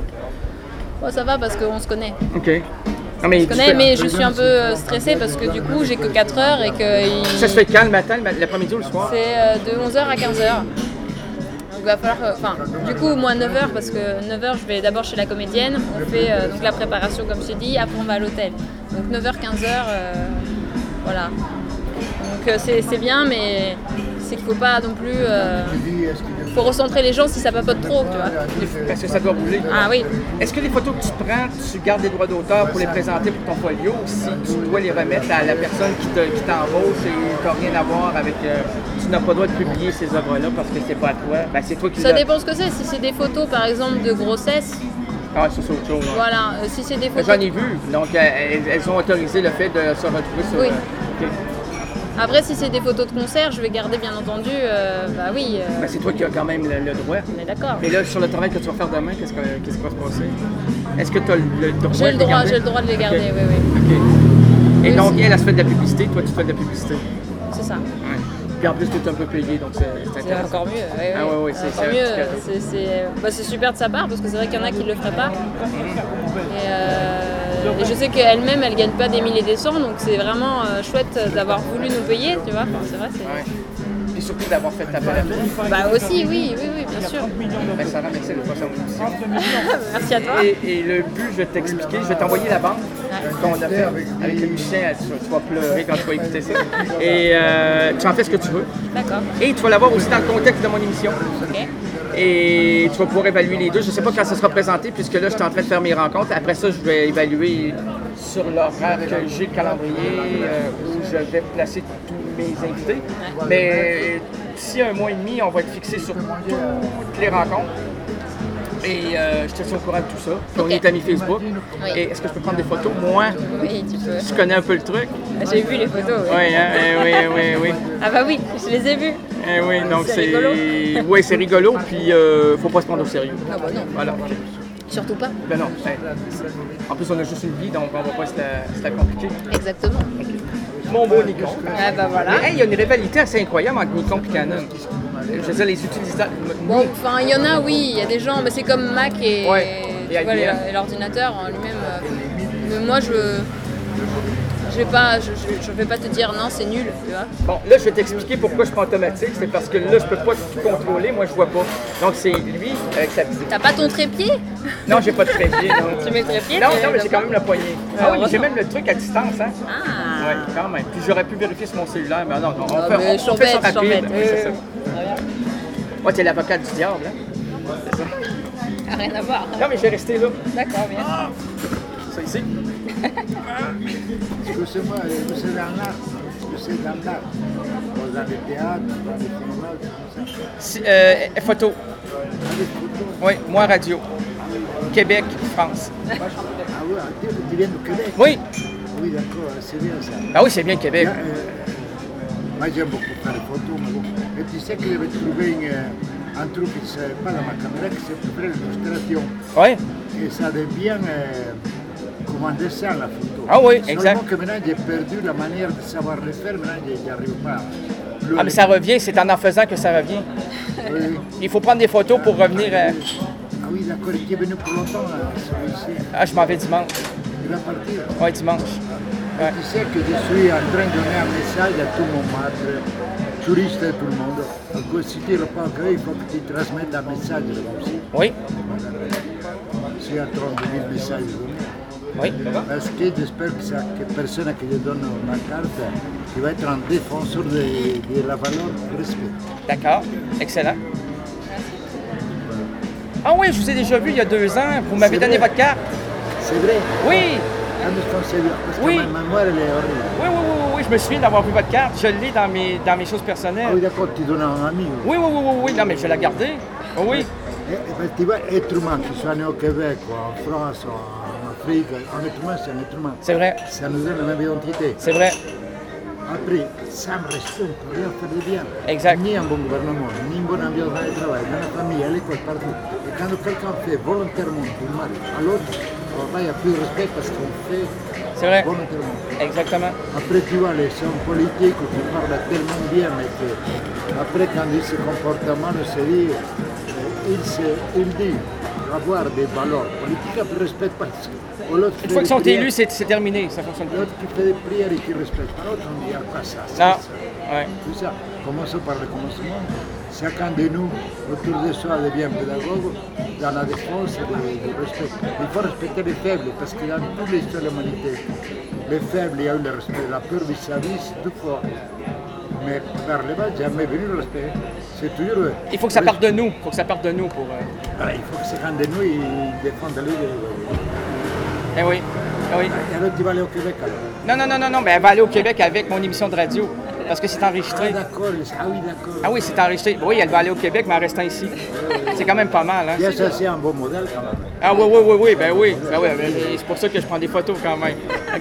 Ça va parce qu'on se connaît. OK. Non, mais mais je suis un peu stressée parce que du coup, j'ai que 4 heures et que... Ça se fait quand le matin, l'après-midi ou le soir? C'est de 11h à 15h. Donc il va falloir du coup, moi 9h, parce que 9h, je vais d'abord chez la comédienne, on fait donc la préparation comme je t'ai dit, après on va à l'hôtel. Donc 9h, 15h, voilà. Donc c'est bien, mais c'est qu'il ne faut pas non plus... faut recentrer les gens si ça papote trop, tu vois. Parce que ça doit bouger. Ah oui. Est-ce que les photos que tu prends, tu gardes les droits d'auteur pour les présenter pour ton folio, ou si tu dois les remettre à la personne qui t'embauche et tu n'as rien à voir avec... tu n'as pas le droit de publier ces œuvres-là parce que c'est pas à toi. Ben, c'est toi qui ça dépend ce que c'est. Si c'est des photos, par exemple, de grossesse... Ah, ça, c'est autre chose. Voilà. Si c'est des photos... J'en ai vu. Donc, elles ont autorisé le fait de se retrouver sur... Oui. Okay. Après, si c'est des photos de concert, je vais garder bien entendu, oui. C'est toi qui as quand même le droit. On est d'accord. Mais là, sur le travail que tu vas faire demain, qu'est-ce qui va se passer? Est-ce que tu as le droit de les garder? J'ai le droit de les garder, oui. OK. Et donc, elle se fait de la publicité, toi, tu fais de la publicité. C'est ça. Ouais. Puis en plus, tu es un peu payé, donc c'est intéressant. C'est encore mieux. Oui, c'est encore mieux. C'est super de sa part, parce que c'est vrai qu'il y en a qui ne le feraient pas. Et je sais qu'elle-même, elle ne gagne pas des milliers et des cents, donc c'est vraiment chouette d'avoir voulu nous payer, tu vois. C'est vrai, Et surtout d'avoir fait ta belle aussi, oui, bien sûr. Ça va, merci de faire ça. Merci à toi. Et le but, je vais t'expliquer, je vais t'envoyer la bande qu'on a fait avec le musicien. Tu vas pleurer quand tu vas écouter ça. Et tu en fais ce que tu veux. D'accord. Et tu vas l'avoir aussi dans le contexte de mon émission. OK. Et tu vas pouvoir évaluer les deux. Je ne sais pas quand ça sera présenté, puisque là, je suis en train de faire mes rencontres. Après ça, je vais évaluer sur l'horaire que j'ai, le calendrier, où je vais placer tous mes invités. Mais d'ici 1 mois et demi, on va être fixé sur toutes les rencontres. Et je te tiens au courant de tout ça. Puis on est amis Facebook. Oui. Et est-ce que je peux prendre des photos? Moi, oui, tu peux. Je connais un peu le truc. J'ai vu les photos, oui. Oui. Ah bah oui, je les ai vues. Oui, donc c'est rigolo. Oui, c'est rigolo, puis faut pas se prendre au sérieux. Ah bah non. Voilà. Surtout pas. Ben non. En plus, on a juste une vie, donc on va pas se la compliquer. Exactement. Okay. mon beau Nikon. Ah, ben voilà. Mais il y a une rivalité assez incroyable entre Nikon et Canon. Je veux dire, les utilisateurs... Bon, enfin, il y en a, oui, il y a des gens, mais c'est comme Mac et, et tu vois, IBM. l'ordinateur en lui-même. Mais moi, je vais pas te dire non, c'est nul, tu vois. Bon, là, je vais t'expliquer pourquoi je prends automatique. C'est parce que là, je peux pas tout contrôler. Moi, je vois pas. Donc, c'est lui avec sa petite... T'as pas ton trépied? Non, j'ai pas de trépied. Non. Tu mets le trépied? Non, mais j'ai quand même la poignée. Ah oui, j'ai même le truc à distance, hein. Ah! Oui, quand même. Puis j'aurais pu vérifier sur mon cellulaire, mais non, on je fait ça t'embête. rapide. Oui, c'est ça. Ouais, t'es l'avocat du diable, hein. C'est ça. Rien à voir. Non, mais je vais rester là. D'accord, bien. Ça ici. Excusez-moi, vous êtes dans l'art. Vous êtes dans l'art. Dans les théâtres, dans les cinémas, tout ça. Photo. Oui, moi radio. Québec, France. Ah oui, tu viens du Québec? Oui. Oui, d'accord, c'est bien ça. Ah oui, c'est bien Québec. Moi, j'aime beaucoup faire des photos, mais bon. Et tu sais que j'avais trouvé un truc qui n'est pas dans ma caméra, qui s'appelle l'illustration. Oui. Et ça devient comme un dessin, la photo. Ah oui, exact. Seulement que maintenant, j'ai perdu la manière de savoir le faire, maintenant, je n'y arrive pas. Ah, mais ça revient, c'est en faisant que ça revient. Oui. Il faut prendre des photos pour revenir. Ah oui, d'accord, il est venu pour longtemps, celui-ci. Ah, je m'en vais dimanche. Il va partir. Oui, dimanche. Ouais. Tu sais que je suis en train de donner un message à tout mon maître, touristes et tout le monde. Donc, si tu ne l'as pas encore, il faut que tu transmettes un message aussi. Oui. Je suis en train de donner le message. Oui. Parce que j'espère que personne qui je donne ma carte, qui va être un défenseur de la valeur du respect. D'accord. Excellent. Ah oui, je vous ai déjà vu il y a 2 ans. Vous m'avez donné votre carte. C'est vrai? Oui. Parce Oui. que ma mémoire, elle est horrible. Oui, je me souviens d'avoir vu votre carte. Je l'ai dans mes choses personnelles. Ah oui, d'accord, tu donnes à un ami. Oui, non, mais je vais la garder. Oh, oui. Tu vois, être humain, que ce soit né au Québec, ou en France, ou en Afrique, un être humain, c'est un être humain. C'est vrai. Ça nous donne la même identité. C'est vrai. Après, sans respect, on ne peut rien faire de bien. Exact. Ni un bon gouvernement, ni une bonne ambiance dans le travail, dans la famille, à l'école, partout. Et quand quelqu'un fait volontairement du mal à l'autre, il n'y a plus de respect parce qu'on fait volontairement. Exactement. Après, tu vois, les hommes politiques qui parlent tellement bien, mais que après, quand ils se comportent mal, on se dit, il dit avoir des valeurs politiques, après, ne respecte pas. Une fois qu'ils sont élus, c'est terminé, ça fonctionne plus. L'autre qui fait des prières et qui ne respecte pas l'autre, on dit à quoi ça? Non. Ouais. Tout ça. Commençons par le commencement. Chacun de nous, autour de soi, devient pédagogue dans la défense du respect. Il faut respecter les faibles, parce que dans toute l'histoire de l'humanité, les faibles, il y a eu le respect. La peur vis-à-vis, c'est tout fort. Mais vers le bas, jamais venu le respect. C'est toujours... Il faut que ça parte de nous. Il faut que ça parte de nous pour... Voilà, il faut que chacun de nous, il défende lui. Eh oui. Eh oui. Et alors, tu vas aller au Québec alors? Non, mais elle va aller au Québec avec mon émission de radio. Parce que c'est enregistré. Ah d'accord, d'accord. Ah oui, c'est enregistré. Oui, elle va aller au Québec, mais en restant ici. C'est quand même pas mal, hein? Ça, c'est un bon modèle quand même. Ah oui, ben oui. C'est pour ça que je prends des photos quand même.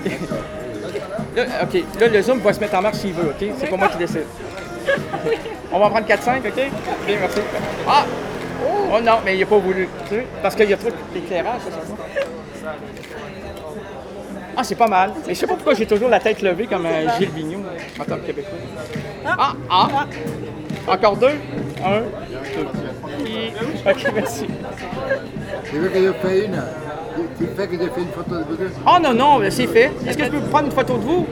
OK. Là, le zoom va se mettre en marche s'il veut, OK? C'est pas moi qui décide. On va en prendre 4-5, OK? OK, merci. Ah! Oh non, mais il n'a pas voulu. Parce qu'il y a trop d'éclairage, ça. Ah, c'est pas mal. Mais je sais pas pourquoi j'ai toujours la tête levée comme Gilles Vigneault, en tant que Québécois. Ah! Encore 2? 1, 2. OK, merci. Tu veux que je fasse une? Tu fais que je fais une photo de vous deux? Oh non, c'est fait. Est-ce que je peux prendre une photo de vous?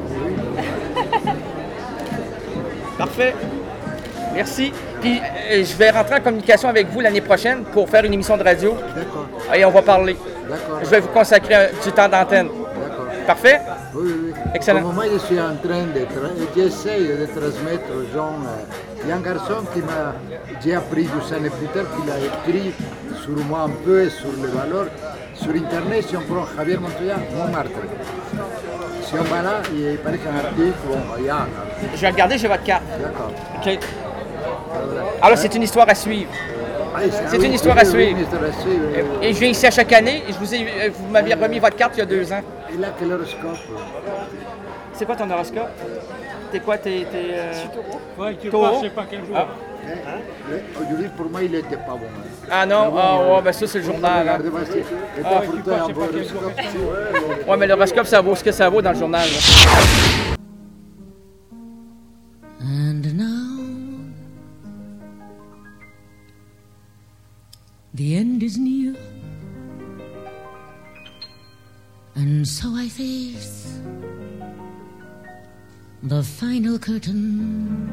Parfait. Merci. Puis je vais rentrer en communication avec vous l'année prochaine pour faire une émission de radio. D'accord. Et on va parler. D'accord. Je vais vous consacrer du temps d'antenne. D'accord. Parfait? Oui. Excellent. Au moment où je suis en train j'essaie de transmettre aux gens. Il y a un garçon qui m'a, j'ai appris 12 années plus tard, qu'il a écrit sur moi un peu et sur les valeurs. Sur Internet, si on prend Javier Montoya, Montmartre. Si on va là, il paraît qu'un article, il y a un article. Je vais regarder, j'ai votre carte. D'accord. OK. Alors, c'est une histoire à suivre. C'est une histoire à suivre. Et je viens ici à chaque année et vous m'aviez remis votre carte il y a 2 ans. Et là, quel horoscope? C'est quoi ton horoscope? T'es quoi? Je suis taureau. Ouais, tu Taureau? passes, je sais pas quel jour. Aujourd'hui, pour moi, il n'était pas bon. Ah non? Ben ça, c'est le journal. Hein. Et toi, pour toi, un bon horoscope? Ouais, mais l'horoscope, ça vaut ce que ça vaut dans le journal. Là. And so I face the final curtain.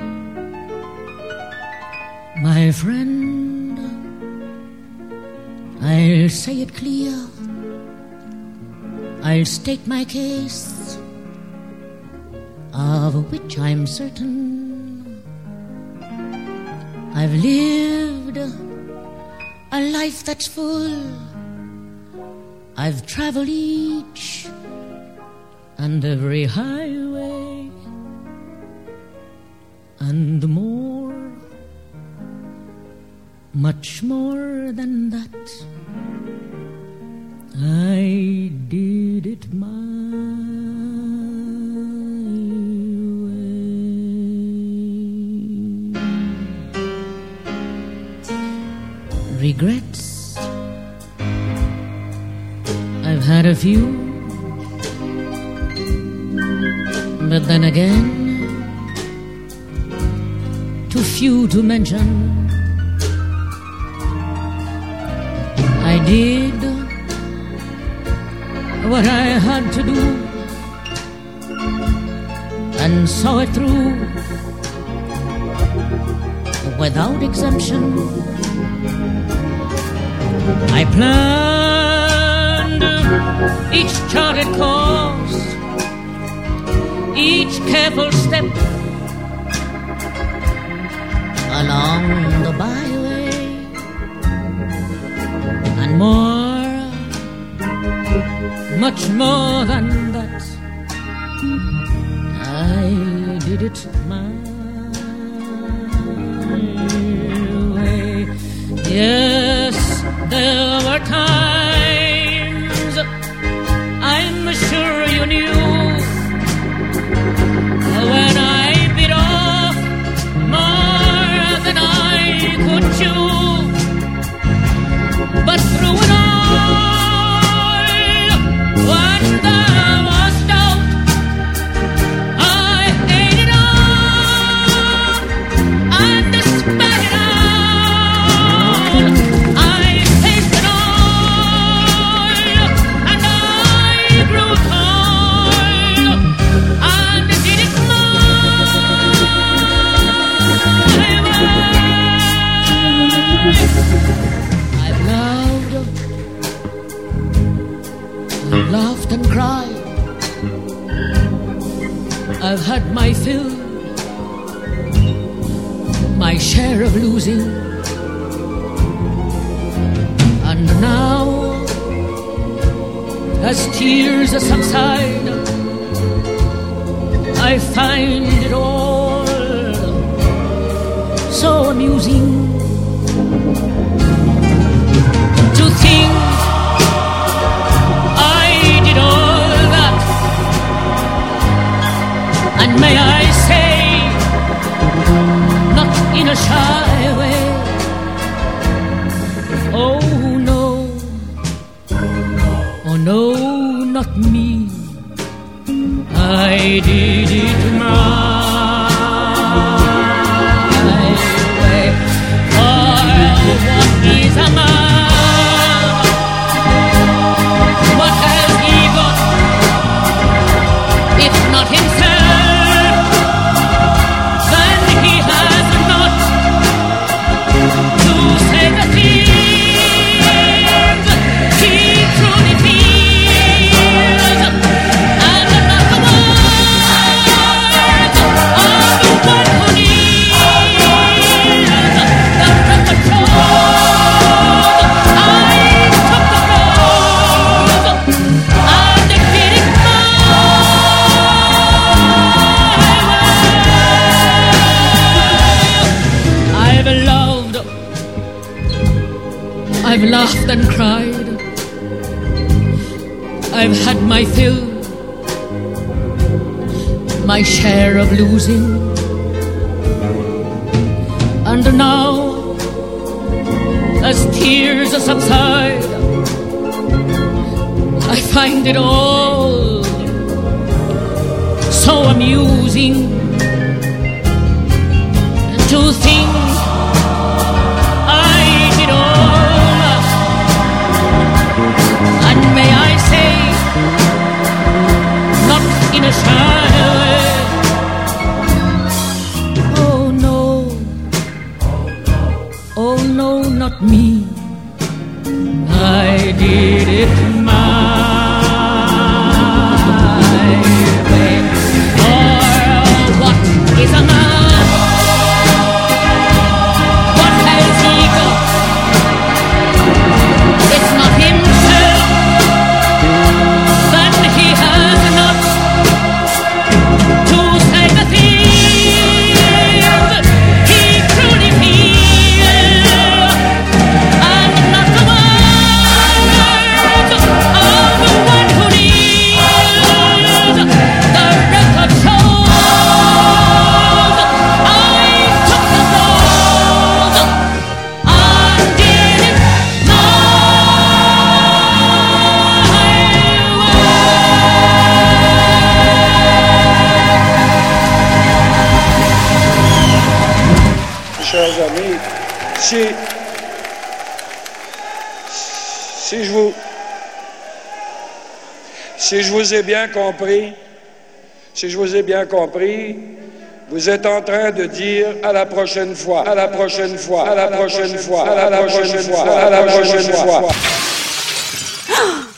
My friend, I'll say it clear. I'll state my case, of which I'm certain. I've lived a life that's full. I've traveled each and every highway and more, much more than that. I did it my way. Regrets, I've had a few, but then again, too few to mention. I did what I had to do and saw it through without exemption. I planned each charted course, each careful step along the byway, and more, much more than that. I did it my way. Yes, there were times, I'm sure you knew, when I bit off more than I could chew. But through it all, when there was doubt, I ate it all, and despite it all, I faced it all, and I grew tall, and did it I've laughed and cried, I've had my fill, my share of losing, and now, as tears subside, I find it all so amusing to think I did all that, and may I say, not in a shy way. Oh no, not me. I did it my way. For what is a man? What has he got, if not himself? Then he has not to say the things he truly feels, and not the words of the one who needs the control. I took the road and did it my way. I've laughed and cried, I've had my fill, my share of losing, and now, as tears subside, I find it all so amusing to think I did all that, and may I say, it my way. Or what is a man? What has he got? It's not himself, then he has not to say the things he truly feels, and not the words of the one who needs the record shows. I took the road and did it my Chers amis, si je vous ai bien compris, vous êtes en train de dire à la prochaine fois, à la prochaine fois, à la prochaine fois, à la prochaine fois, à la prochaine fois.